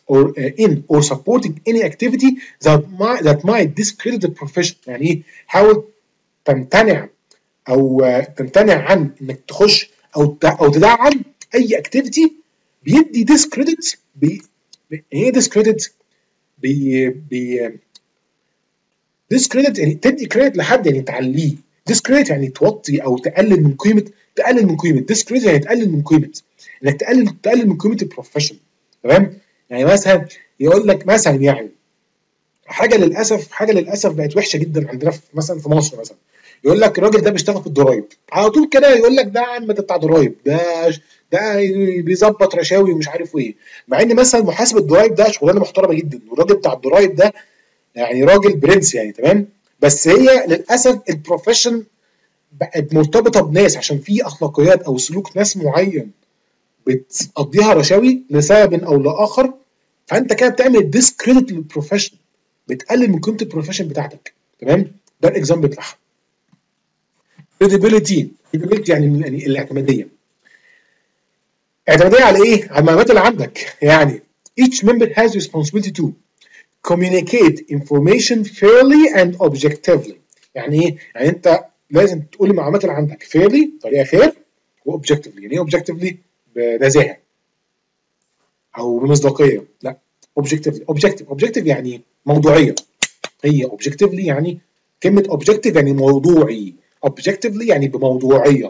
or uh, in or supporting any activity that might that might discredit the profession. يعني ايه؟ حاول تمتنع او uh, تمتنع عن انك تخش او او تدعم اي اكتيفيتي بيدي discredit. بي ايه discredit؟ بي بي discredit يعني تدي كريدت لحد، يعني تعليه. discredit يعني توطي او تقلل من قيمه، تقلل من قيمه. discredit يعني تقلل من قيمه، انك تقلل تقلل من قيمه البروفيشن. تمام؟ يعني مثلا يقول لك مثلا يعني حاجه للاسف حاجه للاسف بقت وحشه جدا عندنا في مثلا في مصر. مثلا يقول لك الراجل ده بيشتغل في الضرايب على طول كده، يقول لك ده عم ده بتاع ضرايب، ده ده بيظبط رشاوي ومش عارف ايه. مع ان مثلا محاسب الضرايب ده شغلانه محترمه جدا، والراجل بتاع الضرايب ده يعني راجل برنس يعني. تمام؟ بس هي للاسف البروفيشن بقت مرتبطه بناس عشان في اخلاقيات او سلوك ناس معين بتقضيها رشاوي لسبب او لاخر، فانت كده بتعمل ديسكريدت للبروفيشن، بتقلل من قيمه البروفيشن بتاعتك. تمام؟ ده الاكزامبل بتاعها. credibility credibility يعني يعني الاعتماديه. اعتماديه على ايه؟ على المعلومات اللي عندك. يعني each member has responsibility to communicate information fairly and objectively. يعني ايه؟ يعني انت لازم تقول المعلومات اللي عندك fairly بطريقه fair و objectively. يعني ايه objectively؟ بنزاهه او بمصداقيه. لا objectively objective objective يعني موضوعيه. هي objectively يعني كلمه objective يعني موضوعي، objectively يعني بموضوعيه.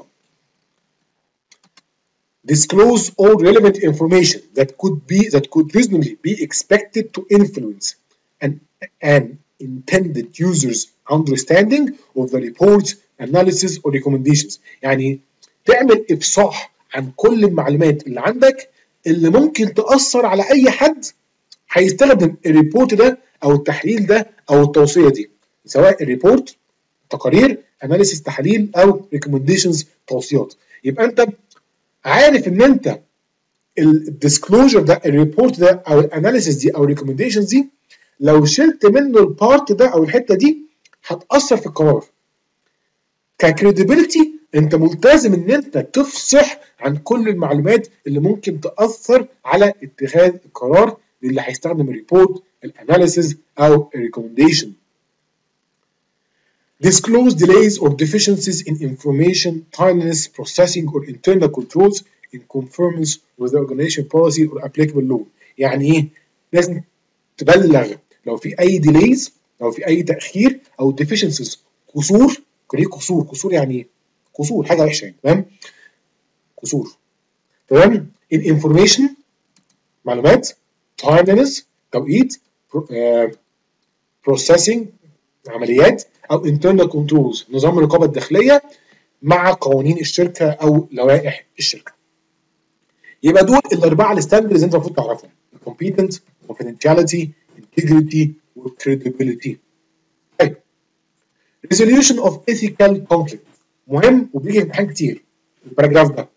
disclose all relevant information that could be that could reasonably be expected to influence an an intended user's understanding of the reports, analysis or recommendations. يعني تعمل افصاح عن كل المعلومات اللي عندك اللي ممكن تأثر على اي حد هيستخدم الريبورت ده او التحليل ده او التوصيه دي، سواء الريبورت تقارير، اناليسيس تحليل، او ريكومنديشنز توصيات. يبقى انت عارف ان انت الديسكلوجر ده الريبورت ده او الاناليسيس دي او الريكومنديشنز دي لو شلت منه البارت ده او الحته دي هتاثر في القرار. ككريديبيليتي انت ملتزم ان انت تفصح عن كل المعلومات اللي ممكن تاثر على اتخاذ القرار اللي هيستخدم الريبورت، الاناليسيس او الريكومنديشن. disclose delays or deficiencies in information, timeliness, processing or internal controls in conformance with the organization policy or applicable law. يعني ايه؟ لازم تبلغ لو في اي delays، لو في اي تاخير او deficiencies قصور. ايه قصور؟ قصور يعني قصور حاجه وحشه يعني. تمام؟ قصور. تمام؟ in information معلومات، timeliness توقيت، processing عمليات، او internal controls نظام الرقابه الداخليه مع قوانين الشركه او لوائح الشركه. يبقى دول الاربعه الستاندردز انت المفروض تعرفهم: competence، confidentiality، integrity و credibility. طيب resolution of ethical conflict مهم وبيجي في امتحان كتير الباراجراف ده.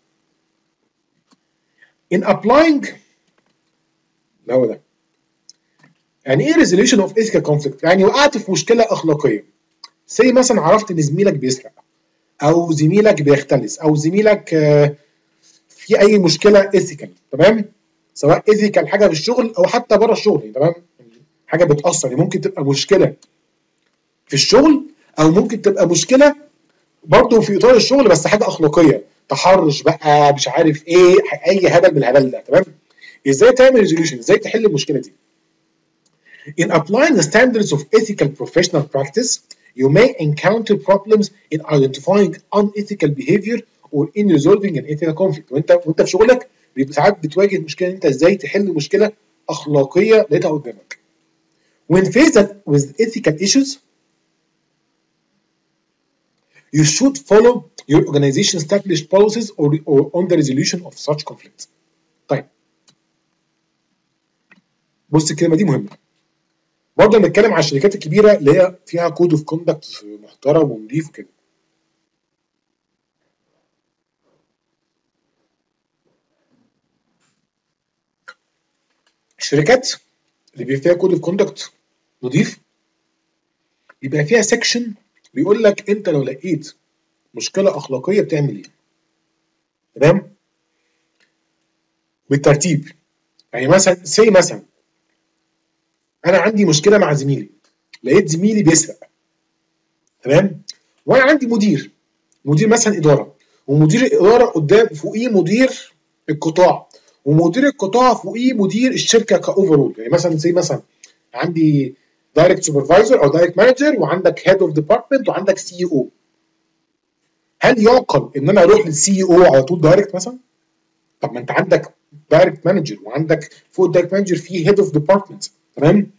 in applying اللي هو ده يعني ايه resolution of ethical conflict؟ يعني وقعت في مشكله اخلاقيه. زي مثلا عرفت ان زميلك بيسرق، او زميلك بيختلس، او زميلك في اي مشكله ethical. تمام؟ سواء ethical حاجه في الشغل او حتى بره الشغل. تمام؟ حاجه بتاثر، يعني ممكن تبقى مشكله في الشغل او ممكن تبقى مشكله برضه في اطار الشغل بس حاجه اخلاقيه، تحرش بقى مش عارف ايه، اي هبل من الهبل ده. تمام؟ ازاي تعمل ريزوليوشن؟ ازاي تحل المشكله دي؟ In applying the standards of ethical professional practice, you may encounter problems in identifying unethical behavior or in resolving an ethical conflict. وانت وانت في شغلك بيبقى ساعات بتواجه مشكله انت ازاي تحل مشكله اخلاقيه لقيتها قدامك. When faced with ethical issues, you should follow your organization established policies or, or on the resolution of such conflicts. طيب بص الكلمه دي مهمه. برضه بنتكلم على الشركات الكبيره اللي هي فيها كود اوف كوندكت محترم ونضيف وكده. الشركات اللي بيبقى فيها كود اوف كوندكت نضيف يبقى فيها سيكشن بيقول لك انت لو لقيت مشكله اخلاقيه بتعمل ايه. تمام؟ بالترتيب. يعني مثلا سي مثلا انا عندي مشكله مع زميلي، لقيت زميلي بيسرق، تمام؟ وانا عندي مدير، مدير مثلا اداره، ومدير الاداره قدام فوقيه مدير القطاع، ومدير القطاع فوقيه مدير الشركه كاوفرول. يعني مثلا زي مثلا عندي دايركت سوبرفايزر او دايركت مانجر، وعندك هيد اوف ديبارتمنت، وعندك سي او. هل يعقل ان انا اروح للسي او على طول دايركت مثلا؟ طب ما انت عندك دايركت مانجر، وعندك فوق الدايركت مانجر في هيد اوف ديبارتمنت، تمام؟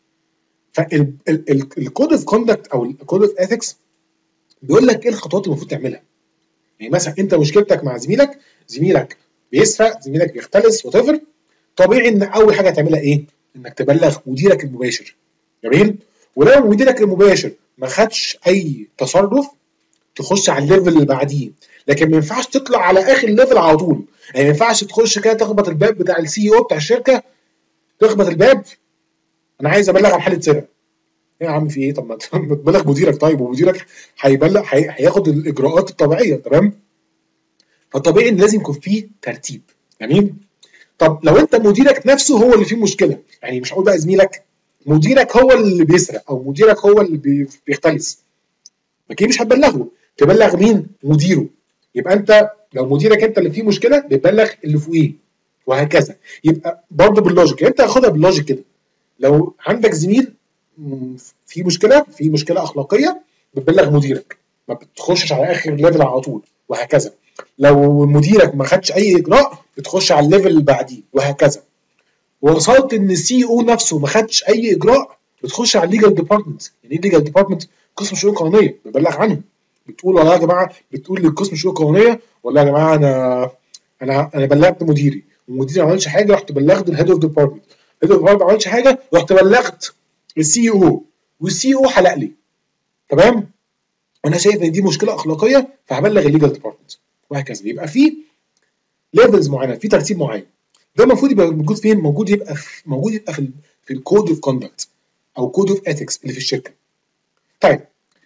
فالكود اوف كوندكت او الكود اوف اثكس بيقول لك ايه الخطوات اللي المفروض تعملها. يعني مثلا انت مشكلتك مع زميلك، زميلك بيسرق، زميلك بيختلس، وات ايفر، طبيعي ان اول حاجه تعملها ايه؟ انك تبلغ مديرك المباشر. جميل؟ ولو مديرك المباشر ما خدش اي تصرف، تخش على الليفل اللي بعديه، لكن ما ينفعش تطلع على اخر ليفل على طول. يعني ما ينفعش تخش كده تخبط الباب بتاع السي او بتاع الشركه، تخبط الباب، انا عايز ابلغ عن حاله سرقه. ايه يا عم في ايه؟ طب ما تبلغ مديرك طيب، ومديرك هيبلغ، هياخد الاجراءات الطبيعيه، تمام؟ فطبيعي ان لازم يكون فيه ترتيب. جميل؟ طب لو انت مديرك نفسه هو اللي فيه مشكله، يعني مش هقول بقى زميلك، مديرك هو اللي بيسرق او مديرك هو اللي بيختلس، اكيد مش هتبلغه، تبلغ مين؟ مديره. يبقى انت لو مديرك انت اللي فيه مشكله، بتبلغ اللي فوقيه، وهكذا. يبقى برضه باللوجيك، انت هاخدها باللوجيك كده. لو عندك زميل في مشكله، في مشكله اخلاقيه، بتبلغ مديرك، ما بتخشش على اخر ليفل على طول، وهكذا. لو مديرك ما خدش اي اجراء، بتخش على الليفل اللي بعديه، وهكذا. وصلت ان السي او نفسه ما خدش اي اجراء، بتخش على الليجل ديبارتمنت. يعني ايه الليجل ديبارتمنت؟ قسم الشؤون القانونيه، بتبلغ عنهم، بتقول والله يا جماعه، بتقول للقسم الشؤون القانونيه والله يا جماعه انا انا انا بلغت مديري، ومديري ما عملش حاجه، رحت بلغت الهيد اوف ديبارتمنت، الهيد اوف ديبارتمنت ما عملش حاجه، رحت بلغت السي او، والسي او حلق لي، تمام؟ وانا شايف ان دي مشكله اخلاقيه، فهبلغ الليجل ديبارتمنت، وهكذا. يبقى في ليفلز معينه، في ترتيب معين. ده المفروض يبقى موجود فين؟ موجود يبقى في موجود يبقى في ال في الكود اوف كوندكت او كود اوف اثكس اللي في الشركه. طيب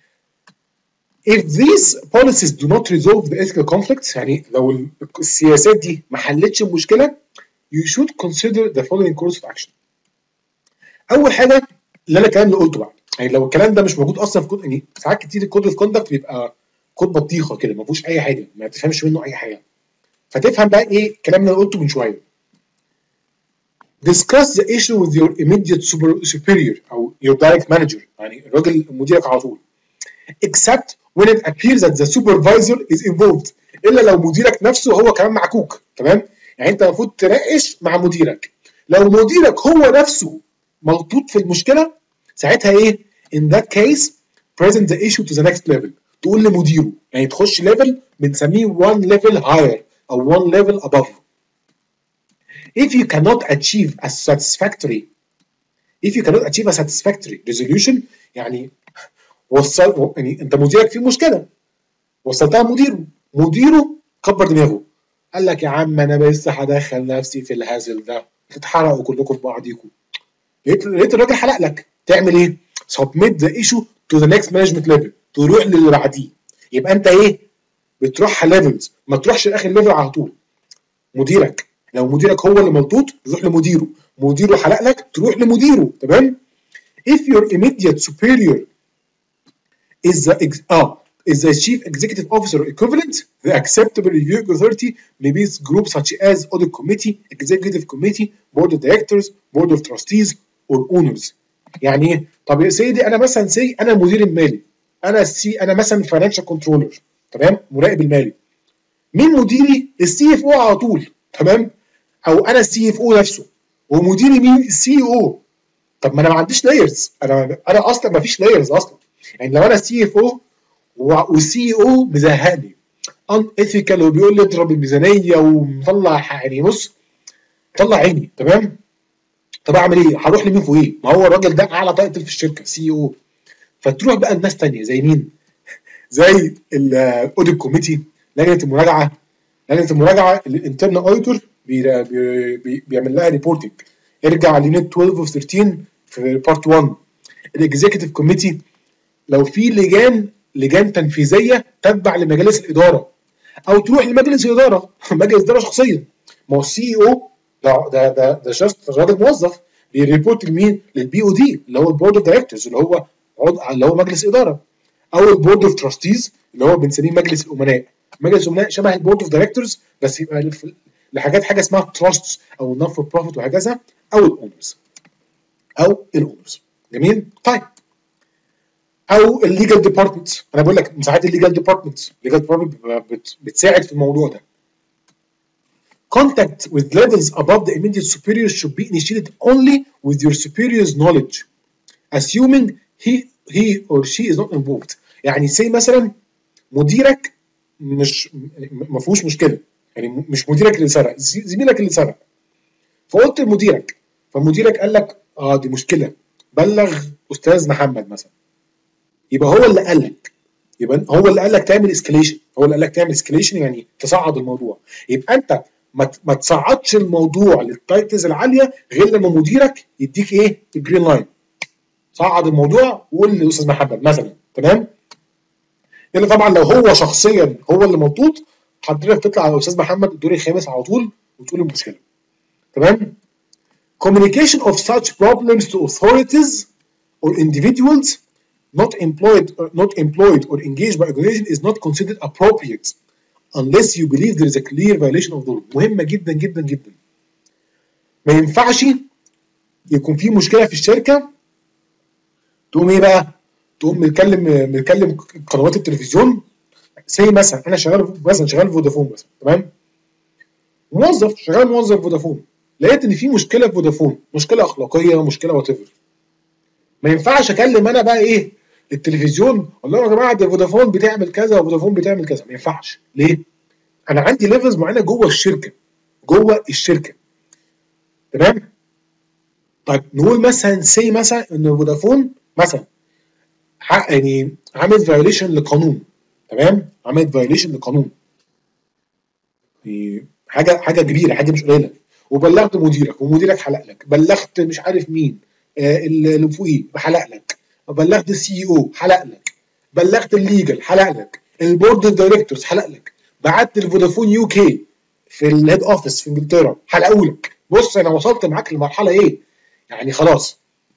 if these policies do not resolve the ethical conflicts، يعني لو السياسات دي ما حلتش المشكله، you should consider the following course of action. اول حاجه اللي انا الكلام اللي قلته بقى، يعني لو الكلام ده مش موجود اصلا في كود، يعني ساعات كتير الكود اوف كوندكت بيبقى كود بطيخه كده، ما فيهوش اي حاجه، ما تفهمش منه اي حاجه، فتفهم بقى ايه الكلام اللي انا قلته من شويه. discuss the issue with your immediate superior او your direct manager، يعني الراجل مديرك على طول، except when it appears that the supervisor is involved، الا لو مديرك نفسه هو كمان معكوك، تمام؟ يعني انت المفروض تناقش مع مديرك، لو مديرك هو نفسه ملطوط في المشكله، ساعتها ايه؟ in that case present the issue to the next level، تقول لمديره، يعني تخش ليفل بنسميه one level higher او one level above. If you cannot achieve a satisfactory if you cannot achieve a satisfactory resolution، يعني وصل، يعني انت مديرك فيه مشكله، وصلتها لمديره، مديره كبر دماغه، قال لك يا عم انا لسه هدخل نفسي في الهزل ده، تتحرقوا كلكم في بعضيكم. لقيت لقيت الراجل حلق لك، تعمل ايه؟ submit the issue to the next management level، تروح للي بعديه. يبقى انت ايه؟ بتروح ليفلز، ما تروحش لاخر ليفل على طول. مديرك لو مديرك هو اللي ملطوط، تروح لمديره، مديره حلق لك، تروح لمديره، تمام؟ if your immediate superior is the اه is the chief executive officer equivalent, the acceptable reviewing authority may be groups such as audit committee, executive committee, board of directors, board of trustees or owners. يعني ايه؟ طب يا سيدي انا مثلا سي انا المدير المالي، انا السي انا مثلا فاينانشال كنترولر، تمام؟ مراقب المالي. مين مديري؟ السي اف او على طول، تمام؟ او انا السي اف او نفسه، ومديري مين؟ السي او. طب ما انا ما عنديش لايرز، انا انا اصلا ما فيش لايرز اصلا. يعني لو انا السي اف او والسي او مزهقني ان ايثيكال، وبيقول لي اضرب الميزانيه ومطلع، يعني بص طلع عيني، تمام؟ طب اعمل ايه؟ هروح لمين فوقيه؟ ما هو الراجل ده اعلى تايتل في الشركه، سي او. فتروح بقى لناس ثانيه زي مين؟ زي الاوديت كوميتي، لجنه المراجعه. لجنه المراجعه الانترنال اوديتور بي بي بيعمل لها ريبورتنج، ارجع ليونت اثناشر و ثلاثة عشر في بارت واحد. الاكزيكتيف كوميتي لو في لجان لجان تنفيذيه تتبع لمجالس الاداره، او تروح لمجلس الاداره، مجلس اداره شخصيا. ما هو السي او ده ده ده ده جاست راجل موظف، بيريبورت لمين؟ للبي او دي اللي هو البورد اوف دايركتورز اللي هو اللي هو مجلس اداره، او البورد اوف تراستيز اللي هو بنسميه مجلس الامناء. مجلس الامناء شبه البورد اوف دايركتورز بس يبقى لحاجات حاجه اسمها تراستس او نون فور بروفيت وهكذا، او الاونرز او الاونرز. جميل؟ طيب او الليجل ديبارتمنت، انا بقول لك ساعات الليجل ديبارتمنت الليجل ديبارتمنت بتساعد في الموضوع ده. Contact with levels above the immediate superiors should be initiated only with your superior's knowledge, assuming he he or she is not involved. يعني say مثلا مديرك مش ما فيهوش مشكله، يعني مش مديرك اللي سرق، زميلك اللي سرق، فقلت لمديرك، فمديرك قال لك اه دي مشكله، بلغ استاذ محمد مثلا، يبقى هو اللي قال لك، يبقى هو اللي قال لك تعمل اسكليشن، هو اللي قال لك تعمل اسكليشن يعني تصعد الموضوع. يبقى انت ما ما تصعدش الموضوع للتايتلز العاليه غير لما مديرك يديك ايه؟ الجرين لاين. صعد الموضوع وقول للاستاذ محمد مثلا، تمام؟ لان طبعا لو هو شخصيا هو اللي مضغوط، حضرتك تطلع على الاستاذ محمد الدور الخامس على طول وتقول المشكله. تمام؟ Communication of such problems to authorities or individuals not employed or not employed or engaged by organization is not considered appropriate unless you believe there is a clear violation of the law. مهمه جدا جدا جدا. ما ينفعش يكون في مشكله في الشركه تقوم ايه بقى؟ تقوم متكلم متكلم قنوات التلفزيون، زي مثلا انا شغال مثلا شغال فودافون مثلا، تمام؟ موظف شغال موظف فودافون، لقيت ان في مشكله في فودافون، مشكله اخلاقيه، مشكله وات ايفر. ما ينفعش اكلم انا بقى ايه؟ التلفزيون والله يا جماعه ده فودافون بتعمل كذا وفودافون بتعمل كذا، ما ينفعش. ليه؟ انا عندي ليفلز معينه جوه الشركه، جوه الشركه. تمام؟ طيب نقول مثلا سي مثلا ان فودافون مثلا يعني عملت فايوليشن لقانون، تمام؟ عملت فايوليشن لقانون. حاجه حاجه كبيره، حاجه مش قليله، وبلغت مديرك ومديرك حلق لك، بلغت مش عارف مين آه اللي فوقيه حلق لك، بلغت السي او حلق لك، بلغت الليجل حلق لك، البورد اوف دايركتورز حلق لك، بعت لفودافون يو كي في الهيد اوفيس في انجلترا حلقوا لك. بص انا وصلت معاك لمرحله ايه؟ يعني خلاص.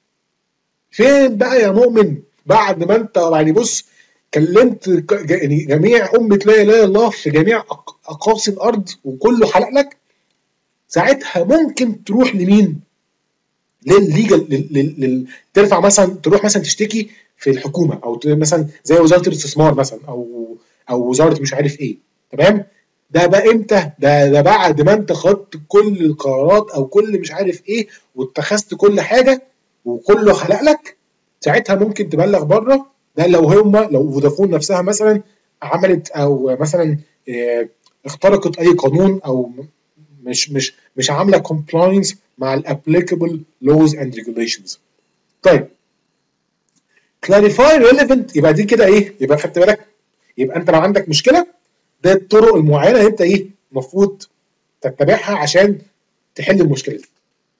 فين بقى يا مؤمن بعد ما انت يعني بص كلمت يعني جميع أمة لا إله إلا الله في جميع أقاصي الأرض وكله حلق لك، ساعتها ممكن تروح لمين؟ للليجل لل... لل... ترفع مثلا، تروح مثلا تشتكي في الحكومة أو مثلا زي وزارة الاستثمار مثلا أو أو وزارة مش عارف إيه، تمام؟ ده بقى إمتى؟ ده ده بعد ما أنت خدت كل القرارات أو كل مش عارف إيه واتخذت كل حاجة وكله حلق لك، ساعتها ممكن تبلغ بره. ده لو هم لو فودافون نفسها مثلا عملت او مثلا اه اخترقت اي قانون او مش مش مش عامله compliance مع الابليكابل laws and regulations. طيب clarify relevant، يبقى دي كده ايه؟ يبقى خدت بالك؟ يبقى انت لو عندك مشكله ده الطرق المعينه انت ايه؟ المفروض تتبعها عشان تحل المشكله دي.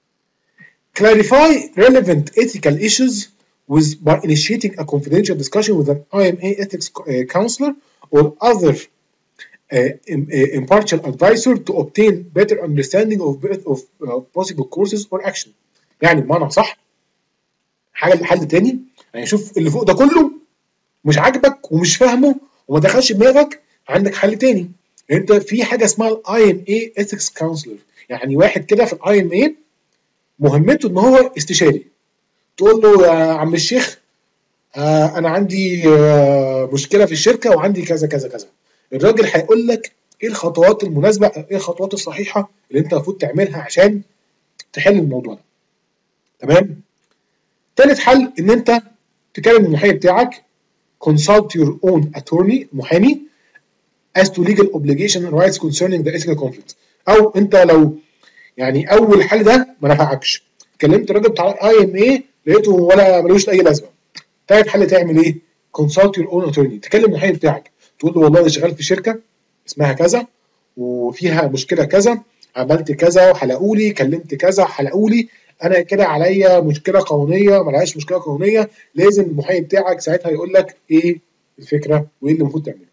clarify relevant ethical issues with by initiating a confidential discussion with an I M A ethics uh, counselor or other uh, impartial advisor to obtain better understanding of, of uh, possible courses or action. يعني بمعنى صح حاجه حل تاني، يعني شوف اللي فوق ده كله مش عاجبك ومش فاهمه وما دخلش دماغك، عندك حل تاني. انت في حاجه اسمها الاي ام اي ethics counselor، يعني واحد كده في الاي ام اي مهمته ان هو استشاري، تقول له يا عم الشيخ آه انا عندي آه مشكله في الشركه وعندي كذا كذا كذا، الراجل هيقول لك ايه الخطوات المناسبه، ايه الخطوات الصحيحه اللي انت المفروض تعملها عشان تحل الموضوع ده. تمام؟ ثالث حل ان انت تكلم المحامي بتاعك consult your own attorney محامي as to legal obligation and rights concerning the ethical conflict. او انت لو يعني اول حل ده ما نفعكش، كلمت الراجل بتاع اي ام اي لقيته ولا ملوش اي لازمه، تالت حل تعمل ايه؟ consult your own attorney، تكلم المحامي بتاعك تقول له والله انا شغال في شركه اسمها كذا وفيها مشكله كذا، عملت كذا وحلقوا لي، كلمت كذا وحلقوا لي، انا كده عليا مشكله قانونيه، ما علياش مشكله قانونيه، لازم المحامي بتاعك ساعتها يقول لك ايه الفكره وايه اللي المفروض تعمله.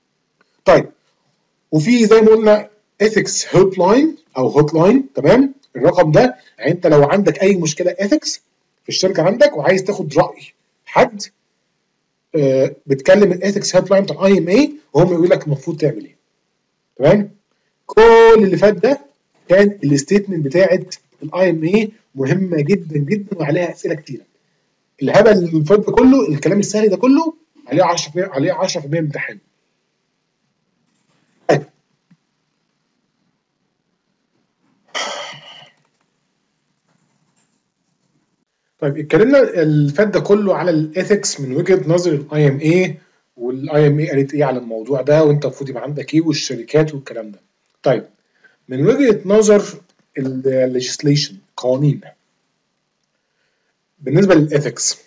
طيب وفي زي ما قلنا ethics helpline او hotline، تمام؟ الرقم ده يعني انت لو عندك اي مشكله ايثكس في الشركه عندك وعايز تاخد راي حد، آه، بتكلم الايثكس هيلب لاين بتاع اي ام اي وهم يقول لك المفروض تعمل ايه. تمام. كل اللي فات ده كان الستيتمنت بتاعت الاي ام اي مهمه جدا جدا وعليها اسئله كتيره. الهبل اللي فات ده كله، الكلام السهل ده كله عليه عشرة في المية، عليه عشرة في المية امتحان. طيب طيب اتكلمنا اللي فات ده كله على الايثكس من وجهه نظر الاي ام اي، والاي ام اي قالت ايه على الموضوع ده، وانت المفروض يبقى عندك ايه، والشركات والكلام ده. طيب من وجهه نظر الليجيسليشن، قوانين بالنسبه للايثكس،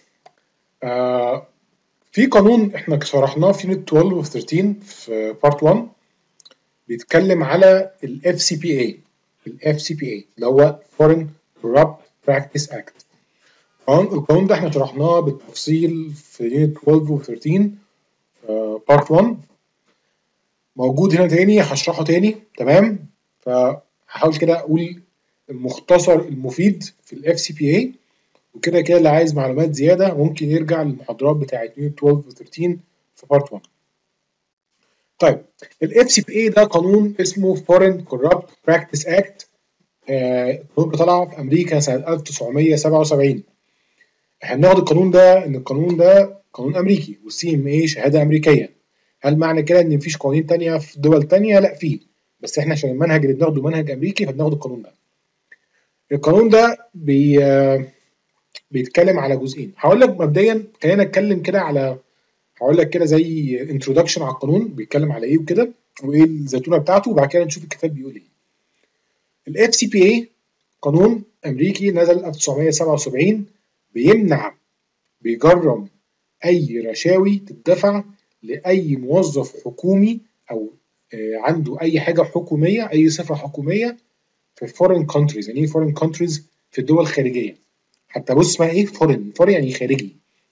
آه في قانون احنا شرحناه في يونت اثناشر و ثلاثة عشر في بارت واحد، بيتكلم على الاف سي بي اي. الاف سي بي اي اللي هو Foreign Corrupt Practice Act. القانون ده احنا شرحناه بالتفصيل في يونت اثناشر و ثلاثة عشر بارت واحد، موجود هنا تاني، هشرحه تاني. تمام. فهحاول كده اقول المختصر المفيد في الاف سي بي اي، وكده كده اللي عايز معلومات زياده ممكن يرجع للمحاضرات بتاعت يونت اثناشر و ثلاثة عشر في بارت واحد. طيب الاف سي بي اي ده قانون اسمه Foreign Corrupt Practice Act. القانون ده طلع في امريكا سنه ألف وتسعمية سبعة وسبعين. احنا بناخد القانون ده ان القانون ده قانون امريكي، والسي ام اي شهاده امريكيه. هل معنى كده ان مفيش قوانين تانية في دول تانية؟ لا، فيه، بس احنا عشان المنهج اللي بناخده منهج امريكي فبناخد القانون ده. القانون ده بي بيتكلم على جزئين. هقول لك مبدئيا، خلينا نتكلم كده على، هقول لك كده زي انترودكشن على القانون بيتكلم على ايه وكده، وايه الزيتونه بتاعته، وبعد كده نشوف الكتاب بيقول ايه. الاف سي بي اي قانون امريكي نزل ألف وتسعمية سبعة وسبعين، بيمنع، بيجرم اي رشاوي تدفع لاي موظف حكومي او عنده اي حاجه حكوميه، اي صفه حكوميه في فورين كونتريز. يعني ايه فورين كونتريز؟ في الدول الخارجيه. حتى بص اسمها ايه؟ فورين. فورين يعني خارجي.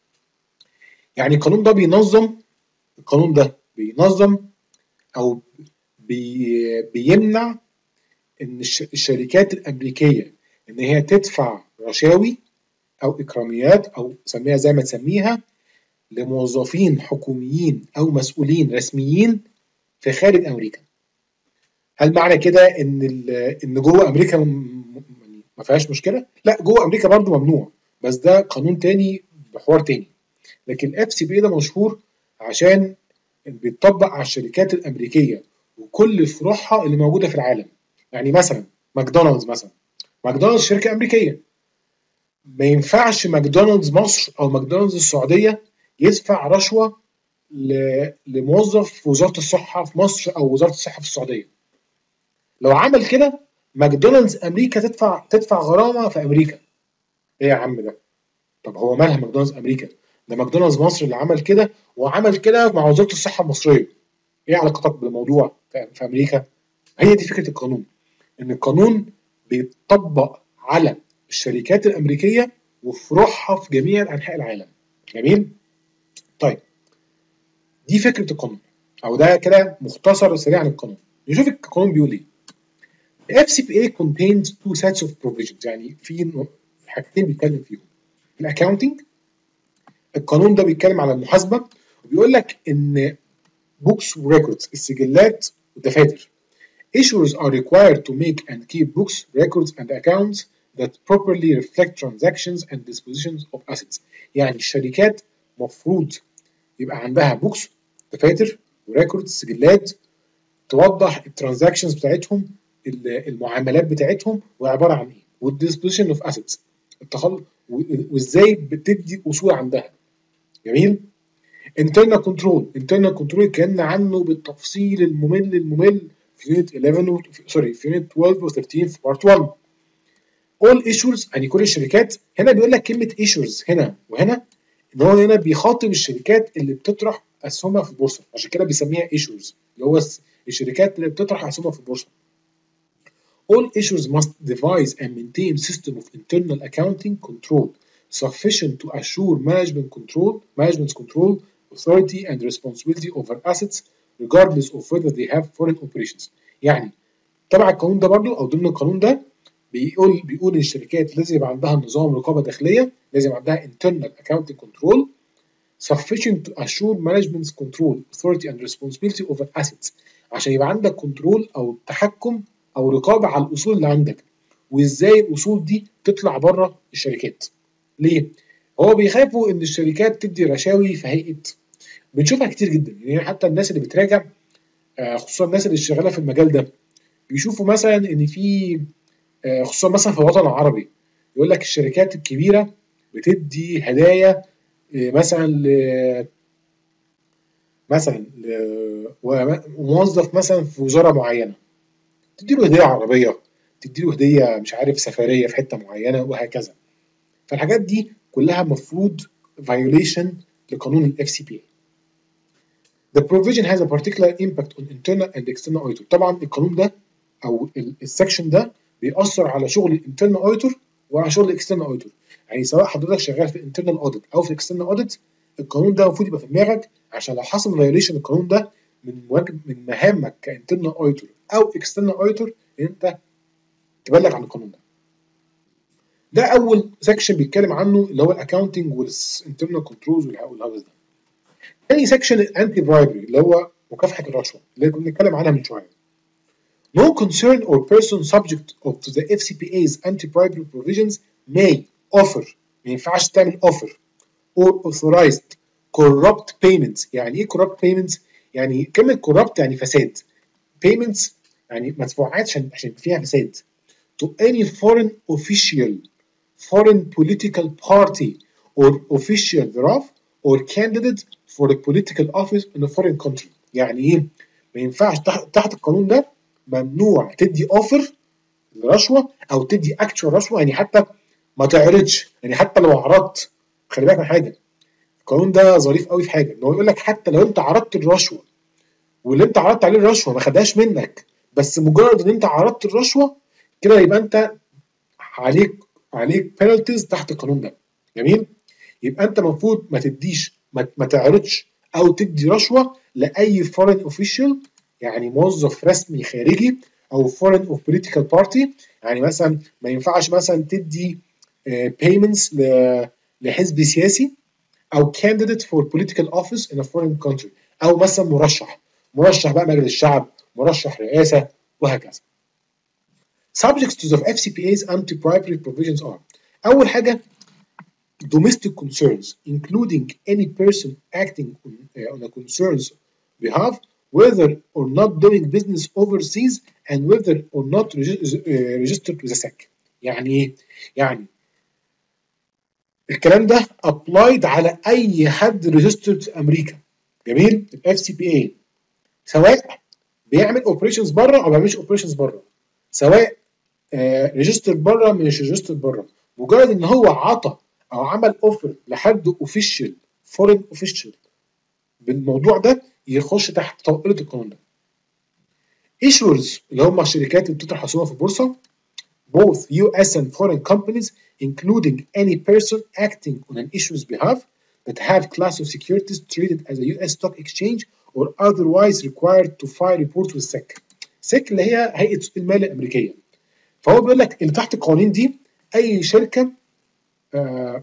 يعني القانون ده بينظم، القانون ده بينظم او بي بيمنع ان الشركات الامريكيه ان هي تدفع رشاوي او اكراميات او سميها زي ما تسميها لموظفين حكوميين او مسؤولين رسميين في خارج امريكا. هل معنى كده ان ان جوه امريكا ما فيهاش مشكله؟ لا، جوه امريكا برضو ممنوع، بس ده قانون تاني بحوار تاني. لكن الاف سي بي ده مشهور عشان بيتطبق على الشركات الامريكيه وكل فروعها اللي موجوده في العالم. يعني مثلا ماكدونالدز، مثلا ماكدونالدز شركه امريكيه، ما ينفعش ماكدونالدز مصر او ماكدونالدز السعوديه يدفع رشوه لموظف في وزاره الصحه في مصر او وزاره الصحه في السعوديه. لو عمل كده ماكدونالدز امريكا تدفع تدفع غرامه في امريكا. ايه يا عم ده؟ طب هو مالها ماكدونالدز امريكا؟ ده ماكدونالدز مصر اللي عمل كده، وعمل كده مع وزاره الصحه المصريه. ايه علاقتك بالموضوع في امريكا؟ هي دي فكره القانون، ان القانون بيتطبق على الشركات الامريكيه وفروعها في جميع انحاء العالم. جميل. طيب دي فكره القانون، او ده كده مختصر سريع عن القانون. نشوف القانون بيقول ايه. اف سي بي اي contains two sets of provisions، يعني في حاجتين بيتكلم فيهم. الاكاونتنج، القانون ده بيتكلم على المحاسبه، وبيقول لك ان books records، السجلات والدفاتر. Issuers are required to make and keep books, records and accounts that properly reflect transactions and dispositions of assets. يعني الشركات مفروض يبقى عندها بوكس، دفاتر وريكوردز، سجلات توضح الترانزاكشنز بتاعتهم، المعاملات بتاعتهم وعباره عن ايه، والديسبوزيشن اوف اسيتس، التخلص، وازاي بتدي اصول عندها. جميل. internal control، internal control اتكلمنا عنه بالتفصيل الممل الممل في يونت احداشر و... سوري في يونت اثناشر و ثلاثة عشر في بارت واحد. all issuers، يعني كل الشركات. هنا بيقول لك كلمه issuers هنا وهنا، ان هو هنا بيخاطب الشركات اللي بتطرح اسهمها في البورصه، عشان كده بيسميها issuers، اللي هو الشركات اللي بتطرح اسهمها في البورصه. all issuers must devise and maintain system of internal accounting control sufficient to assure management control management's control authority and responsibility over assets regardless of whether they have foreign operations. يعني تبع القانون ده برضو او ضمن القانون ده بيقول بيقول ان الشركات لازم يبقى عندها نظام رقابه داخليه، لازم يبقى عندها internal accounting control sufficient to assure management's control authority and responsibility over assets، عشان يبقى عندك كنترول او تحكم او رقابه على الاصول اللي عندك، وازاي الاصول دي تطلع بره الشركات. ليه؟ هو بيخافوا ان الشركات تدي رشاوي في هيئه، بنشوفها كتير جدا، يعني حتى الناس اللي بتراجع خصوصا الناس اللي شغاله في المجال ده بيشوفوا مثلا ان في خصوصا مثلا في الوطن العربي يقول لك الشركات الكبيره بتدي هدايا مثلا ل مثلا موظف مثلا في وزاره معينه، تدي له هديه عربيه، تدي له هديه مش عارف سفريه في حته معينه وهكذا. فالحاجات دي كلها مفروض violation لقانون الاف سي بي اي. The provision has a particular impact on internal and external auditor. طبعا القانون ده او السكشن ده بيأثر على شغل الانترنال auditor وعلى شغل الاكسترنال auditor. يعني سواء حضرتك شغال في الانترنال audit او في الاكسترنال audit، القانون ده المفروض يبقى في دماغك، عشان لو حصل فايوليشن القانون ده من واجب من مهامك كانترنال auditor او اكسترنال auditor ان انت تبلغ عن القانون ده. ده اول سكشن بيتكلم عنه اللي هو الاكاونتنج والانترنال كنترولز والهوس ده. تاني سكشن الانتي برايبري اللي هو مكافحه الرشوه اللي كنا بنتكلم عنها من شويه. No concern or person subject of to the اف سي بي اي's anti-bribery provisions may offer، ما ينفعش تعمل offer or authorized corrupt payments. يعني ايه corrupt payments؟ يعني كلمة corrupt يعني فساد، payments يعني مدفوعات عشان عشان فيها فساد. To any foreign official, foreign political party or official thereof or candidate for a political office in a foreign country. يعني ايه؟ ما ينفعش تحت, تحت القانون ده ممنوع تدي اوفر رشوه او تدي اكتشوال رشوه، يعني حتى ما تعرضش، يعني حتى لو عرضت، خلي بالك من حاجه، القانون ده ظريف قوي في حاجه ان هو يقول لك حتى لو انت عرضت الرشوه واللي انت عرضت عليه الرشوه ما خدهاش منك، بس مجرد ان انت عرضت الرشوه كده يبقى انت عليك عليك بينالتيز تحت القانون ده. جميل؟ يبقى انت المفروض ما تديش ما, ما تعرضش او تدي رشوه لاي فورين اوفيشال، يعني موظف رسمي خارجي، او فورين اوف بوليتيكال بارتي. يعني مثلا ما ينفعش مثلا تدي بيمنتس لحزب سياسي او candidate for political office in a foreign country، او مثلا مرشح مرشح بقى مجلس الشعب، مرشح رئاسه وهكذا. Subjects to the اف سي بي اي's anti-bribery provisions are: اول حاجه domestic concerns including any person acting on, uh, on a concern's behalf whether or not doing business overseas and whether or not regi- uh, registered with the S E C. يعني ايه؟ يعني الكلام ده applied على اي حد registered في امريكا. جميل؟ الاف سي بي اي سواء بيعمل اوبريشنز بره او ما بيعملش اوبريشنز بره، سواء ريجسترد بره مش ريجسترد بره، مجرد ان هو عطى او عمل اوفر لحد اوفيشال فورين اوفيشال بالموضوع ده يخش تحت طائله القانون ده. ايشورز اللي هم الشركات اللي بتطرح اسهمها في البورصه both يو إس and foreign companies including any person acting on an issuer's behalf that have class of securities traded as a يو إس stock exchange or otherwise required to file report with S E C. S E C اللي هي هيئه سوق المال الامريكيه. فهو بيقول لك اللي تحت القوانين دي اي شركه آه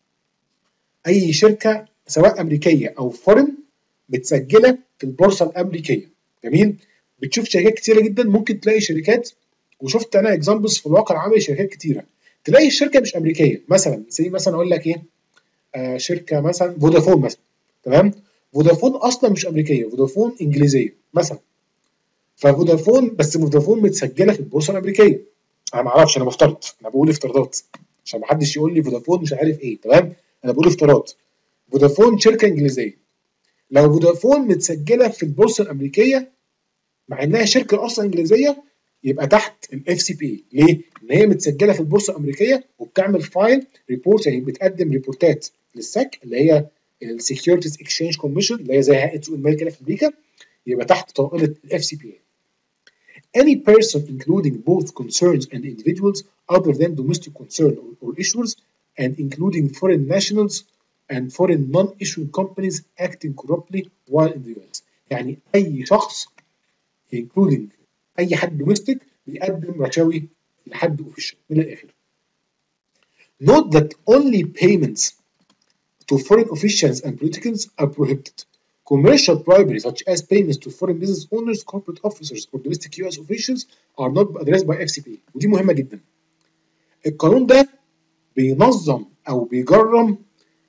اي شركه سواء امريكيه او فورن متسجله في البورصه الامريكيه. جميل؟ بتشوف شركات كتيره جدا، ممكن تلاقي شركات، وشفت انا اكزامبلز في الواقع العملي شركات كتيره تلاقي الشركه مش امريكيه، مثلا زي مثلا اقول لك ايه آه شركه مثلا فودافون مثلا، تمام؟ فودافون اصلا مش امريكيه، فودافون انجليزيه مثلا. ففودافون بس فودافون متسجله في البورصه الامريكيه. انا ما اعرفش، انا بفترض، انا بقول افتراضات عشان ما حدش يقول لي فودافون مش عارف ايه، تمام؟ انا بقول افتراض. فودافون شركه انجليزيه، لو فودافون متسجله في البورصه الامريكيه مع انها شركه اصلا انجليزيه يبقى تحت الاف سي بي. ليه؟ ان هي متسجله في البورصه الامريكيه وبتعمل فايل ريبورت، يعني بتقدم ريبورتات للسك اللي هي السكيورتيز اكسشينج كوميشن اللي هي زي هيئه سوق المال كده في امريكا، يبقى تحت طائله الاف سي بي. Any person including both concerns and individuals other than domestic concern or, or issuers and including foreign nationals and foreign non-issuing companies acting corruptly while in the يو إس. يعني أي شخص including أي حد domestic بيقدم رشاوي لحد اوفيشال من الاخر. Note that only payments to foreign officials and politicals are prohibited. Commercial bribery such as payments to foreign business owners, corporate officers or domestic U S officials are not addressed by إف سي بي إيه. ودي مهمة جدا. القانون ده بينظم او بيجرم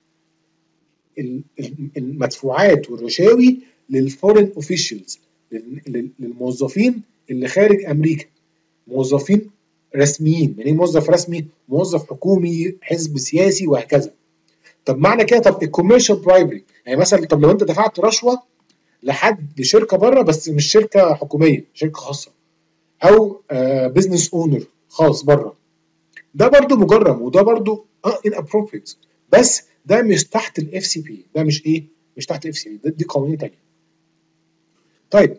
المدفوعات والرشاوي للفورين اوفيشالز، للموظفين اللي خارج امريكا، موظفين رسميين. يعني موظف رسمي، موظف حكومي، حزب سياسي وهكذا. طب معنى كده، طب الكوميرشال برايبري يعني مثلا، طب لو انت دفعت رشوه لحد لشركه بره بس مش شركه حكوميه، شركه خاصه او بزنس اونر خاص بره، ده برضو مجرم وده برضو inappropriate، بس ده مش تحت الاف سي بي، ده مش ايه، مش تحت الاف سي بي، دي قوانين تانية. طيب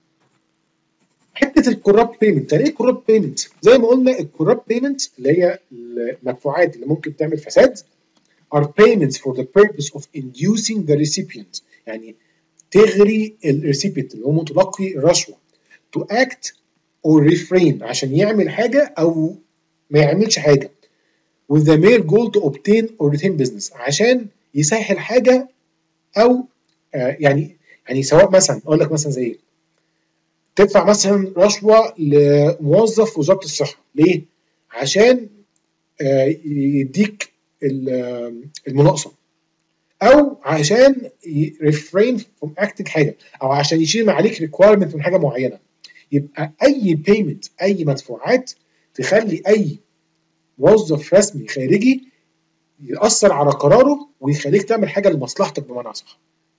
حته الكورابت بيمنت، يعني ايه الكورابت بيمنت؟ زي ما قلنا الكورابت بيمنت اللي هي المدفوعات اللي ممكن تعمل فساد are payments for the purpose of inducing the recipient، يعني تغري الريسيبينت اللي هو متلقي الرشوه to act or refrain عشان يعمل حاجه او ما يعملش حاجه with the mere goal to obtain or retain business، عشان يسهل حاجه او آه يعني يعني سواء مثلا اقول لك مثلا زي ايه، تدفع مثلا رشوه لموظف في وزاره الصحه، ليه؟ عشان آه يديك المناقصه، او عشان refrain from acting حاجه، او عشان يشيل عليك requirement من حاجه معينه. يبقى اي payment، اي مدفوعات تخلي اي موظف رسمي خارجي يأثر على قراره ويخليك تعمل حاجه لمصلحتك بمعنى اصح.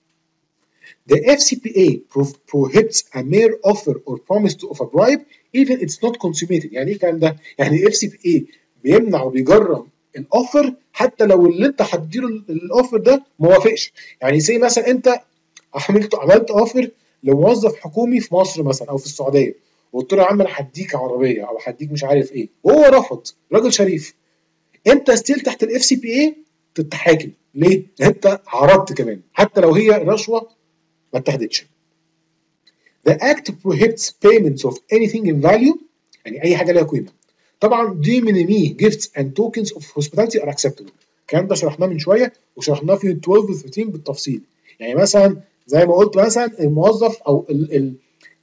The إف سي بي إيه prohibits a mere offer or promise to offer bribe even it's not consummated. يعني ايه الكلام ده؟ يعني إف سي بي إيه بيمنع وبيجرم الاوفر حتى لو اللي انت هتديله الاوفر ده ما وافقش. يعني زي مثلا انت عملت عملت اوفر لموظف حكومي في مصر مثلا او في السعوديه، وقلت له يا عم انا هديك عربيه او هديك مش عارف ايه، وهو رفض، راجل شريف، انت ستيل تحت الاف سي بي اي تتحاكم. ليه؟ انت عرضت كمان حتى لو هي رشوه ما اتخذتش. The act prohibits payments of anything in value، يعني اي حاجه لها قيمه. طبعا دي من مي gifts and tokens of hospitality are acceptable. الكلام ده شرحناه من شويه وشرحناه في اثنا عشر و ثلاثة عشر بالتفصيل. يعني مثلا زي ما قلت مثلا الموظف او ال ال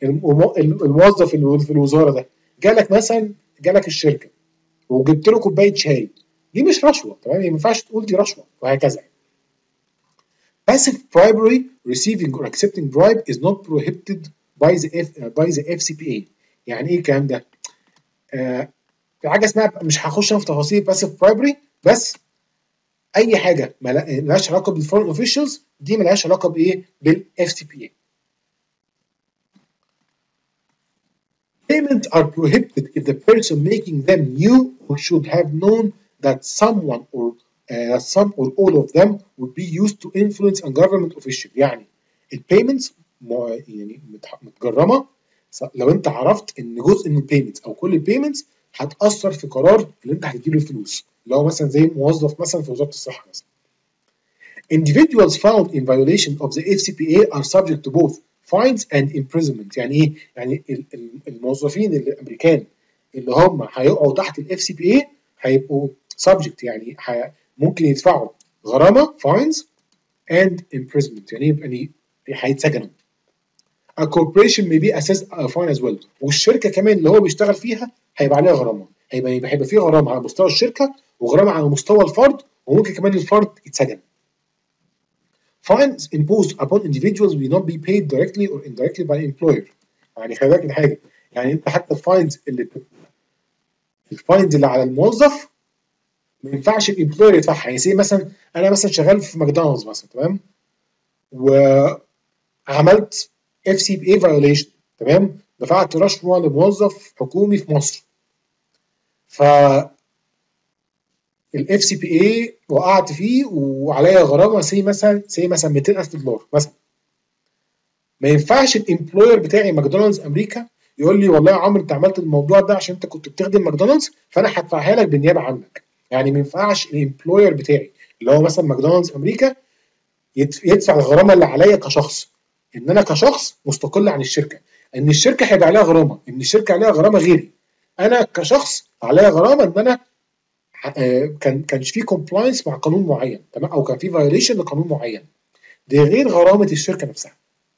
الموظف اللي في الوزاره ده جالك مثلا، جالك الشركه وجبت له كوبايه شاي، دي مش رشوه، تمام؟ ما ينفعش تقول دي رشوه وهكذا. Passive bribery, receiving or accepting bribe is not prohibited by the F, by the إف سي بي إيه. يعني ايه الكلام ده؟ آه في حاجه اسمها، مش هخش في تفاصيل باسيف برايبري، بس اي حاجه مالهاش علاقه بالفورن اوفيشالز دي مالهاش علاقه بايه؟ بالاف سي بي اي. Payments are prohibited if the person making them knew or should have known that someone or uh, some or all of them would be used to influence a government official. يعني البيمنتس يعني متجرمه لو انت عرفت ان جزء من البيمنتس او كل البيمنتس هتأثر في قرار اللي انت هتديله الفلوس، اللي هو مثلا زي موظف مثلا في وزارة الصحة مثلا. Individuals found in violation of the إف سي بي إيه are subject to both fines and imprisonment. يعني ايه؟ يعني الموظفين الامريكان اللي هم هيقعوا تحت الاف سي بي اي هيبقوا subject، يعني ممكن يدفعوا غرامة fines and imprisonment، يعني يبقى هيتسجنوا. A corporation may be assessed a fine as well. والشركه كمان اللي هو بيشتغل فيها هيبقى عليها غرامه، هيبقى هيبقى في غرامه على مستوى الشركه وغرامه على مستوى الفرد، وممكن كمان الفرد يتسجن. Fines imposed upon individuals will not be paid directly or indirectly by employer. يعني خلي بالك من حاجه، يعني انت حتى الفاينز اللي الفاينز اللي على الموظف ما ينفعش الامبلوير يدفعها. يعني زي مثلا انا مثلا شغال في ماكدونالدز مثلا، تمام؟ وعملت إف سي بي إيه violation، تمام؟ دفعت رشوه لموظف حكومي في مصر، ف الإف سي بي إيه وقعت فيه وعليا غرامه سي مثلا سي مثلا مئتين ألف دولار مثلا. ما ينفعش الامبلوير بتاعي ماكدونالدز امريكا يقول لي والله يا عمرو انت عملت الموضوع ده عشان انت كنت بتخدم ماكدونالدز فانا هدفعها لك بالنيابه عنك. يعني ما ينفعش الامبلوير بتاعي اللي هو مثلا ماكدونالدز امريكا يدفع الغرامه اللي عليا كشخص، ان انا كشخص مستقل عن الشركه، ان الشركه هيبقى عليها غرامه، ان الشركه عليها غرامه غيري. انا كشخص عليا غرامه ان انا آه، كان كانش في كومبلاينس مع قانون معين، تمام، او كان في فايوليشن لقانون معين، دي غير غرامه الشركه نفسها.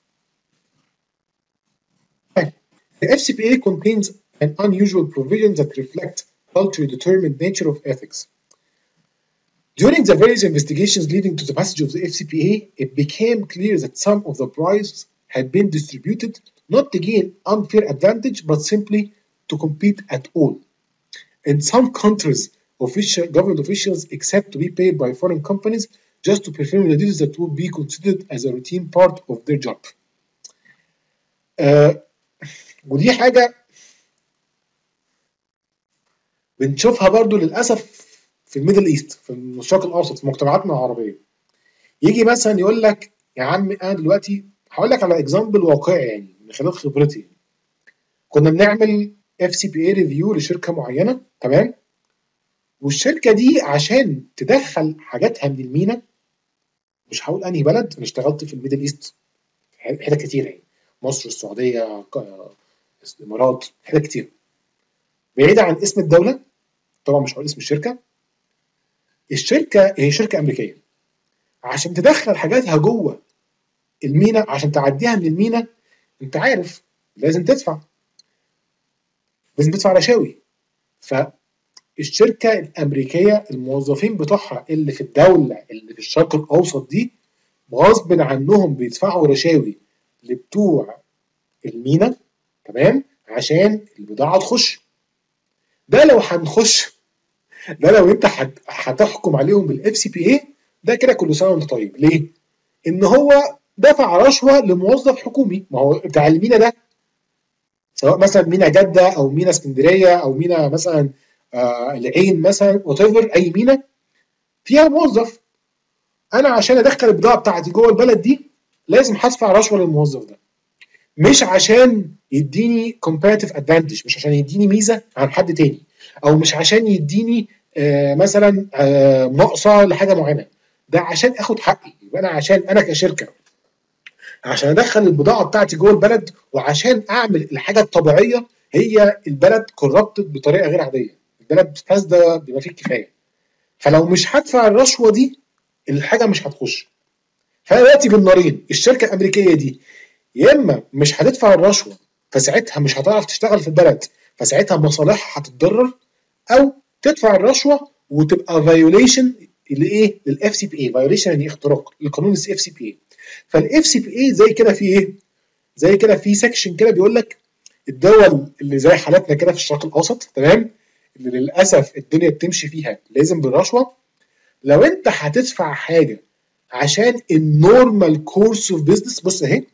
The F C P A contains an unusual provision that reflect culturally determined nature of ethics. During the various investigations leading to the passage of the F C P A, it became clear that some of the bribes had been distributed not to gain unfair advantage, but simply to compete at all. In some countries, official government officials accept to be paid by foreign companies just to perform the duties that would be considered as a routine part of their job. آه ودي حاجة بنشوفها برضو للأسف في الميدل ايست، في الشرق الأوسط، في مجتمعاتنا العربية. يجي مثلا يقول لك يا عم أنا دلوقتي هقول لك على اكزامبل واقعي يعني من خلال خبرتي. كنا بنعمل اف سي بي اي ريفيو لشركة معينة، تمام، والشركة دي عشان تدخل حاجاتها من المينا، مش هقول انهي بلد، انا اشتغلت في الميدل ايست حتت كتير يعني، مصر، السعوديه، الامارات، حتت كتير، بعيده عن اسم الدوله طبعا، مش هقول اسم الشركه. الشركه هي شركه امريكيه، عشان تدخل حاجاتها جوه المينا، عشان تعديها من المينا، انت عارف لازم تدفع، لازم تدفع رشاوي. فالشركه الامريكيه الموظفين بتوعها اللي في الدوله اللي في الشرق الاوسط دي غصب عنهم بيدفعوا رشاوي لبتوع المينا، تمام، عشان البضاعه تخش. ده لو هنخش، ده لو انت هتحكم عليهم بالاف سي بي اي، ده كده كل سنه وانت طيب. ليه؟ ان هو دفع رشوه لموظف حكومي. ما هو بتاع المينا ده، سواء مثلا مينا جده او مينا اسكندريه او مينا مثلا آه العين مثلا، وات ايفر، اي مينا فيها موظف، انا عشان ادخل البضاعه بتاعتي جوه البلد دي لازم هدفع رشوه للموظف ده، مش عشان يديني كومباريتيف ادفانتج، مش عشان يديني ميزه عن حد تاني، او مش عشان يديني آه مثلا آه نقصه لحاجه معينه، ده عشان اخد حقي. يبقى انا عشان انا كشركه عشان ادخل البضاعه بتاعتي جوه البلد، وعشان اعمل الحاجه الطبيعيه، هي البلد كوربتد بطريقه غير عاديه، البلد فاسده بما فيه الكفايه. فلو مش هدفع الرشوه دي الحاجه مش هتخش. فانا دلوقتي بالنارين، الشركه الامريكيه دي يا اما مش هتدفع الرشوه فساعتها مش هتعرف تشتغل في البلد، فساعتها مصالحها هتتضرر، او تدفع الرشوه وتبقى فايوليشن لايه؟ للاف سي بي اي. فايوليشن يعني اختراق لقانون الاف سي بي اي. فالاف سي بي اي زي كده في ايه؟ زي كده في سكشن كده بيقول لك الدول اللي زي حالتنا كده في الشرق الاوسط، تمام، اللي للاسف الدنيا بتمشي فيها لازم بالرشوه، لو انت هتدفع حاجه عشان النورمال كورس اوف بزنس، بص اهي،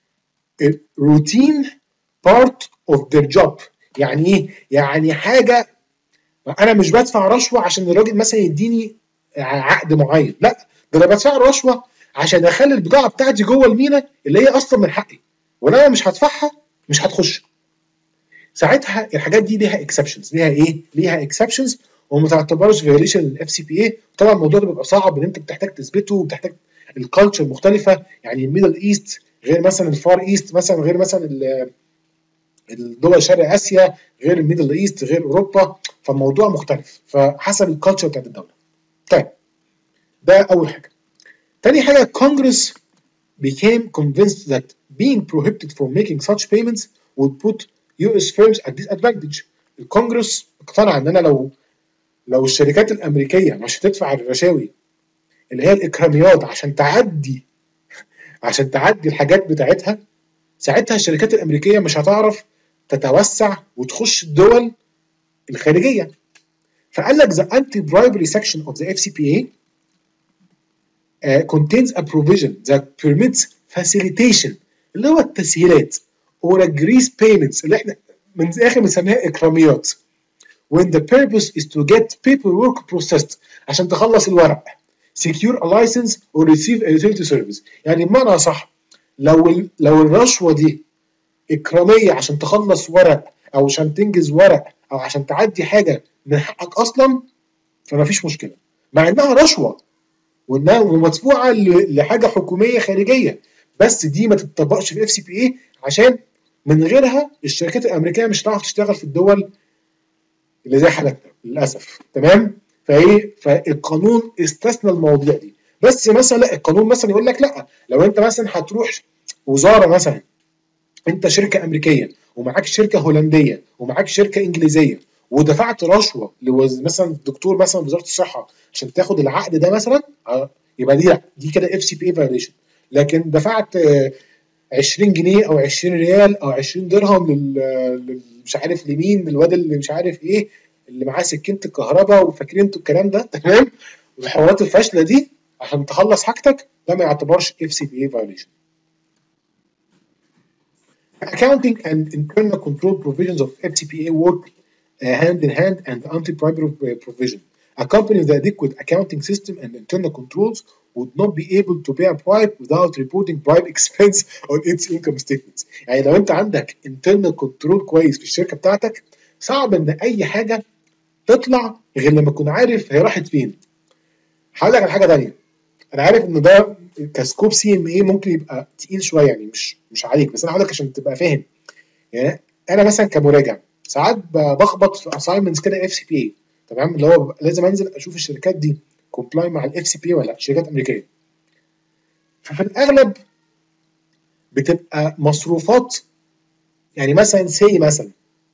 روتين بارت اوف ذير جوب. يعني ايه؟ يعني حاجه انا مش بدفع رشوه عشان الراجل مثلا يديني عقد معين، لا، ده انا بدفع رشوه عشان اخلي البضاعه بتاعتي جوه المينا اللي هي اصلا من حقي، وانا مش هدفعها مش هتخش. ساعتها الحاجات دي ليها اكسبشنز. ليها ايه؟ ليها اكسبشنز وما تعتبرش فيوليشن للاف سي بي اي. طبعا الموضوع ده بيبقى صعب، ان انت بتحتاج تثبته وبتحتاج الكالتشر مختلفه، يعني الميدل ايست غير مثلا الفار ايست، مثلا غير مثلا الدول شرق اسيا، غير الميدل ايست، غير اوروبا، فالموضوع مختلف، فحسب الكالتشر بتاعت الدوله. طيب ده اول حاجه. تاني حاجه، Congress became convinced that being prohibited from making such payments would put يو إس firms at disadvantage. الكونجرس اقتنع ان انا لو لو الشركات الامريكيه مش هتدفع الرشاوي اللي هي الاكراميات عشان تعدي عشان تعدي الحاجات بتاعتها، ساعتها الشركات الامريكيه مش هتعرف تتوسع وتخش الدول الخارجيه. فقال لك the anti-bribery section of the اف سي بي اي uh, contains a provision that permits facilitation، اللي هو التسهيلات، or a grease payments اللي احنا من الاخر بنسميها اكراميات، when the purpose is to get paperwork processed، عشان تخلص الورق، secure a license or receive a utility service. يعني بمعنى صح، لو لو الرشوه دي اكراميه عشان تخلص ورق، او عشان تنجز ورق، او عشان تعدي حاجه من حقك اصلا، فما فيش مشكله، مع انها رشوه وانها مدفوعه لحاجه حكوميه خارجيه، بس دي ما تطبقش في اف سي بي اي، عشان من غيرها الشركات الامريكيه مش هتعرف تشتغل في الدول اللي زي حالتنا للاسف. تمام؟ فايه فالقانون استثنى المواضيع دي. بس مثلا لا، القانون مثلا يقول لك لا، لو انت مثلا هتروح وزاره مثلا، انت شركه امريكيه ومعاك شركه هولنديه ومعاك شركه انجليزيه ودفعت رشوه لوز مثلا دكتور مثلا وزاره الصحه عشان تاخد العقد ده مثلا، آه، يبقى دي لا، دي كده اف سي بي اي فايوليشن. لكن دفعت آه، عشرين جنيه او عشرين ريال او عشرين درهم لل لل- مش عارف لمين، الواد اللي مش عارف ايه اللي معاه سكينه الكهرباء، وفاكرين انتوا الكلام ده. تمام؟ الحوارات الفاشله دي عشان تخلص حاجتك، ده ما يعتبرش اف سي بي اي فايوليشن. Accounting and internal control provisions of F C P A work uh, hand in hand, and anti-bribery uh, provision. A company with adequate accounting system and internal controls would not be able to pay a bribe without reporting bribe expense on its income statements. يعني لو انت عندك internal control كويس في الشركه بتاعتك، صعب ان اي حاجه تطلع غير لما تكون عارف هي راحت فين. هقول لك على حاجه ثانيه. انا عارف ان ده كسكوب سي ام اي ممكن يبقى تقيل شويه، يعني مش مش عليك، بس انا هقول لك عشان تبقى فاهم. يعني انا مثلا كمراجع ساعات بخبط في اساينمنتس كده اف سي بي اي، تمام؟ اللي هو لازم انزل اشوف الشركات دي كومبلاي مع الاف سي بي ولا لا، شركات امريكيه. ففي الاغلب بتبقى مصروفات، يعني مثلا سي مثلا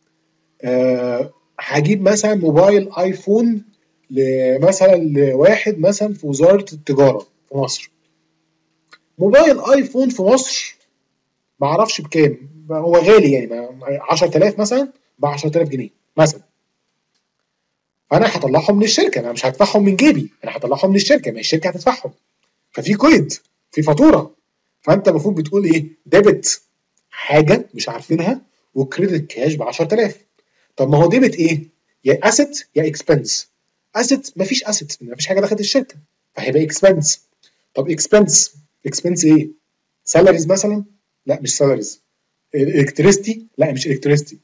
أه هجيب مثلا موبايل ايفون مثلا لواحد مثلا في وزاره التجاره في مصر. موبايل ايفون في مصر ما اعرفش بكام، هو غالي يعني عشرة آلاف مثلا، ب عشرة آلاف جنيه مثلا. فانا هطلعهم من الشركه، انا مش هدفعهم من جيبي، انا هطلعهم من الشركه، ما الشركه هتدفعهم. ففي قيد، في فاتوره. فانت المفروض بتقول ايه؟ ديبت حاجه مش عارفينها، وكريدت كاش ب عشرة آلاف. طب ما هو ديبت ايه؟ يا اسيت يا اكسبنس. اسيت مفيش اسيت، مفيش حاجه دخلت الشركه، فهيبقى اكسبنس. طب اكسبنس، اكسبنس ايه؟ سالاريز مثلا؟ لا مش سالاريز. الكتريستي؟ لا مش الكتريستي.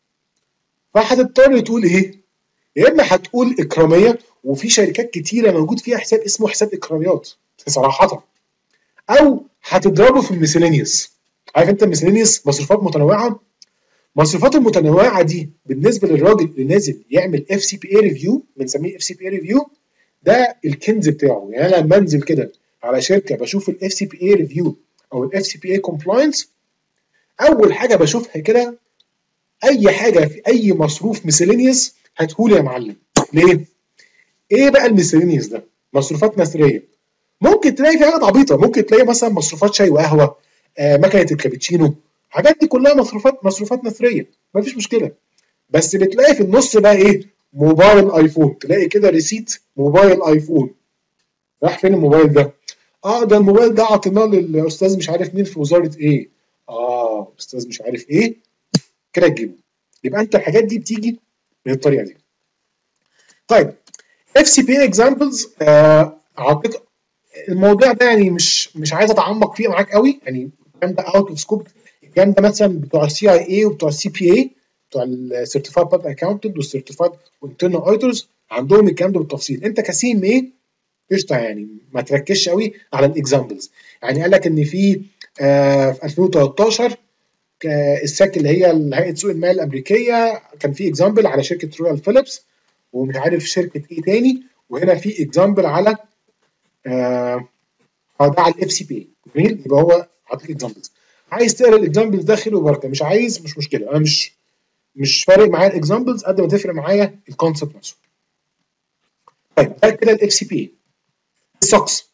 فهتضطر تقول ايه؟ يا اما هتقول اكراميه، وفي شركات كتيره موجود فيها حساب اسمه حساب اكراميات صراحه، او هتضربه في الميسلينيوس. عارف انت الميسلينيوس مصروفات متنوعه؟ المصروفات المتنوعه دي بالنسبه للراجل اللي نازل يعمل اف سي بي اي ريفيو، بنسميه اف سي بي اي ريفيو، ده الكنز بتاعه. يعني انا لما انزل كده على شركه بشوف الاف سي بي اي ريفيو او الاف سي بي اي كومبلاينس، اول حاجه بشوفها كده اي حاجه في اي مصروف ميسلينيوس هاتهولي يا معلم. ليه؟ ايه بقى الميسلينيوس ده؟ مصروفات نثريه. ممكن تلاقي في حاجات عبيطه، ممكن تلاقي مثلا مصروفات شاي وقهوه، آه مكنه الكابتشينو، الحاجات دي كلها مصروفات مصروفات نثريه، مفيش مشكله. بس بتلاقي في النص بقى ايه؟ موبايل ايفون، تلاقي كده ريسيت موبايل ايفون. راح فين الموبايل ده؟ اه ده الموبايل ده عطيناه للاستاذ مش عارف مين في وزاره ايه. اه استاذ مش عارف ايه، كده تجيبه. يبقى انت الحاجات دي بتيجي من الطريقه دي. طيب اف سي بي اكزامبلز، اعطيك الموضوع ده يعني مش مش عايز اتعمق فيه معاك قوي، يعني الكلام ده اوت اوف سكوب. الكلام ده مثلا بتوع السي اي اي وبتوع السي بي اي، بتوع السيرتيفايد بابليك اكاونتنت والسيرتيفايد وانترنال اوديتورز، عندهم الكلام ده بالتفصيل. انت كسي ام اي قشطه، يعني ما تركزش قوي على الاكزامبلز. يعني قال لك ان في آه في ألفين وتلتاشر الساك اللي هي هيئه سوق المال الامريكيه، كان في اكزامبل على شركه رويال فيليبس، ومش عارف شركه ايه تاني، وهنا في اكزامبل على آه ده على الاف سي بي. جميل، يبقى هو حاطط اكزامبلز. عايز تقرا الاكزامبلز ده خير وبركه، مش عايز مش مشكله. انا مش مش فارق معايا الاكزامبلز قد ما تفرق معايا الكونسبت نفسه. طيب ده كده الاف سي بي. السوكس،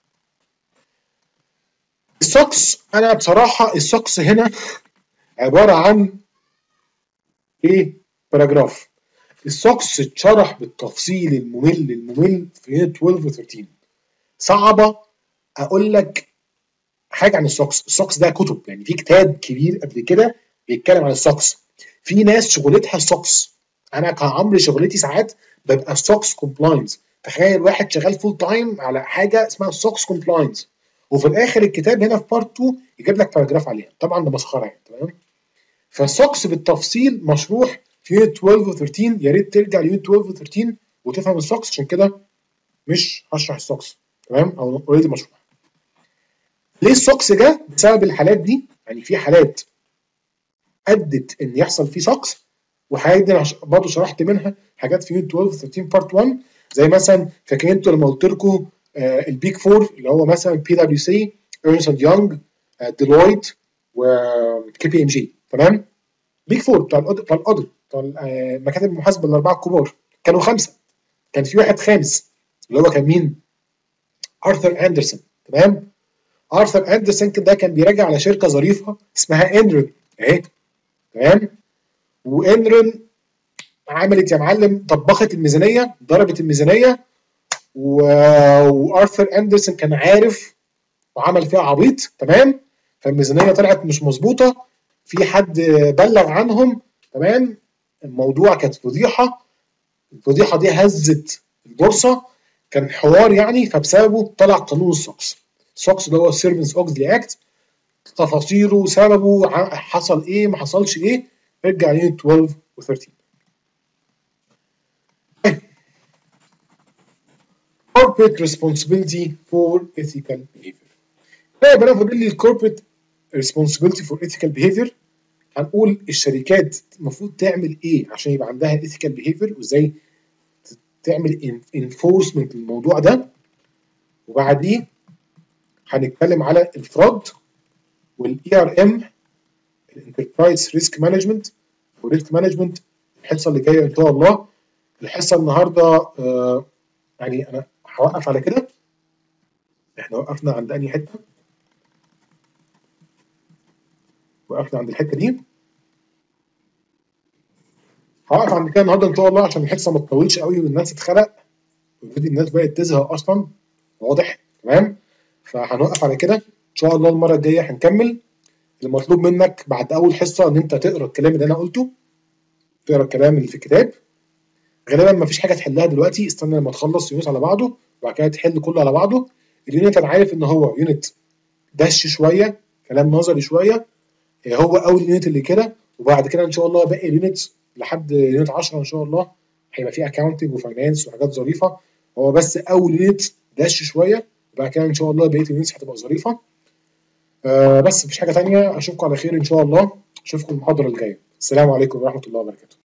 السوكس انا بصراحه السوكس هنا عباره عن ايه؟ باراجراف. السوكس اتشرح بالتفصيل الممل الممل في يونت اتناشر و تلتاشر. صعبه اقول لك حاجه عن السوكس. السوكس ده كتب، يعني في كتاب كبير قبل كده بيتكلم عن السوكس. في ناس شغلتها السوكس، انا كعمري شغلتي ساعات ببقى السوكس كومبلاينس. تخيل واحد شغال فول تايم على حاجه اسمها السوكس كومبلاينس، وفي الاخر الكتاب هنا في بارت اتنين يجيب لك باراجراف عليها. طبعا ده مسخره يعني. تمام؟ فالسوكس بالتفصيل مشروح في يونت اتناشر و تلتاشر. يا ريت ترجع ليونت اتناشر و تلتاشر وتفهم السوكس، عشان كده مش هشرح السوكس. تمام؟ او اوريدي مشروح. ليه السوكس جه؟ بسبب الحالات دي. يعني في حالات ادت ان يحصل فيه سوكس، والحاجات دي انا برضه شرحت منها حاجات في يونت اثناشر ثلاثة عشر بارت واحد، زي مثلا فاكرين انتوا لما قلت لكم آه البيك فور اللي هو مثلا بي دبليو سي، ايرنست اند يونج، ديلويت، وكي بي ام جي. تمام؟ بيك فور بتاع الأودر بتاع الأودر بتاع مكاتب المحاسبه الاربعه الكبار، كانوا خمسه، كان في واحد خامس اللي هو كان مين؟ ارثر اندرسون. تمام؟ ارثر اندرسون ده كان بيراجع على شركه ظريفه اسمها انرن اهي. تمام؟ وانرن عملت يا معلم، طبخت الميزانيه، ضربت الميزانيه، و... وارثر اندرسون كان عارف وعمل فيها عبيط. تمام؟ فالميزانيه طلعت مش مظبوطه، في حد بلغ عنهم. تمام؟ الموضوع كانت فضيحه، الفضيحه دي هزت البورصه، كان حوار يعني، فبسببه طلع قانون السوكس. السوكس اللي هو السيرفنس اوكسلي اكت، تفاصيله، سببه، حصل ايه، ما حصلش ايه، ارجع يونت اثناشر و ثلاثة عشر. corporate responsibility for ethical behavior. لا يبقى انا فاضل لي الكوربريت responsibility for ethical behavior. هنقول الشركات المفروض تعمل ايه عشان يبقى عندها ethical behavior، وازاي تعمل enforcement للموضوع ده، وبعديه هنتكلم على الفراد والاي ار ام، الانتربرايز ريسك مانجمنت وريسك مانجمنت، الحصه اللي جايه ان شاء الله. الحصه النهارده آه يعني انا هوقف على كده. احنا وقفنا عند انهي حته؟ وقفنا عند الحته دي. هوقف عند كده النهارده ان شاء الله عشان الحصه ما تطولش قوي والناس تتخلق، وفي الناس بقت تزهق اصلا، واضح. تمام؟ فهنوقف على كده ان شاء الله. المره الجايه هنكمل. المطلوب منك بعد اول حصه ان انت تقرا الكلام اللي انا قلته، تقرا الكلام اللي في الكتاب. غالبا ما فيش حاجه تحلها دلوقتي، استنى لما تخلص يونت على بعضه وبعد كده تحل كله على بعضه. اليونت انا عارف ان هو يونت دش شويه، كلام نظري شويه، هو اول يونت اللي كده، وبعد كده ان شاء الله باقي اليونت لحد يونت عشرة ان شاء الله هيبقى فيه اكاونتنج وفاينانس وحاجات ظريفه. هو بس اول يونت دش شويه، وبعد كده ان شاء الله بقيه اليونتس هتبقى ظريفه. آه بس مفيش حاجه ثانيه، اشوفكم على خير ان شاء الله، اشوفكم المحاضره الجايه. السلام عليكم ورحمه الله وبركاته.